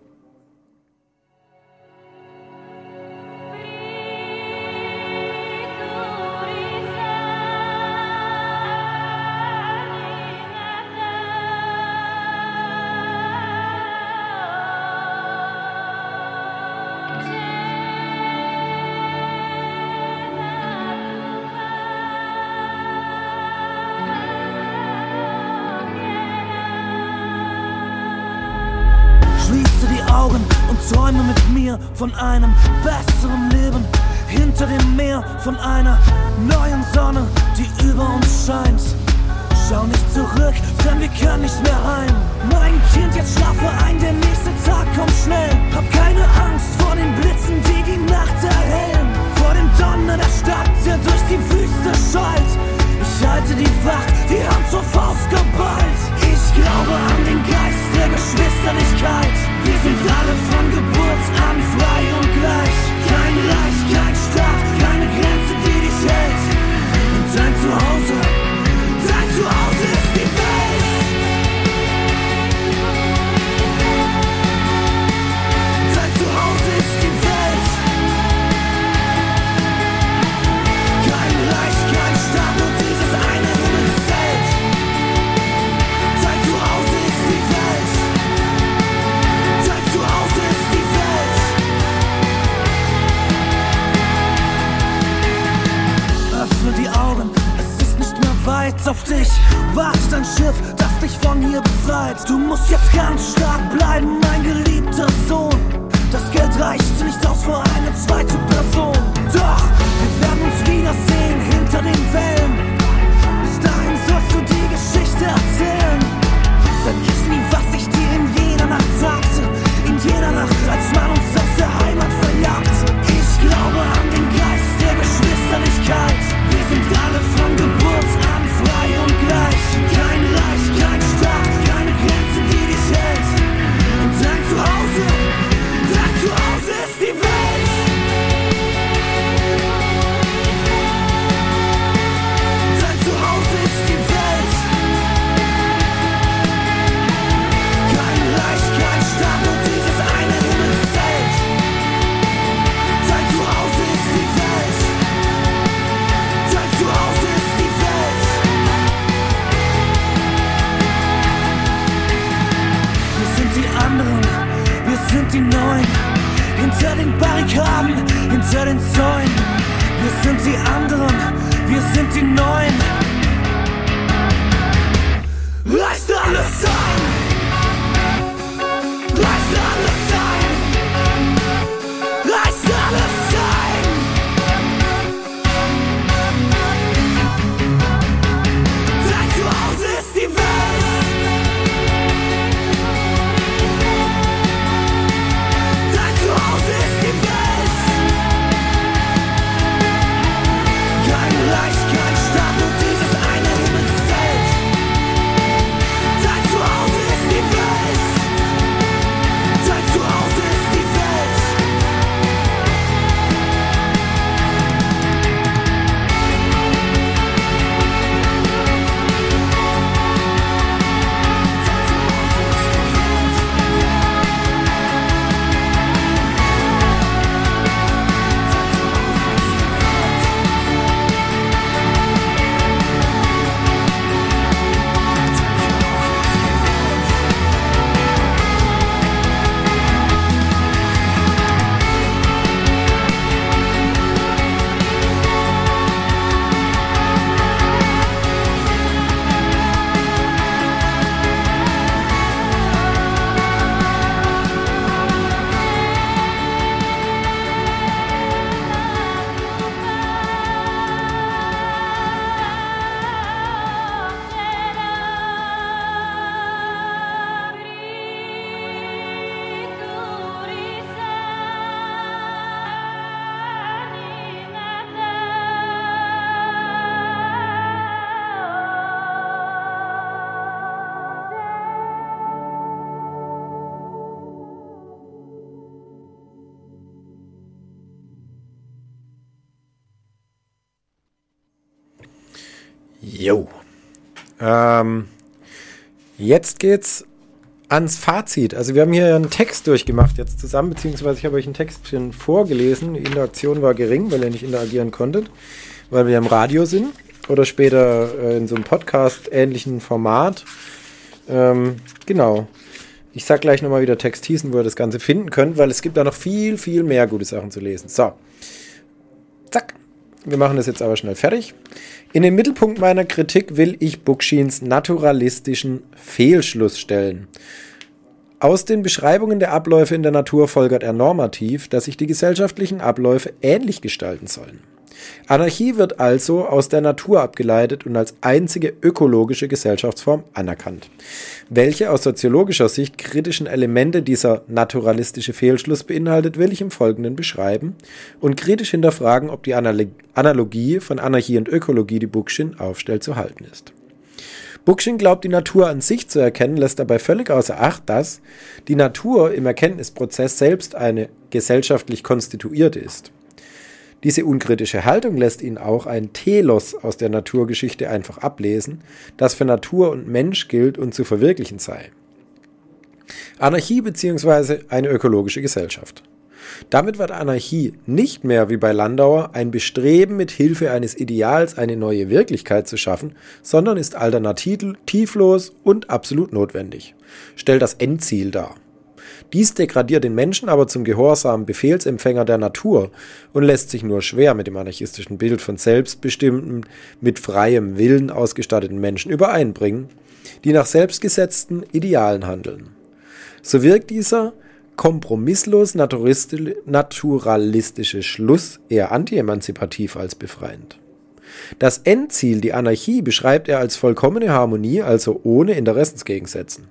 Träume mit mir von einem besseren Leben hinter dem Meer, von einer neuen Sonne, die über uns scheint. Schau nicht zurück, denn wir können nicht mehr heim. Mein Kind, jetzt schlafe ein, der nächste Tag kommt schnell. Hab keine Angst vor den Blitzen, die die Nacht erhellen, vor dem Donner der Stadt, der durch die Wüste schallt. Ich halte die Wacht, die Hand zur Faust geballt. Ich glaube an den Geist der Geschwisterlichkeit. Wir sind alle von Geburt an frei und gleich. Kein Reich, kein Staat, keine Grenze, die dich hält. Und dein Zuhause, dein Zuhause ist die Welt. Dein Zuhause ist die Welt. Kein Reich, kein Staat und dieses eine Himmelszelt. Dein Zuhause ist die Welt. Dein Zuhause ist die Welt. Öffne die Augen, es ist nicht mehr weit auf dich. Wartet ein Schiff, das dich von hier befreit. Du musst jetzt ganz stark bleiben, mein geliebter Sohn. Das Geld reicht nicht aus für eine zweite Person. Doch, wir werden uns wiedersehen hinter den Wellen. Bis dahin sollst du die Geschichte erzählen. Vergiss nie, was ich dir in jener Nacht sagte. In jener Nacht, als man uns aus der Heimat verjagt. Ich glaube an den Geist der Geschwisterlichkeit. Wir sind alle von Geburt an frei und gleich. Kein Reich, kein Staat, keine Grenze, die dich hält. Und dein Zuhause, dein Zuhause ist die Welt. Dein Zuhause ist die Welt. Kein Reich, kein Staat und dieses eine Himmelszelt. Dein Zuhause ist die Welt. Dein Zuhause ist die Welt. Wir sind die anderen, wir sind die Neuen. Hinter den Barrikaden, hinter den Zäunen. Wir sind die anderen, wir sind die Neuen. Reißt alles ein! Reißt alles ein! Reißt alles ein! Jo. Ähm, jetzt geht's ans Fazit. Also wir haben hier einen Text durchgemacht jetzt zusammen, beziehungsweise ich habe euch ein Textchen vorgelesen. Die Interaktion war gering, weil ihr nicht interagieren konntet, weil wir im Radio sind oder später äh, in so einem Podcast-ähnlichen Format. Ähm, genau. Ich sag gleich nochmal, wie der Text hieß und wo ihr das Ganze finden könnt, weil es gibt da noch viel, viel mehr gute Sachen zu lesen. So. Zack. Wir machen das jetzt aber schnell fertig. In den Mittelpunkt meiner Kritik will ich Bookchins naturalistischen Fehlschluss stellen. Aus den Beschreibungen der Abläufe in der Natur folgert er normativ, dass sich die gesellschaftlichen Abläufe ähnlich gestalten sollen. Anarchie wird also aus der Natur abgeleitet und als einzige ökologische Gesellschaftsform anerkannt. Welche aus soziologischer Sicht kritischen Elemente dieser naturalistische Fehlschluss beinhaltet, will ich im Folgenden beschreiben und kritisch hinterfragen, ob die Analogie von Anarchie und Ökologie, die Bookchin aufstellt, zu halten ist. Bookchin glaubt, die Natur an sich zu erkennen, lässt dabei völlig außer Acht, dass die Natur im Erkenntnisprozess selbst eine gesellschaftlich konstituierte ist. Diese unkritische Haltung lässt ihn auch ein Telos aus der Naturgeschichte einfach ablesen, das für Natur und Mensch gilt und zu verwirklichen sei. Anarchie bzw. eine ökologische Gesellschaft. Damit wird Anarchie nicht mehr wie bei Landauer ein Bestreben, mit Hilfe eines Ideals eine neue Wirklichkeit zu schaffen, sondern ist alternativlos und absolut notwendig. Stellt das Endziel dar. Dies degradiert den Menschen aber zum gehorsamen Befehlsempfänger der Natur und lässt sich nur schwer mit dem anarchistischen Bild von selbstbestimmten, mit freiem Willen ausgestatteten Menschen übereinbringen, die nach selbstgesetzten Idealen handeln. So wirkt dieser kompromisslos naturalistische Schluss eher anti-emanzipativ als befreiend. Das Endziel, die Anarchie, beschreibt er als vollkommene Harmonie, also ohne Interessensgegensätzen.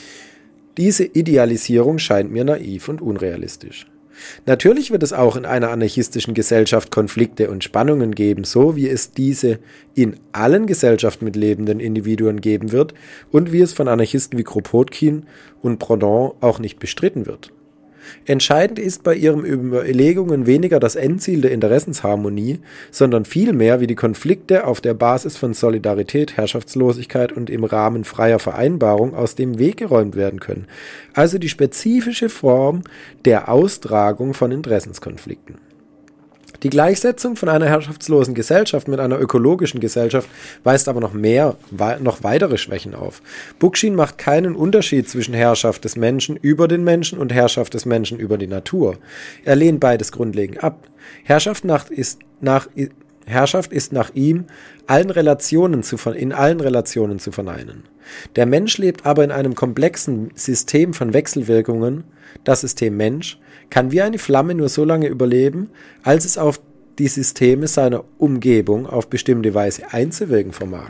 Diese Idealisierung scheint mir naiv und unrealistisch. Natürlich wird es auch in einer anarchistischen Gesellschaft Konflikte und Spannungen geben, so wie es diese in allen Gesellschaften mit lebenden Individuen geben wird und wie es von Anarchisten wie Kropotkin und Proudhon auch nicht bestritten wird. Entscheidend ist bei ihren Überlegungen weniger das Endziel der Interessensharmonie, sondern vielmehr, wie die Konflikte auf der Basis von Solidarität, Herrschaftslosigkeit und im Rahmen freier Vereinbarung aus dem Weg geräumt werden können, also die spezifische Form der Austragung von Interessenskonflikten. Die Gleichsetzung von einer herrschaftslosen Gesellschaft mit einer ökologischen Gesellschaft weist aber noch mehr, noch weitere Schwächen auf. Bookchin macht keinen Unterschied zwischen Herrschaft des Menschen über den Menschen und Herrschaft des Menschen über die Natur. Er lehnt beides grundlegend ab. Herrschaft nach, ist, nach, Herrschaft ist nach ihm allen Relationen zu, in allen Relationen zu verneinen. Der Mensch lebt aber in einem komplexen System von Wechselwirkungen. Das System Mensch kann wie eine Flamme nur so lange überleben, als es auf die Systeme seiner Umgebung auf bestimmte Weise einzuwirken vermag.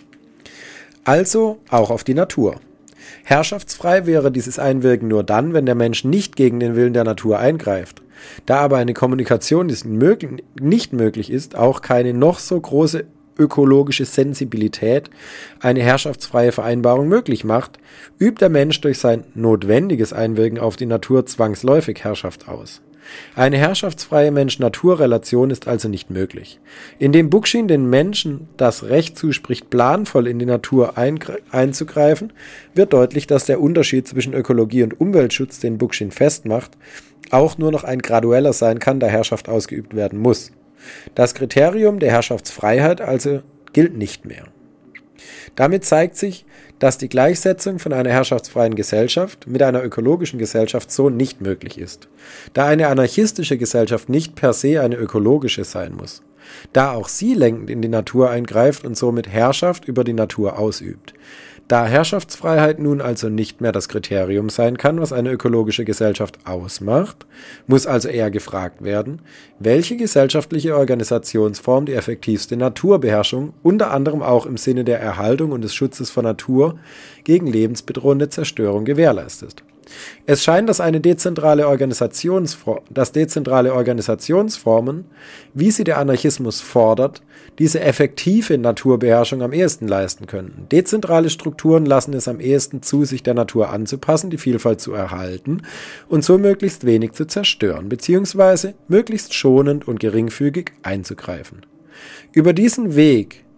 Also auch auf die Natur. Herrschaftsfrei wäre dieses Einwirken nur dann, wenn der Mensch nicht gegen den Willen der Natur eingreift. Da aber eine Kommunikation nicht möglich ist, auch keine noch so große ökologische Sensibilität eine herrschaftsfreie Vereinbarung möglich macht, übt der Mensch durch sein notwendiges Einwirken auf die Natur zwangsläufig Herrschaft aus. Eine herrschaftsfreie Mensch-Natur-Relation ist also nicht möglich. Indem Bookchin den Menschen das Recht zuspricht, planvoll in die Natur einzugreifen, wird deutlich, dass der Unterschied zwischen Ökologie und Umweltschutz, den Bookchin festmacht, auch nur noch ein gradueller sein kann, da Herrschaft ausgeübt werden muss. Das Kriterium der Herrschaftsfreiheit also gilt nicht mehr. Damit zeigt sich, dass die Gleichsetzung von einer herrschaftsfreien Gesellschaft mit einer ökologischen Gesellschaft so nicht möglich ist, da eine anarchistische Gesellschaft nicht per se eine ökologische sein muss, da auch sie lenkend in die Natur eingreift und somit Herrschaft über die Natur ausübt. Da Herrschaftsfreiheit nun also nicht mehr das Kriterium sein kann, was eine ökologische Gesellschaft ausmacht, muss also eher gefragt werden, welche gesellschaftliche Organisationsform die effektivste Naturbeherrschung, unter anderem auch im Sinne der Erhaltung und des Schutzes von Natur gegen lebensbedrohende Zerstörung gewährleistet. Es scheint, dass eine dezentrale Organisationsform, dass dezentrale Organisationsformen, wie sie der Anarchismus fordert, diese effektive Naturbeherrschung am ehesten leisten könnten. Dezentrale Strukturen lassen es am ehesten zu, sich der Natur anzupassen, die Vielfalt zu erhalten und so möglichst wenig zu zerstören, beziehungsweise möglichst schonend und geringfügig einzugreifen. Über diesen Weg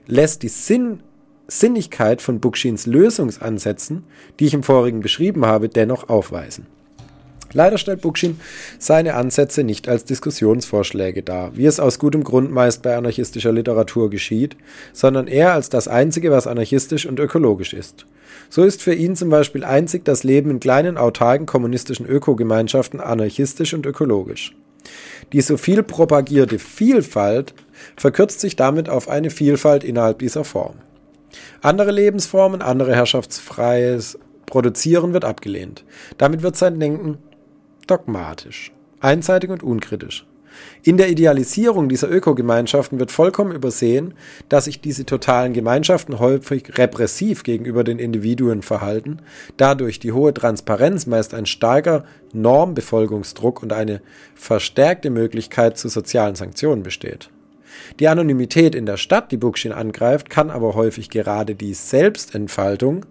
lässt die Sinn, Sinnigkeit von Bookchins Lösungsansätzen, die ich im vorigen beschrieben habe, dennoch aufweisen. Leider stellt Bookchin seine Ansätze nicht als Diskussionsvorschläge dar, wie es aus gutem Grund meist bei anarchistischer Literatur geschieht, sondern eher als das Einzige, was anarchistisch und ökologisch ist. So ist für ihn zum Beispiel einzig das Leben in kleinen, autarken, kommunistischen Ökogemeinschaften anarchistisch und ökologisch. Die so viel propagierte Vielfalt verkürzt sich damit auf eine Vielfalt innerhalb dieser Form. Andere Lebensformen, andere herrschaftsfreies Produzieren wird abgelehnt. Damit wird sein Denken dogmatisch, einseitig und unkritisch. In der Idealisierung dieser Ökogemeinschaften wird vollkommen übersehen, dass sich diese totalen Gemeinschaften häufig repressiv gegenüber den Individuen verhalten, dadurch die hohe Transparenz meist ein starker Normbefolgungsdruck und eine verstärkte Möglichkeit zu sozialen Sanktionen besteht. Die Anonymität in der Stadt, die Bookchin angreift, kann aber häufig gerade die Selbstentfaltung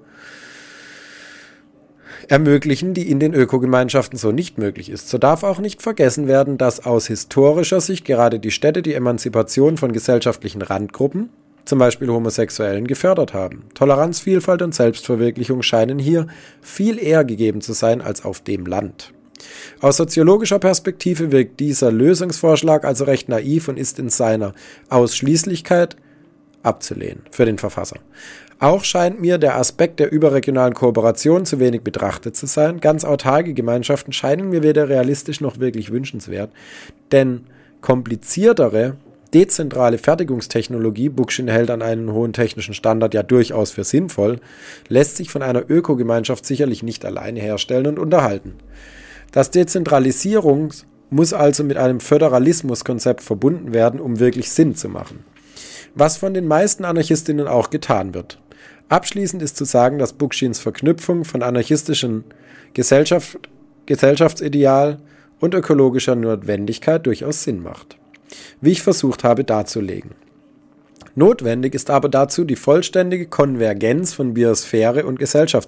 ermöglichen, die in den Ökogemeinschaften so nicht möglich ist. So darf auch nicht vergessen werden, dass aus historischer Sicht gerade die Städte die Emanzipation von gesellschaftlichen Randgruppen, zum Beispiel Homosexuellen, gefördert haben. Toleranz, Vielfalt und Selbstverwirklichung scheinen hier viel eher gegeben zu sein als auf dem Land. Aus soziologischer Perspektive wirkt dieser Lösungsvorschlag also recht naiv und ist in seiner Ausschließlichkeit abzulehnen für den Verfasser. Auch scheint mir der Aspekt der überregionalen Kooperation zu wenig betrachtet zu sein. Ganz autarke Gemeinschaften scheinen mir weder realistisch noch wirklich wünschenswert, denn kompliziertere, dezentrale Fertigungstechnologie, Bookchin hält an einen hohen technischen Standard ja durchaus für sinnvoll, lässt sich von einer Ökogemeinschaft sicherlich nicht alleine herstellen und unterhalten. Das Dezentralisierung muss also mit einem Föderalismuskonzept verbunden werden, um wirklich Sinn zu machen. Was von den meisten Anarchistinnen auch getan wird. Abschließend ist zu sagen, dass Bookchins Verknüpfung von anarchistischem Gesellschaft, Gesellschaftsideal und ökologischer Notwendigkeit durchaus Sinn macht. Wie ich versucht habe darzulegen. Notwendig ist aber dazu die vollständige Konvergenz von Biosphäre und Gesellschaftsideen.